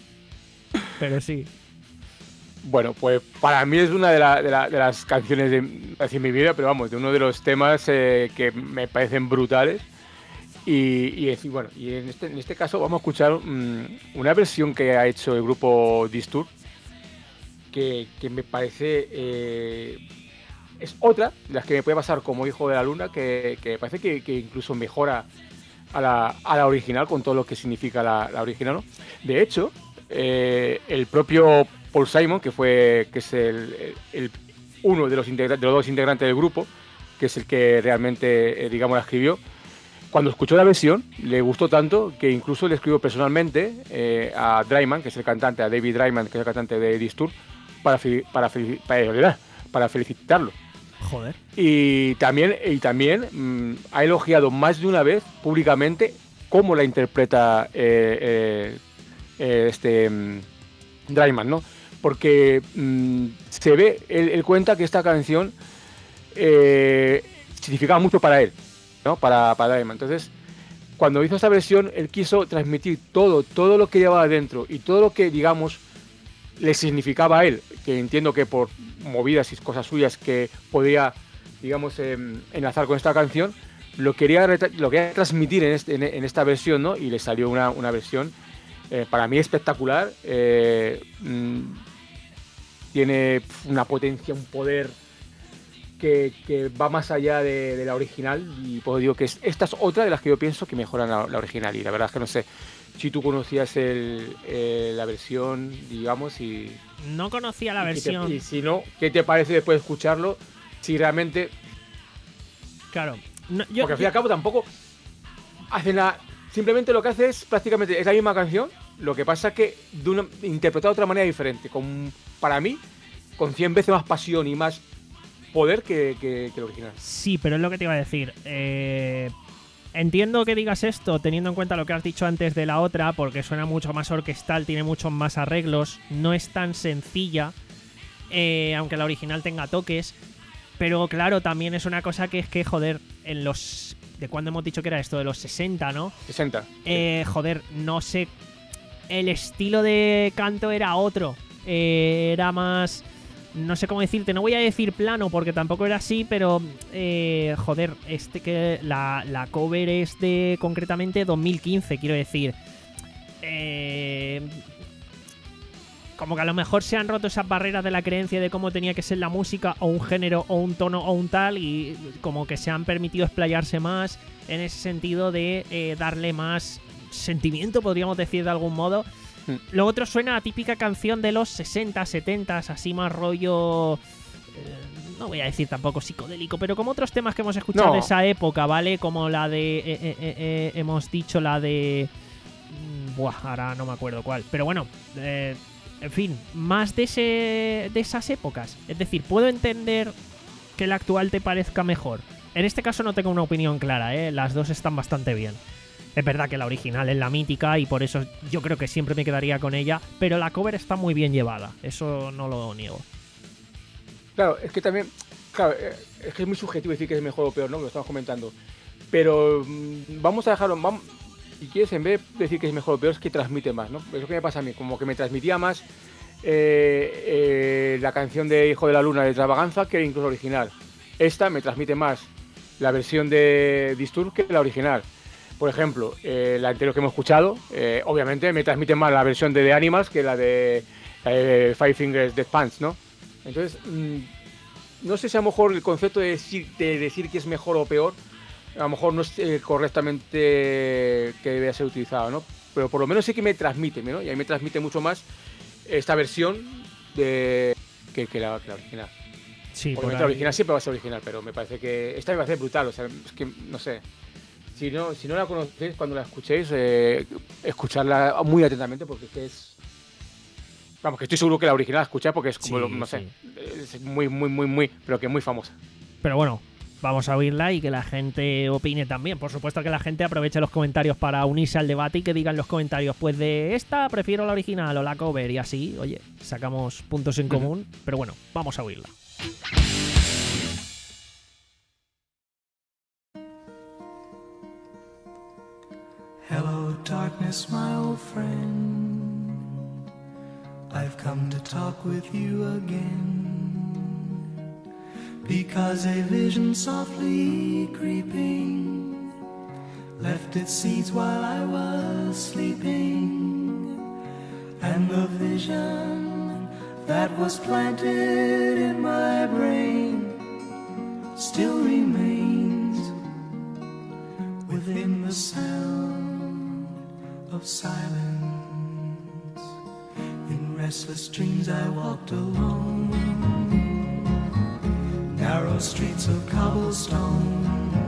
Pero sí. Bueno, pues para mí es una de, la- de la- de las canciones de, así en mi vida, pero vamos, de uno de los temas eh, que me parecen brutales. Y, y, es- y bueno, y en este, en este caso vamos a escuchar mm, una versión que ha hecho el grupo Disturbed, que, que me parece eh, es otra de las que me puede pasar como Hijo de la Luna, que, que me parece que, que incluso mejora a la, a la original con todo lo que significa la, la original, ¿no? De hecho, eh, el propio Paul Simon, que fue que es el, el- uno de los, integra- de los dos integrantes del grupo, que es el que realmente, eh, digamos, la escribió, cuando escuchó la versión, le gustó tanto que incluso le escribió personalmente eh, a Draiman, que es el cantante, a David Draiman, que es el cantante de Disturbed, para, fel- para, fel- para, para felicitarlo. Joder. Y también, y también mm, ha elogiado más de una vez públicamente cómo la interpreta eh, eh, eh, este mm, Draiman, ¿no? Porque mm, se ve, él, él cuenta que esta canción eh, significaba mucho para él, ¿no? Para, para Draiman. Entonces, cuando hizo esta versión, él quiso transmitir todo, todo lo que llevaba adentro y todo lo que, digamos, le significaba a él, que entiendo que por movidas y cosas suyas que podía, digamos, eh, enlazar con esta canción, lo quería, retra- lo quería transmitir en, este- en- en esta versión, ¿no? Y le salió una, una versión eh, para mí espectacular. eh, mm, tiene pf, una potencia, un poder que, que va más allá de, de la original, y pues digo que es, esta es otra de las que yo pienso que mejoran la, la original, y la verdad es que no sé si tú conocías el, eh, la versión, digamos, y... No conocía la y qué te- versión. y si no, ¿qué te parece después de escucharlo? Si realmente... Claro. No, yo- Porque al fin y al cabo tampoco hace nada... Simplemente lo que hace es prácticamente es la misma canción, lo que pasa que de una, interpretada de otra manera diferente, con, para mí, con cien veces más pasión y más poder que, que, que el original. Sí, pero es lo que te iba a decir. Eh, entiendo que digas esto teniendo en cuenta lo que has dicho antes de la otra, porque suena mucho más orquestal, tiene muchos más arreglos, no es tan sencilla, eh, aunque la original tenga toques. Pero claro, también es una cosa que es que, joder, en los... ¿De cuándo hemos dicho que era esto? De los sesenta, ¿no? sesenta. Eh, joder, no sé. El estilo de canto era otro. Eh, era más... No sé cómo decirte. No voy a decir plano porque tampoco era así, pero... Eh, joder, este que la, la cover es de concretamente dos mil quince, quiero decir. Eh... Como que a lo mejor se han roto esas barreras de la creencia de cómo tenía que ser la música, o un género, o un tono, o un tal, y como que se han permitido explayarse más en ese sentido de eh, darle más sentimiento, podríamos decir de algún modo. Mm. Lo otro suena a típica canción de los sesenta, setenta, así más rollo... eh, no voy a decir tampoco psicodélico, pero como otros temas que hemos escuchado No. de esa época, ¿vale? Como la de... eh, eh, eh, eh, hemos dicho la de... mm, Buah, ahora no me acuerdo cuál. Pero bueno, eh, en fin, más de, ese, de esas épocas. Es decir, puedo entender que la actual te parezca mejor? En este caso no tengo una opinión clara, ¿eh? Las dos están bastante bien. Es verdad que la original es la mítica y por eso yo creo que siempre me quedaría con ella, pero la cover está muy bien llevada, eso no lo niego. Claro, es que también, claro, es que es muy subjetivo decir que es mejor o peor, ¿no? Lo estamos comentando. Pero mmm, vamos a dejarlo, vamos, si quieres, en vez de decir que es mejor o peor, es que transmite más, ¿no? Es lo que me pasa a mí, como que me transmitía más eh, eh, la canción de Hijo de la Luna de Extravaganza que incluso la original. Esta me transmite más la versión de Disturb que la original. Por ejemplo, eh, la anterior que hemos escuchado, eh, obviamente me transmite más la versión de The Animals que la de, la de Five Fingers Death Punch, ¿no? Entonces, mmm, no sé si a lo mejor el concepto de decir, de decir que es mejor o peor, a lo mejor no es eh, correctamente que debe ser utilizado, ¿no? Pero por lo menos sí que me transmite, ¿no? Y a mí me transmite mucho más esta versión de que, que, la, que la original. Sí, obviamente la original siempre va a ser original, pero me parece que esta me parece brutal, o sea, es que, no sé... Si no, si no la conocéis, cuando la escuchéis, eh, escucharla muy atentamente porque es que es... Vamos, que estoy seguro que la original la escucháis porque es como, Sí, lo- no sé, sí. es muy, muy, muy, muy, pero que muy famosa. Pero bueno, vamos a oírla y que la gente opine también. Por supuesto que la gente aproveche los comentarios para unirse al debate y que digan en los comentarios, pues de esta prefiero la original o la cover y así, oye, sacamos puntos en común. Pero bueno, vamos a oírla. Hello, darkness, my old friend. I've come to talk with you again. Because a vision softly creeping left its seeds while I was sleeping. And the vision that was planted in my brain still remains within the sound of silence. In restless dreams I walked alone, narrow streets of cobblestone,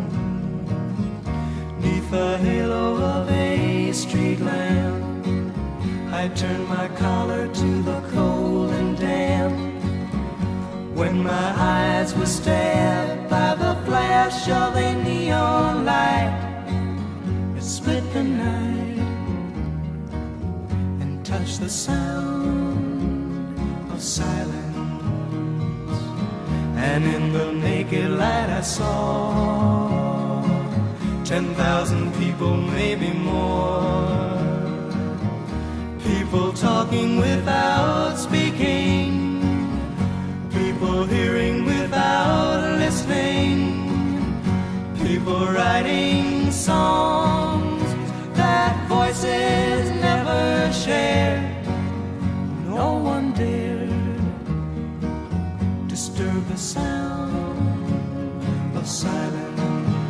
neath the halo of a street lamp. I turned my collar to the cold and damp. When my eyes were stabbed by the flash of a neon light, it split the night and touched the sound of silence. And in the naked light I saw ten thousand people, maybe more. People talking without speaking, people hearing without listening, people writing songs that voices never shared. No one dared disturb the sound of silence.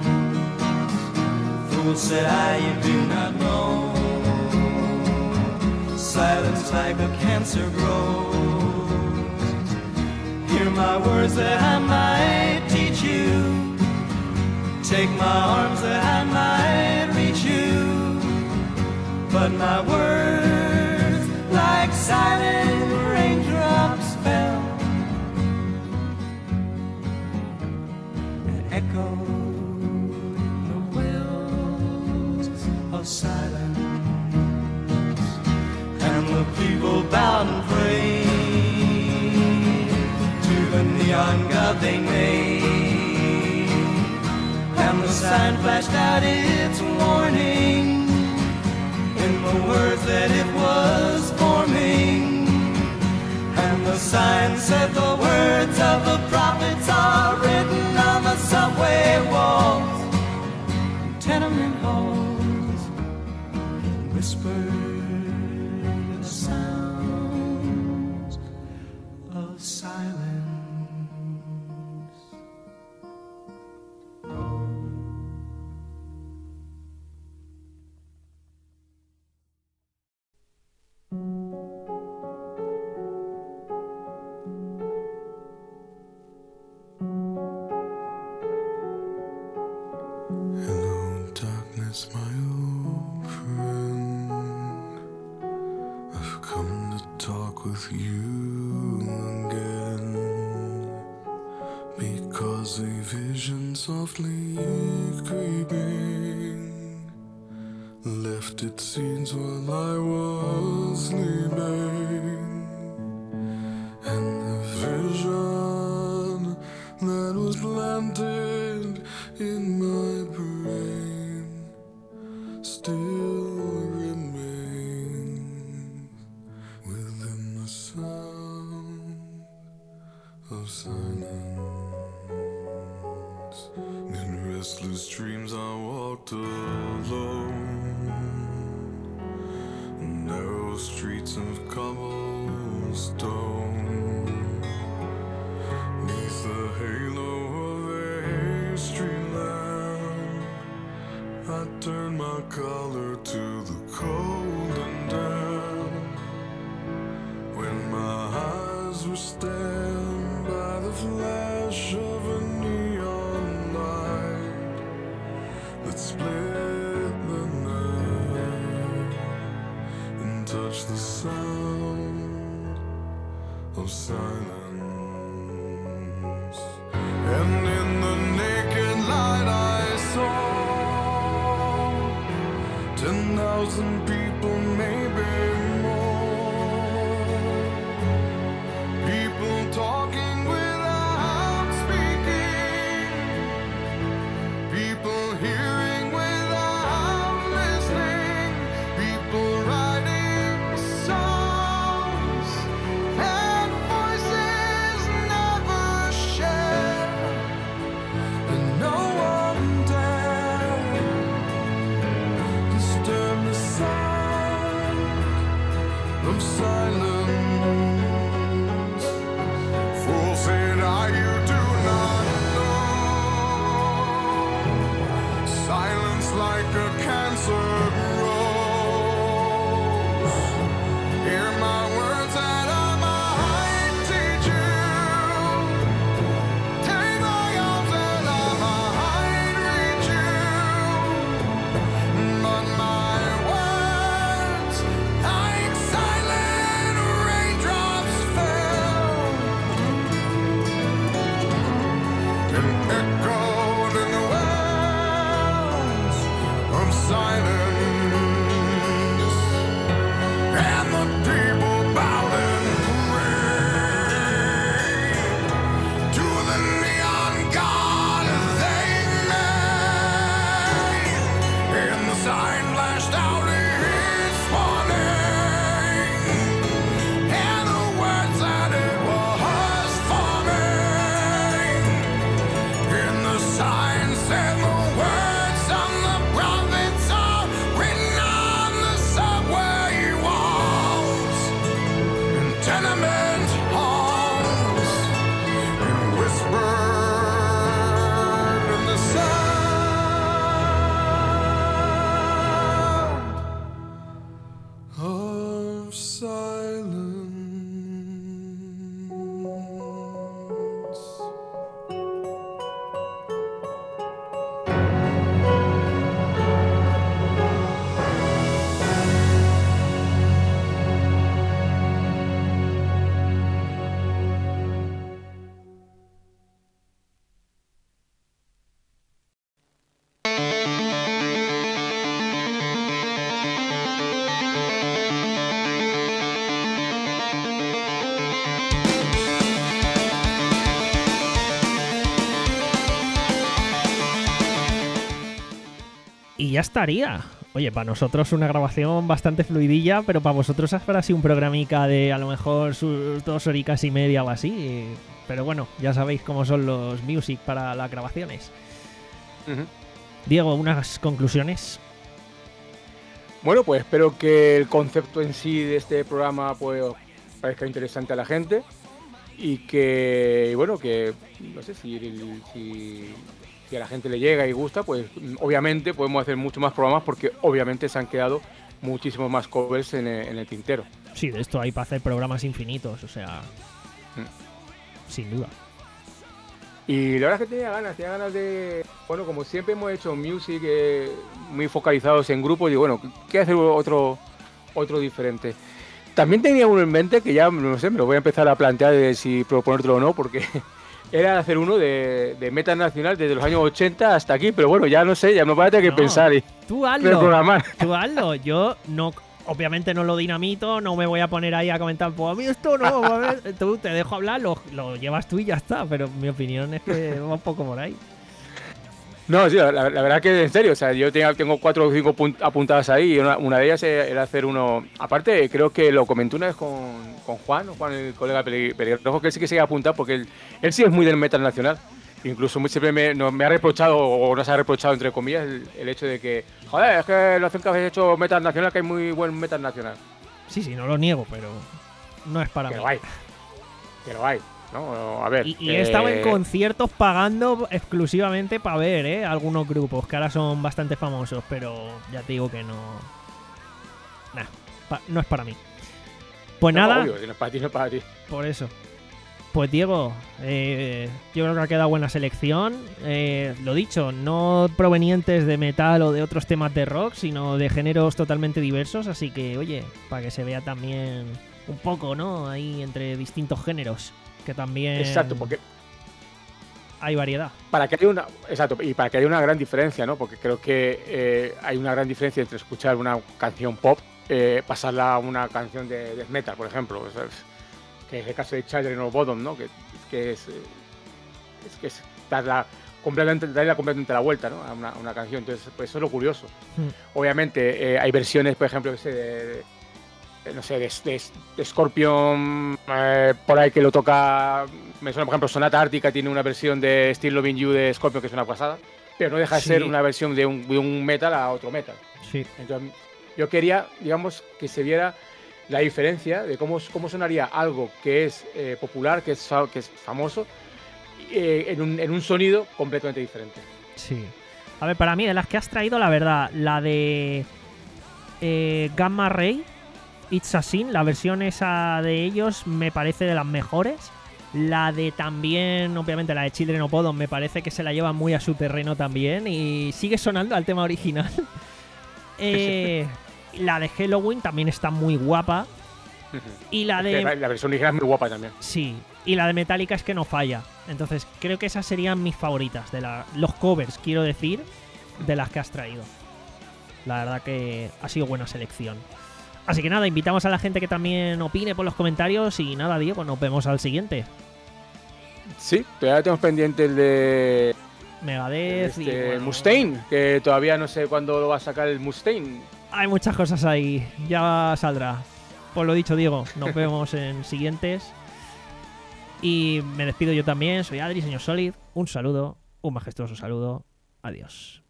Fool, said I, you do not know. Silence like a cancer grows. Hear my words that I might teach you. Take my arms that I might reach you. But my words, like silent raindrops, fell and echoed the wells of silence. And the people bowed and prayed to the neon god they made. And the sign flashed out its warning in the words that it was forming. And the sign said the words of the prophets are written on the subway walls, tenement halls, whispered the sounds of silence. Hello, darkness, my old friend. I've come to talk with you again. Because was a vision softly creeping, left its seeds while I was sleeping, and the vision that was planted in my brain still remains within the sound of silence. In restless dreams I walked alone, narrow streets of cobblestone, neath the halo of a street lamp, I turned my collar to the cold and damp. When my eyes were stabbed by the flash of a neon light that split the night and touched the sound of silence. And in the naked light I saw ten thousand people, maybe more, people talking without speaking, people hearing without listening, people writing songs that voices never share, and no one dared disturb the sound of silence. Fool said I, you do not know. Silence like a cancer grows. Hear my words that I might teach you. Take my arms and I might reach you. But my words, like silent raindrops, fell and echoed in the wells of silence, and the people bowed and prayed to the neon god they made, and the sign flashed out its warning, and the words that it was forming, and the sign said the words on the prophets are written on the subway walls, in tenement halls, and whispered in the sound of silence. Y ya estaría. Oye, para nosotros una grabación bastante fluidilla, pero para vosotros habrá sido un programica de a lo mejor sus dos horicas y media o así. Pero bueno, ya sabéis cómo son los music para las grabaciones. Ujú. Diego, unas conclusiones. Bueno, pues espero que el concepto en sí de este programa pues parezca interesante a la gente y que, y bueno, que no sé si, si, si a la gente le llega y gusta, pues obviamente podemos hacer mucho más programas porque obviamente se han quedado muchísimos más covers en el, en el tintero. Sí, de esto hay para hacer programas infinitos, o sea, Mm. sin duda. Y la verdad es que tenía ganas, tenía ganas de... Bueno, como siempre hemos hecho music eh, muy focalizados en grupos, y bueno, ¿qué hacer otro, otro diferente? También tenía uno en mente que ya, no sé, me lo voy a empezar a plantear de si proponértelo o no, porque era hacer uno de, de metal nacional desde los años ochenta hasta aquí, pero bueno, ya no sé, ya me va a tener que No, pensar y Tú hazlo. reprogramar. Tú hazlo. Yo no, obviamente no lo dinamito, no me voy a poner ahí a comentar, pues a mí esto no, a ver, tú te dejo hablar, lo, lo llevas tú y ya está, pero mi opinión es que va un poco por ahí. No, sí, la, la verdad que en serio, o sea, yo tengo, tengo cuatro o cinco punt- apuntadas ahí y una, una de ellas era hacer uno. Aparte, creo que lo comenté una vez con, con Juan, Juan, el colega peli- pelirrojo, que él sí que se iba a apuntar porque él, él sí es muy del metal nacional. Incluso muy- siempre me, no- me ha reprochado, o nos ha reprochado, entre comillas, el, el hecho de que, joder, es que lo hacen que habéis hecho metal nacional, que hay muy buen metal nacional. Sí, sí, no lo niego, pero no es para Que mí. lo hay. Que lo hay. ¿No? A ver. Y, y he estado en eh, conciertos pagando exclusivamente para ver, ¿eh? Algunos grupos que ahora son bastante famosos, pero ya te digo que no. Nah, pa- no es para mí. Pues no, nada, obvio, si no es para ti, no es para ti. por eso. Pues Diego, eh, yo creo que ha quedado buena selección. Eh, lo dicho, no provenientes de metal o de otros temas de rock, sino de géneros totalmente diversos. Así que, oye, para que se vea también un poco, ¿no? Ahí entre distintos géneros. Que también Exacto, porque hay variedad. para que haya una, exacto, y para que haya una gran diferencia, ¿no? Porque creo que eh, hay una gran diferencia entre escuchar una canción pop, eh, pasarla a una canción de death metal, por ejemplo, o sea, es- que es el caso de Children of Bodom, ¿no? Que, que es, eh, es que es darla completamente, darle completamente la vuelta, ¿no? A una, a una canción. Entonces, pues eso es lo curioso. Mm. Obviamente, eh, hay versiones, por ejemplo, que sé, de, de- no sé, de, de, de Scorpion, eh, por ahí que lo toca. Me suena, por ejemplo, Sonata Ártica tiene una versión de Still Loving You de Scorpion que es una pasada, pero no deja de Sí. ser una versión de un, de un metal a otro metal. Sí. Entonces, yo quería, digamos, que se viera la diferencia de cómo, cómo sonaría algo que es eh, popular, que es, fa- que es famoso, eh, en, un, en un sonido completamente diferente. Sí. A ver, para mí, de las que has traído, la verdad, la de eh, Gamma Ray, It's a Sin, la versión esa de ellos me parece de las mejores. La de también, obviamente, la de Children of Bodom me parece que se la lleva muy a su terreno también y sigue sonando al tema original. Eh, la de Halloween también está muy guapa. Y la Es que de... La, la versión original es muy guapa también. Sí, y la de Metallica es que no falla. Entonces, creo que esas serían mis favoritas. De la, los covers, quiero decir, de las que has traído. La verdad que ha sido buena selección. Así que nada, invitamos a la gente que también opine por los comentarios. Y nada, Diego, nos vemos al siguiente. Sí, todavía tenemos pendiente el de Megadeth y este, bueno, Mustaine, que todavía no sé cuándo lo va a sacar el Mustaine. hay muchas cosas ahí. Ya saldrá. Pues lo dicho, Diego, nos vemos en siguientes. Y me despido yo también. Soy Adri, señor Solid. Un saludo, un majestuoso saludo. Adiós.